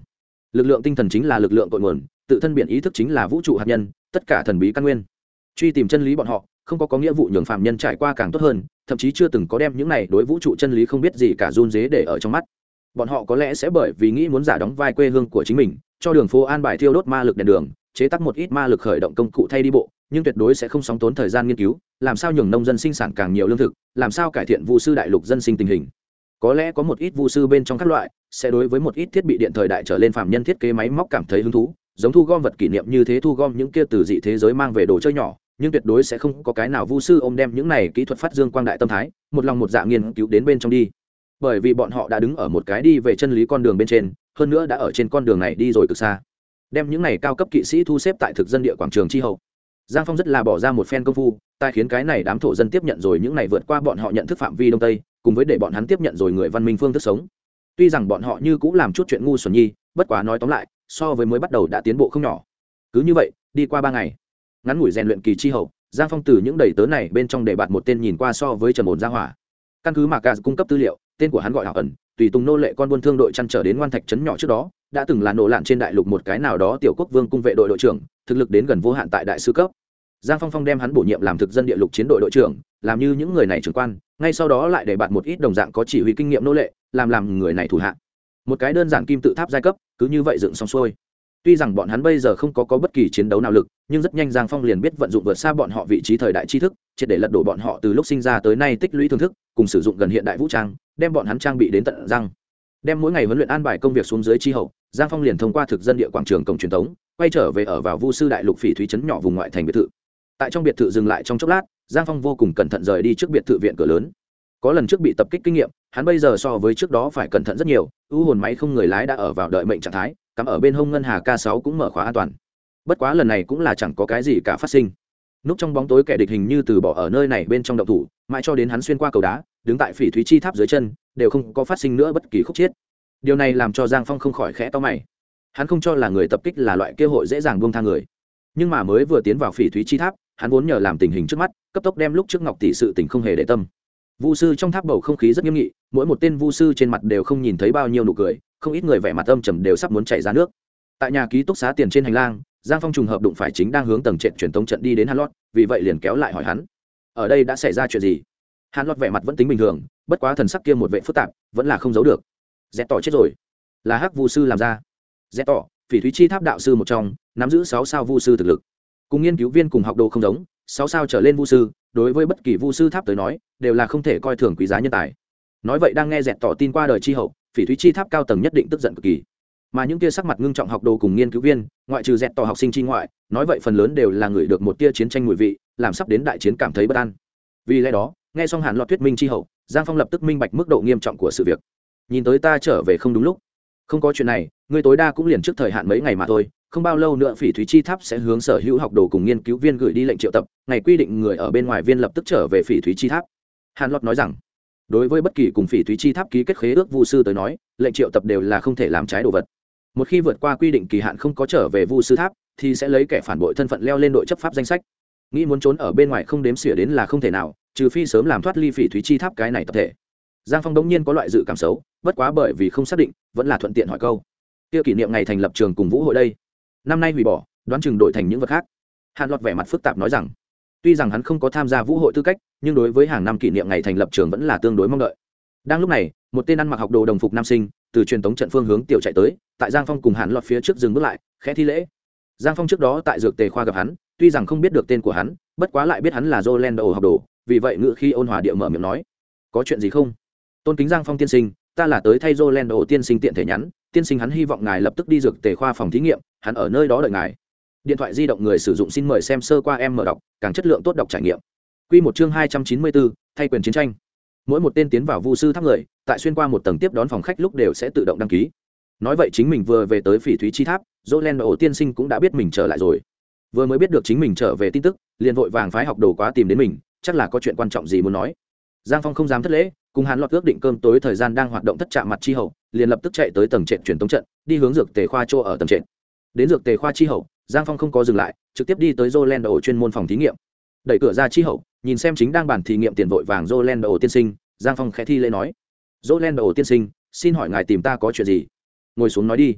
S1: lực lượng tinh thần chính là lực lượng cội nguồn, tự thân biển ý thức chính là vũ trụ hạt nhân, tất cả thần bí căn nguyên. Truy tìm chân lý bọn họ không có nghĩa vụ nhường phạm nhân trải qua càng tốt hơn, thậm chí chưa từng có đem những này đối vũ trụ chân lý không biết gì cả run dế để ở trong mắt. Bọn họ có lẽ sẽ bởi vì nghĩ muốn giả đóng vai quê hương của chính mình, cho đường phố an bài thiêu đốt ma lực đèn đường, chế tác một ít ma lực khởi động công cụ thay đi bộ, nhưng tuyệt đối sẽ không sóng tốn thời gian nghiên cứu làm sao nhường nông dân sinh sản càng nhiều lương thực, làm sao cải thiện vu sư đại lục dân sinh tình hình. Có lẽ có một ít vu sư bên trong các loại sẽ đối với một ít thiết bị điện thời đại trở lên phạm nhân thiết kế máy móc cảm thấy hứng thú, giống thu gom vật kỷ niệm như thế thu gom những kia từ dị thế giới mang về đồ chơi nhỏ, nhưng tuyệt đối sẽ không có cái nào vu sư ôm đem những này kỹ thuật phát dương quang đại tâm thái, một lòng một dạ nghiên cứu đến bên trong đi. Bởi vì bọn họ đã đứng ở một cái đi về chân lý con đường bên trên, hơn nữa đã ở trên con đường này đi rồi cực xa. Đem những này cao cấp kỵ sĩ thu xếp tại thực dân địa quảng trường chi hậu, Giang Phong rất là bỏ ra một phen công phu, tai khiến cái này đám thổ dân tiếp nhận rồi những này vượt qua bọn họ nhận thức phạm vi đông tây, cùng với để bọn hắn tiếp nhận rồi người văn minh phương thức sống. Tuy rằng bọn họ như cũng làm chút chuyện ngu xuẩn nhi, bất quá nói tóm lại, so với mới bắt đầu đã tiến bộ không nhỏ. Cứ như vậy, đi qua 3 ngày, ngắn ngủi rèn luyện kỳ chi hậu, Giang Phong từ những đầy tớ này bên trong để bạt một tên nhìn qua so với trầm ổn gia hỏa. Căn cứ mà cả cung cấp tư liệu, tên của hắn gọi Hảo ẩn, tùy tùng nô lệ con buôn thương đội chăn trở đến ngoan thạch trấn nhỏ trước đó, đã từng là nổ lạn trên đại lục một cái nào đó tiểu quốc vương cung vệ đội đội trưởng, thực lực đến gần vô hạn tại đại sư cấp. Giang Phong đem hắn bổ nhiệm làm thực dân địa lục chiến đội đội trưởng, làm như những người này trưởng quan, ngay sau đó lại để bạn một ít đồng dạng có chỉ huy kinh nghiệm nô lệ, làm người này thủ hạ. Một cái đơn giản kim tự tháp giai cấp, cứ như vậy dựng xong xuôi. Tuy rằng bọn hắn bây giờ không có bất kỳ chiến đấu nào lực, nhưng rất nhanh Giang Phong liền biết vận dụng vượt xa bọn họ vị trí thời đại tri thức, triệt để lật đổ bọn họ từ lúc sinh ra tới nay tích lũy thưởng thức, cùng sử dụng gần hiện đại vũ trang, đem bọn hắn trang bị đến tận răng. Đem mỗi ngày huấn luyện an bài công việc xuống dưới chi hậu, Giang Phong liền thông qua thực dân địa quảng trường cổng truyền thống, quay trở về ở vào Vu sư đại lục phỉ thúy trấn nhỏ vùng ngoại thành biệt thự. Tại trong biệt thự dừng lại trong chốc lát, Giang Phong vô cùng cẩn thận rời đi trước biệt thự viện cửa lớn. Có lần trước bị tập kích kinh nghiệm, hắn bây giờ so với trước đó phải cẩn thận rất nhiều, ưu hồn máy không người lái đã ở vào đợi mệnh trạng thái, cắm ở bên hông ngân hà K6 cũng mở khóa an toàn. Bất quá lần này cũng là chẳng có cái gì cả phát sinh. Núp trong bóng tối kẻ địch hình như từ bỏ ở nơi này bên trong động thủ, mãi cho đến hắn xuyên qua cầu đá, đứng tại phỉ thúy chi tháp dưới chân, đều không có phát sinh nữa bất kỳ khúc chiết. Điều này làm cho Giang Phong không khỏi khẽ to mày. Hắn không cho là người tập kích là loại cơ hội dễ dàng buông tha người, nhưng mà mới vừa tiến vào phỉ thúy chi tháp, hắn vốn nhờ làm tình hình trước mắt, cấp tốc đem lúc trước Ngọc tỷ sự tình không hề để tâm. Vu sư trong tháp bầu không khí rất nghiêm nghị, mỗi một tên vu sư trên mặt đều không nhìn thấy bao nhiêu nụ cười, không ít người vẻ mặt âm trầm đều sắp muốn chảy ra nước. Tại nhà ký túc xá tiền trên hành lang, Giang Phong trùng hợp đụng phải chính đang hướng tầng trệt truyền tống trận đi đến Hàn Lót, vì vậy liền kéo lại hỏi hắn, ở đây đã xảy ra chuyện gì? Hàn Lót vẻ mặt vẫn tính bình thường, bất quá thần sắc kia một vẻ phức tạp, vẫn là không giấu được. Dẹt tỏ chết rồi, là hắc vu sư làm ra. Dẹt tỏ, phỉ thúy chi tháp đạo sư một trong, nắm giữ 6 sao vu sư thực lực. Cùng nghiên cứu viên cùng học đồ không giống, 6 sao trở lên vu sư, đối với bất kỳ vu sư tháp tới nói, đều là không thể coi thường quý giá nhân tài. Nói vậy đang nghe Dẹt tỏ tin qua đời chi hậu, phỉ thúy chi tháp cao tầng nhất định tức giận cực kỳ. Mà những kia sắc mặt ngưng trọng học đồ cùng nghiên cứu viên, ngoại trừ Dẹt tỏ học sinh chi ngoại, nói vậy phần lớn đều là người được một tia chiến tranh mùi vị, làm sắp đến đại chiến cảm thấy bất an. Vì lẽ đó, nghe xong Hàn Lọt thuyết minh chi hậu, Giang Phong lập tức minh bạch mức độ nghiêm trọng của sự việc. Nhìn tới ta trở về không đúng lúc. Không có chuyện này, ngươi tối đa cũng liền trước thời hạn mấy ngày mà thôi, không bao lâu nữa phỉ thúy chi tháp sẽ hướng sở hữu học đồ cùng nghiên cứu viên gửi đi lệnh triệu tập, ngày quy định người ở bên ngoài viên lập tức trở về phỉ thúy chi tháp. Hàn Lọt nói rằng, đối với bất kỳ cùng phỉ thúy chi tháp ký kết khế ước vu sư tới nói, lệnh triệu tập đều là không thể làm trái đồ vật. Một khi vượt qua quy định kỳ hạn không có trở về vu sư tháp, thì sẽ lấy kẻ phản bội thân phận leo lên đội chấp pháp danh sách. Nghĩ muốn trốn ở bên ngoài không đếm xỉa đến là không thể nào, trừ phi sớm làm thoát ly phỉ thúy chi tháp cái này tập thể. Giang Phong đống nhiên có loại dự cảm xấu, bất quá bởi vì không xác định, vẫn là thuận tiện hỏi câu. Kia kỷ niệm ngày thành lập trường cùng vũ hội đây, năm nay hủy bỏ, đoán chừng đổi thành những vật khác. Hàn Lọt vẻ mặt phức tạp nói rằng, tuy rằng hắn không có tham gia vũ hội tư cách, nhưng đối với hàng năm kỷ niệm ngày thành lập trường vẫn là tương đối mong đợi. Đang lúc này, một tên ăn mặc học đồ đồng phục nam sinh từ truyền tống trận phương hướng tiểu chạy tới, tại Giang Phong cùng Hàn Lọt phía trước dừng bước lại, khẽ thi lễ. Giang Phong trước đó tại dược tề khoa gặp hắn, tuy rằng không biết được tên của hắn, bất quá lại biết hắn là Rolando học đồ, vì vậy ngữ khi ôn hòa địa mở miệng nói, có chuyện gì không? Tôn kính Giang Phong tiên sinh, ta là tới thay Rolando tiên sinh tiện thể nhắn, tiên sinh hắn hy vọng ngài lập tức đi dược tề khoa phòng thí nghiệm, hắn ở nơi đó đợi ngài. Điện thoại di động người sử dụng xin mời xem sơ qua em mở đọc, càng chất lượng tốt đọc trải nghiệm. Quy một chương 294, thay quyền chiến tranh. Mỗi một tên tiến vào vu sư tháp người, tại xuyên qua một tầng tiếp đón phòng khách lúc đều sẽ tự động đăng ký. Nói vậy chính mình vừa về tới phỉ thúy chi tháp, Rolando tiên sinh cũng đã biết mình trở lại rồi. Vừa mới biết được chính mình trở về tin tức, liền vội vàng phái học đồ quá tìm đến mình, chắc là có chuyện quan trọng gì muốn nói. Giang Phong không dám thất lễ, cùng Hàn Lọt ước định cơm tối thời gian đang hoạt động thất trạm mặt chi hậu, liền lập tức chạy tới tầng trệt truyền tống trận, đi hướng dược tề khoa chỗ ở tầng trệt. Đến dược tề khoa chi hậu, Giang Phong không có dừng lại, trực tiếp đi tới Rolando chuyên môn phòng thí nghiệm. Đẩy cửa ra chi hậu, nhìn xem chính đang bàn thí nghiệm tiền vội vàng Rolando tiên sinh, Giang Phong khẽ thi lễ nói: "Rolando tiên sinh, xin hỏi ngài tìm ta có chuyện gì? Ngồi xuống nói đi."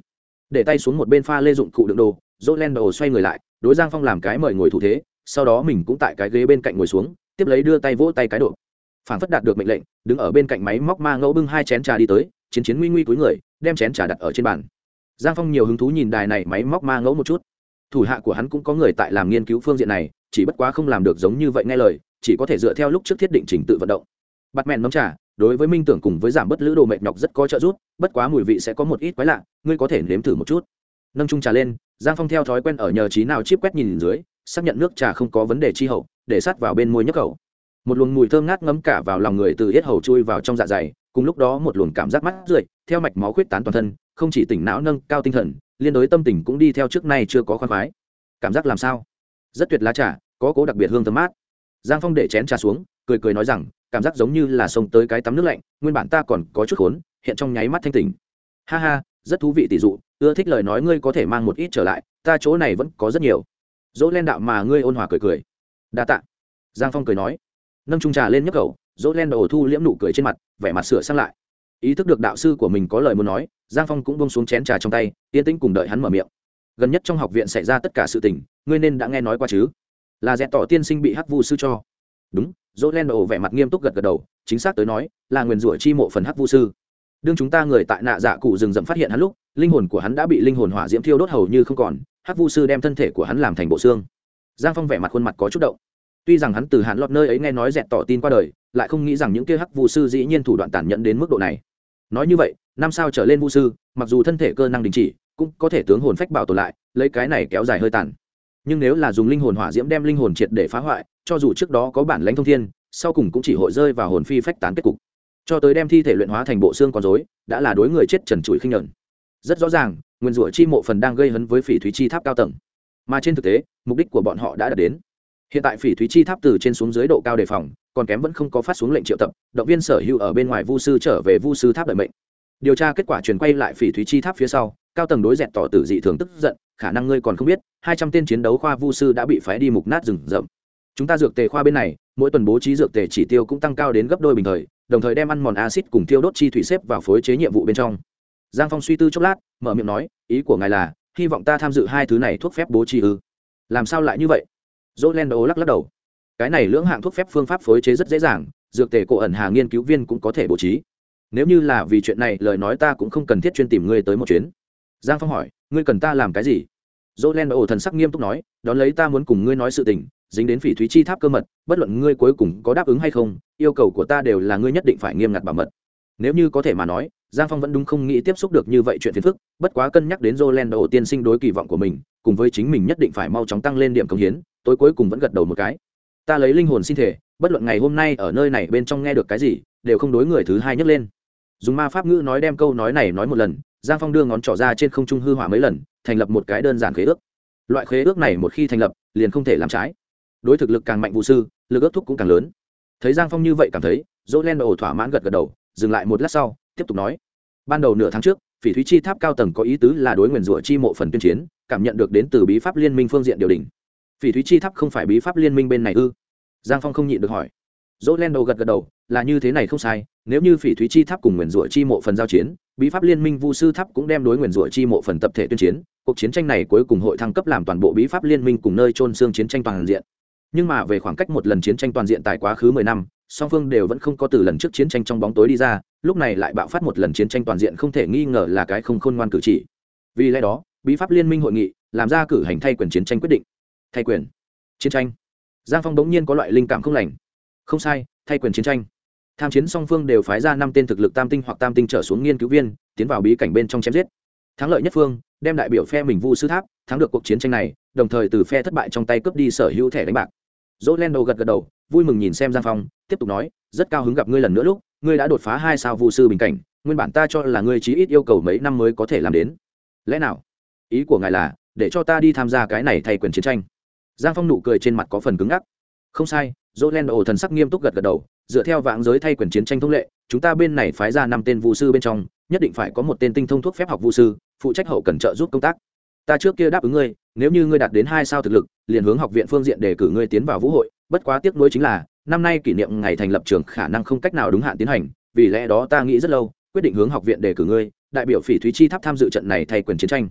S1: để tay xuống một bên pha lê dụng cụ đựng đồ, Rolando xoay người lại đối Giang Phong làm cái mời ngồi thủ thế, sau đó mình cũng tại cái ghế bên cạnh ngồi xuống, tiếp lấy đưa tay vỗ tay cái độ, phảng phất đạt được mệnh lệnh, đứng ở bên cạnh máy móc ma ngẫu bưng hai chén trà đi tới, chiến nguy nguy cúi người đem chén trà đặt ở trên bàn. Giang Phong nhiều hứng thú nhìn đài này máy móc ma ngẫu một chút, thủ hạ của hắn cũng có người tại làm nghiên cứu phương diện này, chỉ bất quá không làm được giống như vậy nghe lời, chỉ có thể dựa theo lúc trước thiết định trình tự vận động. Bắt mẹn nấm trà đối với minh tưởng cùng với giảm bớt lữ đồ mệt nhọc rất có trợ giúp, bất quá mùi vị sẽ có một ít quái lạ, ngươi có thể nếm thử một chút. Nâng chung trà lên, Giang Phong theo thói quen ở nhờ trí nào chip quét nhìn dưới, xác nhận nước trà không có vấn đề chi hậu, để sát vào bên môi nhấp khẩu. Một luồng mùi thơm ngát ngấm cả vào lòng người từ yết hầu chui vào trong dạ dày, cùng lúc đó một luồng cảm giác mát rượi theo mạch máu khuyết tán toàn thân, không chỉ tỉnh não nâng cao tinh thần, liên đối tâm tình cũng đi theo trước nay chưa có khoan khoái. Cảm giác làm sao? Rất tuyệt, lá trà có cố đặc biệt hương thơm mát. Giang Phong để chén trà xuống, cười nói rằng, cảm giác giống như là xông tới cái tắm nước lạnh, nguyên bản ta còn có chút khốn, hiện trong nháy mắt thanh tỉnh. Ha ha, rất thú vị tỷ dụ, ưa thích lời nói ngươi có thể mang một ít trở lại, ta chỗ này vẫn có rất nhiều. Dỗ len đạo mà ngươi ôn hòa cười. Đa tạ. Giang Phong cười nói, nâng chung trà lên nhấp khẩu, Dỗ len đầu thu liễm nụ cười trên mặt, vẻ mặt sửa sang lại. Ý thức được đạo sư của mình có lời muốn nói, Giang Phong cũng buông xuống chén trà trong tay, yên tĩnh cùng đợi hắn mở miệng. Gần nhất trong học viện xảy ra tất cả sự tình, ngươi nên đã nghe nói qua chứ? Là Dẹt tỏ tiên sinh bị hắc vu sư cho. Đúng, Dỗ len đầu vẻ mặt nghiêm túc gật đầu, chính xác tới nói, là nguyền rủa chi mộ phần hắc vu sư. Đương chúng ta người tại nạ dạ cụ rừng rậm phát hiện hắn lúc, linh hồn của hắn đã bị linh hồn hỏa diễm thiêu đốt hầu như không còn, hắc vu sư đem thân thể của hắn làm thành bộ xương. Giang Phong vẻ mặt khuôn mặt có chút động. Tuy rằng hắn từ Hàn Lọt nơi ấy nghe nói Dẹt tỏ tin qua đời, lại không nghĩ rằng những kia hắc vu sư dĩ nhiên thủ đoạn tàn nhẫn đến mức độ này. Nói như vậy, năm sao trở lên vu sư, mặc dù thân thể cơ năng đình chỉ, cũng có thể tướng hồn phách bảo tồn lại, lấy cái này kéo dài hơi tàn. Nhưng nếu là dùng linh hồn hỏa diễm đem linh hồn triệt để phá hoại, cho dù trước đó có bản lãnh thông thiên, sau cùng cũng chỉ hội rơi vào hồn phi phách tán kết cục. Cho tới đem thi thể luyện hóa thành bộ xương con rối, đã là đối người chết trần trụi khinh nhẫn. Rất rõ ràng, nguyên rủa chi mộ phần đang gây hấn với Phỉ Thúy chi tháp cao tầng, mà trên thực tế, mục đích của bọn họ đã đạt đến. Hiện tại Phỉ Thúy chi tháp từ trên xuống dưới độ cao đề phòng, còn kém vẫn không có phát xuống lệnh triệu tập, động viên sở hữu ở bên ngoài vu sư trở về vu sư tháp đợi mệnh. Điều tra kết quả truyền quay lại Phỉ Thúy chi tháp phía sau, cao tầng đối Dẹt tỏ tử dị thường tức giận, khả năng ngươi còn không biết, 200 tên chiến đấu khoa vu sư đã bị phái đi mục nát rừng rậm. Chúng ta dược tề khoa bên này, mỗi tuần bố trí dược tề chỉ tiêu cũng tăng cao đến gấp đôi bình thời, đồng thời đem ăn mòn axit cùng tiêu đốt chi thủy xếp vào phối chế nhiệm vụ bên trong. Giang Phong suy tư chốc lát, mở miệng nói, ý của ngài là hy vọng ta tham dự hai thứ này thuốc phép bố trí ư? Làm sao lại như vậy? Rolando lắc đầu. Cái này lưỡng hạng thuốc phép phương pháp phối chế rất dễ dàng, dược tề cổ ẩn hà nghiên cứu viên cũng có thể bố trí. Nếu như là vì chuyện này, lời nói ta cũng không cần thiết chuyên tìm ngươi tới một chuyến. Giang Phong hỏi, ngươi cần ta làm cái gì? Rolando thần sắc nghiêm túc nói, đón lấy ta muốn cùng ngươi nói sự tình, dính đến Phỉ Thúy chi tháp cơ mật, bất luận ngươi cuối cùng có đáp ứng hay không, yêu cầu của ta đều là ngươi nhất định phải nghiêm ngặt bảo mật. Nếu như có thể mà nói, Giang Phong vẫn đúng không nghĩ tiếp xúc được như vậy chuyện phiền phức, bất quá cân nhắc đến Rolando tiên sinh đối kỳ vọng của mình, cùng với chính mình nhất định phải mau chóng tăng lên điểm công hiến, tối cuối cùng vẫn gật đầu một cái. Ta lấy linh hồn xin thể, bất luận ngày hôm nay ở nơi này bên trong nghe được cái gì, đều không đối người thứ hai nhấc lên. Dùng ma pháp ngữ nói đem câu nói này nói một lần, Giang Phong đưa ngón trỏ ra trên không trung hư hỏa mấy lần, thành lập một cái đơn giản khế ước. Loại khế ước này một khi thành lập, liền không thể làm trái. Đối thực lực càng mạnh vũ sư, lực ước thúc cũng càng lớn. Thấy Giang Phong như vậy cảm thấy, Rolando thỏa mãn gật đầu, dừng lại một lát sau, tiếp tục nói: ban đầu nửa tháng trước, Phỉ Thúy chi tháp cao tầng có ý tứ là đối nguyền rủa chi mộ phần tuyên chiến, cảm nhận được đến từ bí pháp liên minh phương diện điều đình. Phỉ Thúy chi tháp không phải bí pháp liên minh bên này ư? Giang Phong không nhịn được hỏi. Rolando gật đầu, là như thế này không sai, nếu như Phỉ Thúy chi tháp cùng nguyền rủa chi mộ phần giao chiến, bí pháp liên minh vu sư tháp cũng đem đối nguyền rủa chi mộ phần tập thể tuyên chiến, cuộc chiến tranh này cuối cùng hội thăng cấp làm toàn bộ bí pháp liên minh cùng nơi chôn xương chiến tranh toàn diện. Nhưng mà về khoảng cách một lần chiến tranh toàn diện tại quá khứ 10 năm, song phương đều vẫn không có từ lần trước chiến tranh trong bóng tối đi ra, lúc này lại bạo phát một lần chiến tranh toàn diện, không thể nghi ngờ là cái không khôn ngoan cử chỉ. Vì lẽ đó, bí pháp liên minh hội nghị làm ra cử hành thay quyền chiến tranh quyết định. Thay quyền chiến tranh. Giang Phong bỗng nhiên có loại linh cảm không lành. Không sai, thay quyền chiến tranh. Tham chiến song phương đều phái ra 5 tên thực lực tam tinh hoặc tam tinh trở xuống nghiên cứu viên, tiến vào bí cảnh bên trong chém giết. Thắng lợi nhất phương đem đại biểu phe mình vu sư tháp thắng được cuộc chiến tranh này, đồng thời từ phe thất bại trong tay cướp đi sở hữu thẻ đánh bạc. Rolando gật đầu, vui mừng nhìn xem Giang Phong, tiếp tục nói, rất cao hứng gặp ngươi lần nữa, lúc ngươi đã đột phá 2 sao vu sư bình cảnh, nguyên bản ta cho là ngươi chí ít yêu cầu mấy năm mới có thể làm đến. Lẽ nào? Ý của ngài là để cho ta đi tham gia cái này thay quyền chiến tranh? Giang Phong nụ cười trên mặt có phần cứng ngắc. Không sai, Rolando thần sắc nghiêm túc gật đầu, dựa theo vãng giới thay quyền chiến tranh thông lệ, chúng ta bên này phái ra 5 tên vu sư bên trong, nhất định phải có một tên tinh thông thuốc phép học vu sư, phụ trách hậu cần trợ giúp công tác. Ta trước kia đáp ứng ngươi, nếu như ngươi đạt đến 2 sao thực lực, liền hướng học viện phương diện đề cử ngươi tiến vào vũ hội, bất quá tiếc nuối chính là, năm nay kỷ niệm ngày thành lập trường khả năng không cách nào đúng hạn tiến hành, vì lẽ đó ta nghĩ rất lâu, quyết định hướng học viện đề cử ngươi, đại biểu Phỉ Thúy chi tháp tham dự trận này thay quyền chiến tranh.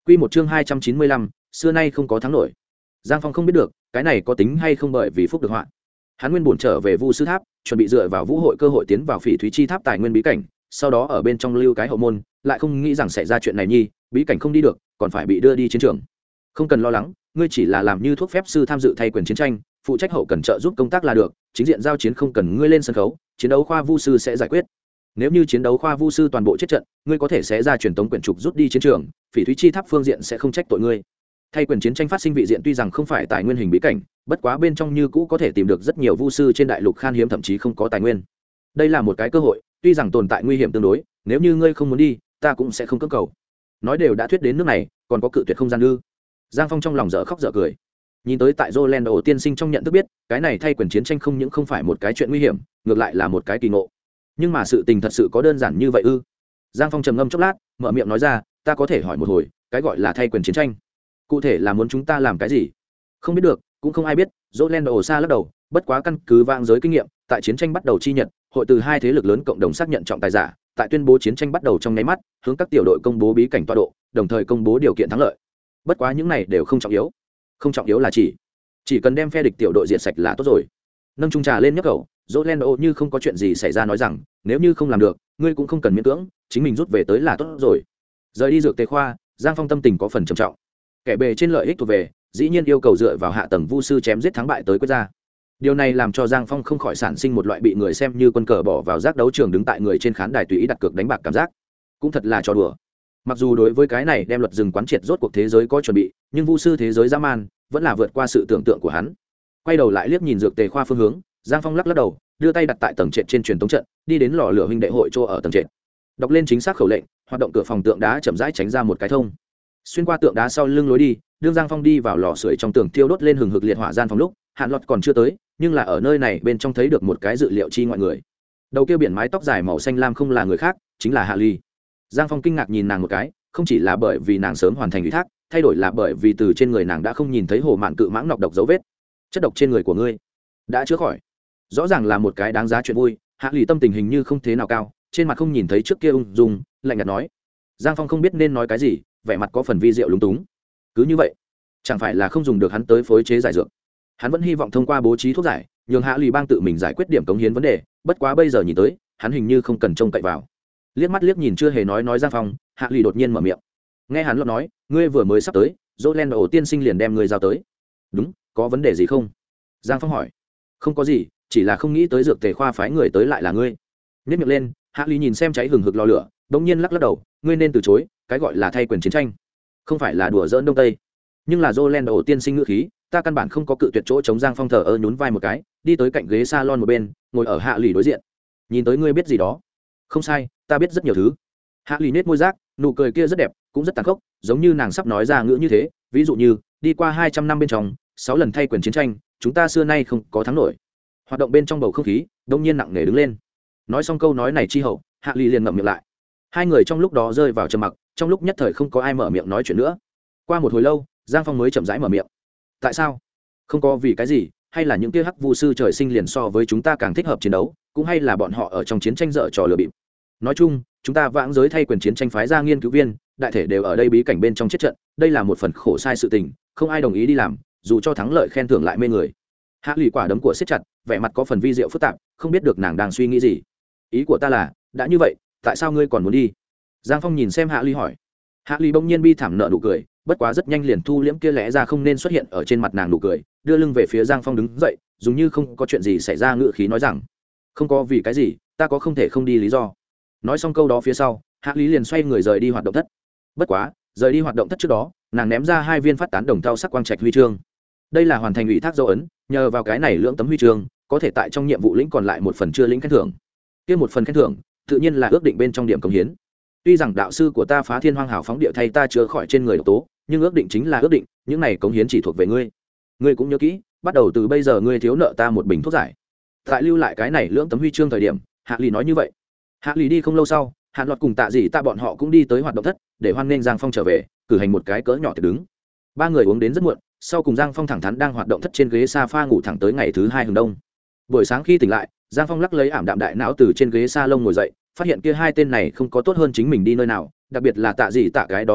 S1: Quy một chương 295, xưa nay không có thắng nổi. Giang Phong không biết được, cái này có tính hay không bởi vì phúc được họa. Hắn nguyên buồn trở về Vu sư tháp, chuẩn bị dựa vào vũ hội cơ hội tiến vào Phỉ Thúy chi tháp tài nguyên bí cảnh, sau đó ở bên trong lưu cái hậu môn, lại không nghĩ rằng xảy ra chuyện này nhi, bí cảnh không đi được, còn phải bị đưa đi chiến trường. Không cần lo lắng, ngươi chỉ là làm như thuốc phép sư tham dự thay quyền chiến tranh, phụ trách hậu cần trợ giúp công tác là được, chính diện giao chiến không cần ngươi lên sân khấu, chiến đấu khoa Vu sư sẽ giải quyết. Nếu như chiến đấu khoa Vu sư toàn bộ chết trận, ngươi có thể sẽ ra truyền tống quyển trục rút đi chiến trường, Phỉ Thúy chi tháp phương diện sẽ không trách tội ngươi. Thay quyền chiến tranh phát sinh vị diện tuy rằng không phải tài nguyên hình bí cảnh, bất quá bên trong như cũ có thể tìm được rất nhiều Vu sư trên đại lục khan hiếm thậm chí không có tài nguyên. Đây là một cái cơ hội, tuy rằng tồn tại nguy hiểm tương đối, nếu như ngươi không muốn đi, ta cũng sẽ không cưỡng cầu. Nói đều đã thuyết đến nước này, còn có cự tuyệt không gian ư? Giang Phong trong lòng dở khóc dở cười. Nhìn tới tại Rolando tiên sinh trong nhận thức biết, cái này thay quyền chiến tranh không những không phải một cái chuyện nguy hiểm, ngược lại là một cái kỳ ngộ. Nhưng mà sự tình thật sự có đơn giản như vậy ư? Giang Phong trầm ngâm chốc lát, mở miệng nói ra, ta có thể hỏi một hồi, cái gọi là thay quyền chiến tranh, cụ thể là muốn chúng ta làm cái gì? Không biết được, cũng không ai biết. Rolando xa lắc đầu, bất quá căn cứ vãng giới kinh nghiệm, tại chiến tranh bắt đầu chi nhật, hội từ hai thế lực lớn cộng đồng xác nhận trọng tài giả, tại tuyên bố chiến tranh bắt đầu trong nháy mắt, hướng các tiểu đội công bố bí cảnh tọa độ, đồng thời công bố điều kiện thắng lợi. Bất quá những này đều không trọng yếu. Không trọng yếu là chỉ cần đem phe địch tiểu đội diệt sạch là tốt rồi. Nâng chung trà lên nhấp khẩu, Rolando như không có chuyện gì xảy ra nói rằng, nếu như không làm được, ngươi cũng không cần miễn cưỡng, chính mình rút về tới là tốt rồi. Rời đi dược tề khoa, Giang Phong tâm tình có phần trầm trọng. Kẻ bề trên lợi ích thuộc về, dĩ nhiên yêu cầu dựa vào hạ tầng Vu sư chém giết thắng bại tới quyết ra. Điều này làm cho Giang Phong không khỏi sản sinh một loại bị người xem như quân cờ bỏ vào giác đấu trường đứng tại người trên khán đài tùy ý đặt cược đánh bạc cảm giác. Cũng thật là trò đùa. Mặc dù đối với cái này đem luật rừng quán triệt rốt cuộc thế giới có chuẩn bị, nhưng Vu sư thế giới dã man vẫn là vượt qua sự tưởng tượng của hắn. Quay đầu lại liếc nhìn dược tề khoa phương hướng, Giang Phong lắc lắc đầu, đưa tay đặt tại tầng trệt trên truyền tống trận, đi đến lò lửa huynh đệ hội chỗ ở tầng trệt. Đọc lên chính xác khẩu lệnh, hoạt động cửa phòng tượng đá chậm rãi tránh ra một cái thông. Xuyên qua tượng đá sau lưng lối đi, đương Giang Phong đi vào lò sưởi trong tường thiêu đốt lên hừng hực liệt hỏa gian phòng lúc, Hạn Lọt còn chưa tới, nhưng là ở nơi này bên trong thấy được một cái dự liệu chi ngoại người. Đầu kia biển mái tóc dài màu xanh lam không là người khác, chính là Hạ Ly. Giang Phong kinh ngạc nhìn nàng một cái, không chỉ là bởi vì nàng sớm hoàn thành ủy thác, thay đổi là bởi vì từ trên người nàng đã không nhìn thấy hồ mạn cự mãng nọc độc dấu vết. Chất độc trên người của ngươi đã chữa khỏi. Rõ ràng là một cái đáng giá chuyện vui. Hạ Ly tâm tình hình như không thế nào cao, trên mặt không nhìn thấy trước kia ung dung, lạnh nhạt nói. Giang Phong không biết nên nói cái gì, vẻ mặt có phần vi diệu lúng túng. Cứ như vậy, chẳng phải là không dùng được hắn tới phối chế giải dược. Hắn vẫn hy vọng thông qua bố trí thuốc giải, nhường Hạ Lì bang tự mình giải quyết điểm cống hiến vấn đề, bất quá bây giờ nhìn tới, hắn hình như không cần trông cậy vào. Liếc mắt liếc nhìn chưa hề nói Giang Phong, Hạ Lì đột nhiên mở miệng. Nghe hắn lọt nói, ngươi vừa mới sắp tới, Rolando tiên sinh liền đem ngươi giao tới. Đúng, có vấn đề gì không? Giang Phong hỏi. Không có gì, chỉ là không nghĩ tới dược tề khoa phái người tới lại là ngươi. Nhếch miệng lên, Hạ Lì nhìn xem cháy hừng hực lò lửa, bỗng nhiên lắc lắc đầu, ngươi nên từ chối, cái gọi là thay quyền chiến tranh, không phải là đùa giỡn đông tây. Nhưng là Rolando tiên sinh ngữ khí, ta căn bản không có cự tuyệt chỗ chống. Giang Phong thờ ơ nhún vai một cái, đi tới cạnh ghế salon một bên, ngồi ở Hạ Lì đối diện. Nhìn tới ngươi biết gì đó. Không sai, ta biết rất nhiều thứ. Hạ Lì nết môi rác, nụ cười kia rất đẹp, cũng rất tàn khốc, giống như nàng sắp nói ra ngữ như thế. Ví dụ như, đi qua 200 năm bên trong, 6 lần thay quyền chiến tranh, chúng ta xưa nay không có thắng nổi. Hoạt động bên trong bầu không khí, đông nhiên nặng nề đứng lên. Nói xong câu nói này chi hậu, Hạ Lì liền ngậm miệng lại. Hai người trong lúc đó rơi vào trầm mặc, trong lúc nhất thời không có ai mở miệng nói chuyện nữa. Qua một hồi lâu, Giang Phong mới chậm rãi mở miệng. Tại sao? Không có vì cái gì, hay là những kia hắc vu sư trời sinh liền so với chúng ta càng thích hợp chiến đấu, cũng hay là bọn họ ở trong chiến tranh dở trò lừa bịp. Nói chung, chúng ta vãng giới thay quyền chiến tranh phái ra nghiên cứu viên, đại thể đều ở đây bí cảnh bên trong chết trận, đây là một phần khổ sai sự tình, không ai đồng ý đi làm, dù cho thắng lợi khen thưởng lại mê người. Hạ Lì quả đấm của siết chặt, vẻ mặt có phần vi diệu phức tạp, không biết được nàng đang suy nghĩ gì. Ý của ta là, đã như vậy, tại sao ngươi còn muốn đi? Giang Phong nhìn xem Hạ Lì hỏi. Hạ Lì bỗng nhiên bi thảm nợ nụ cười, bất quá rất nhanh liền thu liễm kia lẽ ra không nên xuất hiện ở trên mặt nàng nụ cười, đưa lưng về phía Giang Phong đứng dậy, dùng như không có chuyện gì xảy ra ngữ khí nói rằng, không có vì cái gì, ta có không thể không đi lý do. Nói xong câu đó phía sau, Hạ Lý liền xoay người rời đi hoạt động thất. Bất quá, rời đi hoạt động thất trước đó, nàng ném ra 2 viên phát tán đồng thau sắc quang trạch huy chương. Đây là hoàn thành ủy thác dấu ấn, nhờ vào cái này lưỡng tấm huy chương, có thể tại trong nhiệm vụ lĩnh còn lại một phần chưa lĩnh khen thưởng. Kia một phần khen thưởng, tự nhiên là ước định bên trong điểm công hiến. Tuy rằng đạo sư của ta phá thiên hoang hào phóng địa thay ta chữa khỏi trên người độc tố, nhưng ước định chính là ước định, những này cống hiến chỉ thuộc về ngươi. Ngươi cũng nhớ kỹ, bắt đầu từ bây giờ ngươi thiếu nợ ta một bình thuốc giải. Tại lưu lại cái này lưỡng tấm huy chương thời điểm, Hạ Lý nói như vậy. Hạ Lý đi không lâu sau, Hạn Lọt cùng Tạ Dĩ Ta bọn họ cũng đi tới hoạt động thất, để hoan nghênh Giang Phong trở về, cử hành một cái cỡ nhỏ tiệc đứng. 3 người uống đến rất muộn, sau cùng Giang Phong thẳng thắn đang hoạt động thất trên ghế sofa ngủ thẳng tới ngày thứ 2 hừng đông. Buổi sáng khi tỉnh lại, Giang Phong lắc lấy ảm đạm đại não từ trên ghế salon ngồi dậy, phát hiện kia 2 tên này không có tốt hơn chính mình đi nơi nào, đặc biệt là Tạ Dĩ Tạ cái đó nín nhịn,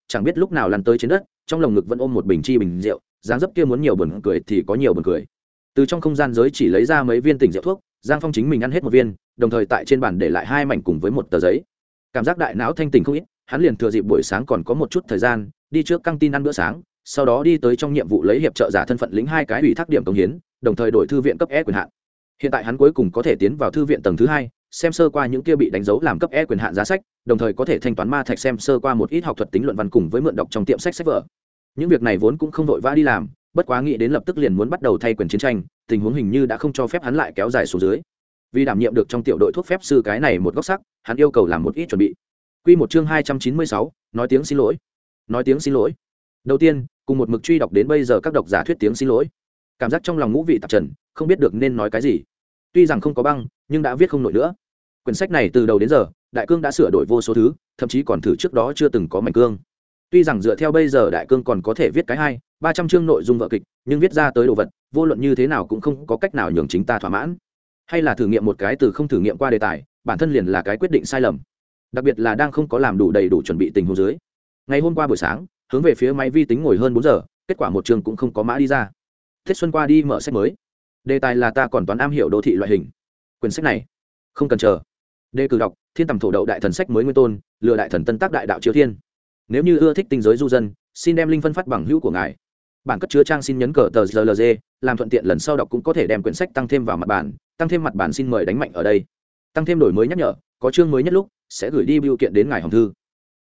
S1: chẳng biết lúc nào lăn tới trên đất, trong lồng ngực vẫn ôm một bình bình rượu, dáng dấp kia muốn nhiều buồn cười thì có nhiều buồn cười. Từ trong không gian giới chỉ lấy ra mấy viên tỉnh rượu thuốc, Giang Phong chính mình ăn hết một viên, đồng thời tại trên bàn để lại 2 mảnh cùng với một tờ giấy. Cảm giác đại não thanh tỉnh không ít, hắn liền thừa dịp buổi sáng còn có một chút thời gian, đi trước căng tin ăn bữa sáng, sau đó đi tới trong nhiệm vụ lấy hiệp trợ giả thân phận lĩnh 2 cái ủy thác điểm công hiến, đồng thời đổi thư viện cấp E quyền hạn. Hiện tại hắn cuối cùng có thể tiến vào thư viện tầng thứ 2, xem sơ qua những kia bị đánh dấu làm cấp E quyền hạn giá sách, đồng thời có thể thanh toán ma thạch, xem sơ qua một ít học thuật tính luận văn cùng với mượn đọc trong tiệm sách sách vở. Những việc này vốn cũng không vội vã đi làm, bất quá nghĩ đến lập tức liền muốn bắt đầu thay quyền chiến tranh, tình huống hình như đã không cho phép hắn lại kéo dài xuống dưới. Vì đảm nhiệm được trong tiểu đội thuốc phép sư cái này một góc sắc, hắn yêu cầu làm một ít chuẩn bị. Quy một chương 296, nói tiếng xin lỗi. Nói tiếng xin lỗi. Đầu tiên, cùng một mực truy đọc đến bây giờ các độc giả thuyết tiếng xin lỗi. Cảm giác trong lòng ngũ vị tạp trần, không biết được nên nói cái gì. Tuy rằng không có băng, nhưng đã viết không nổi nữa. Quyển sách này từ đầu đến giờ, đại cương đã sửa đổi vô số thứ, thậm chí còn thử trước đó chưa từng có mảnh cương. Tuy rằng dựa theo bây giờ đại cương còn có thể viết cái 200-300 chương nội dung vở kịch, nhưng viết ra tới đồ vật, vô luận như thế nào cũng không có cách nào nhường chính ta thỏa mãn. Hay là thử nghiệm một cái từ không thử nghiệm qua đề tài, bản thân liền là cái quyết định sai lầm. Đặc biệt là đang không có làm đủ đầy đủ chuẩn bị tình huống dưới. Ngày hôm qua buổi sáng, hướng về phía máy vi tính ngồi hơn 4 giờ, kết quả một chương cũng không có mã đi ra. Tết xuân qua đi mở sách mới. Đề tài là ta còn toán am hiểu đô thị loại hình. Quyển sách này không cần chờ. Đề cử đọc, Thiên Tầm Thổ Đậu đại thần sách mới nguyên tôn, lừa đại thần tân tác đại đạo chiếu thiên. Nếu như ưa thích tinh giới du dân, xin đem link phân phát bằng hữu của ngài. Bản cất chứa trang xin nhấn cờ tờ GLG, làm thuận tiện lần sau đọc cũng có thể đem quyển sách tăng thêm vào mặt bản, tăng thêm mặt bản xin mời đánh mạnh ở đây. Tăng thêm đổi mới nhắc nhở, có chương mới nhất lúc sẽ gửi đi bưu kiện đến ngài hòm thư.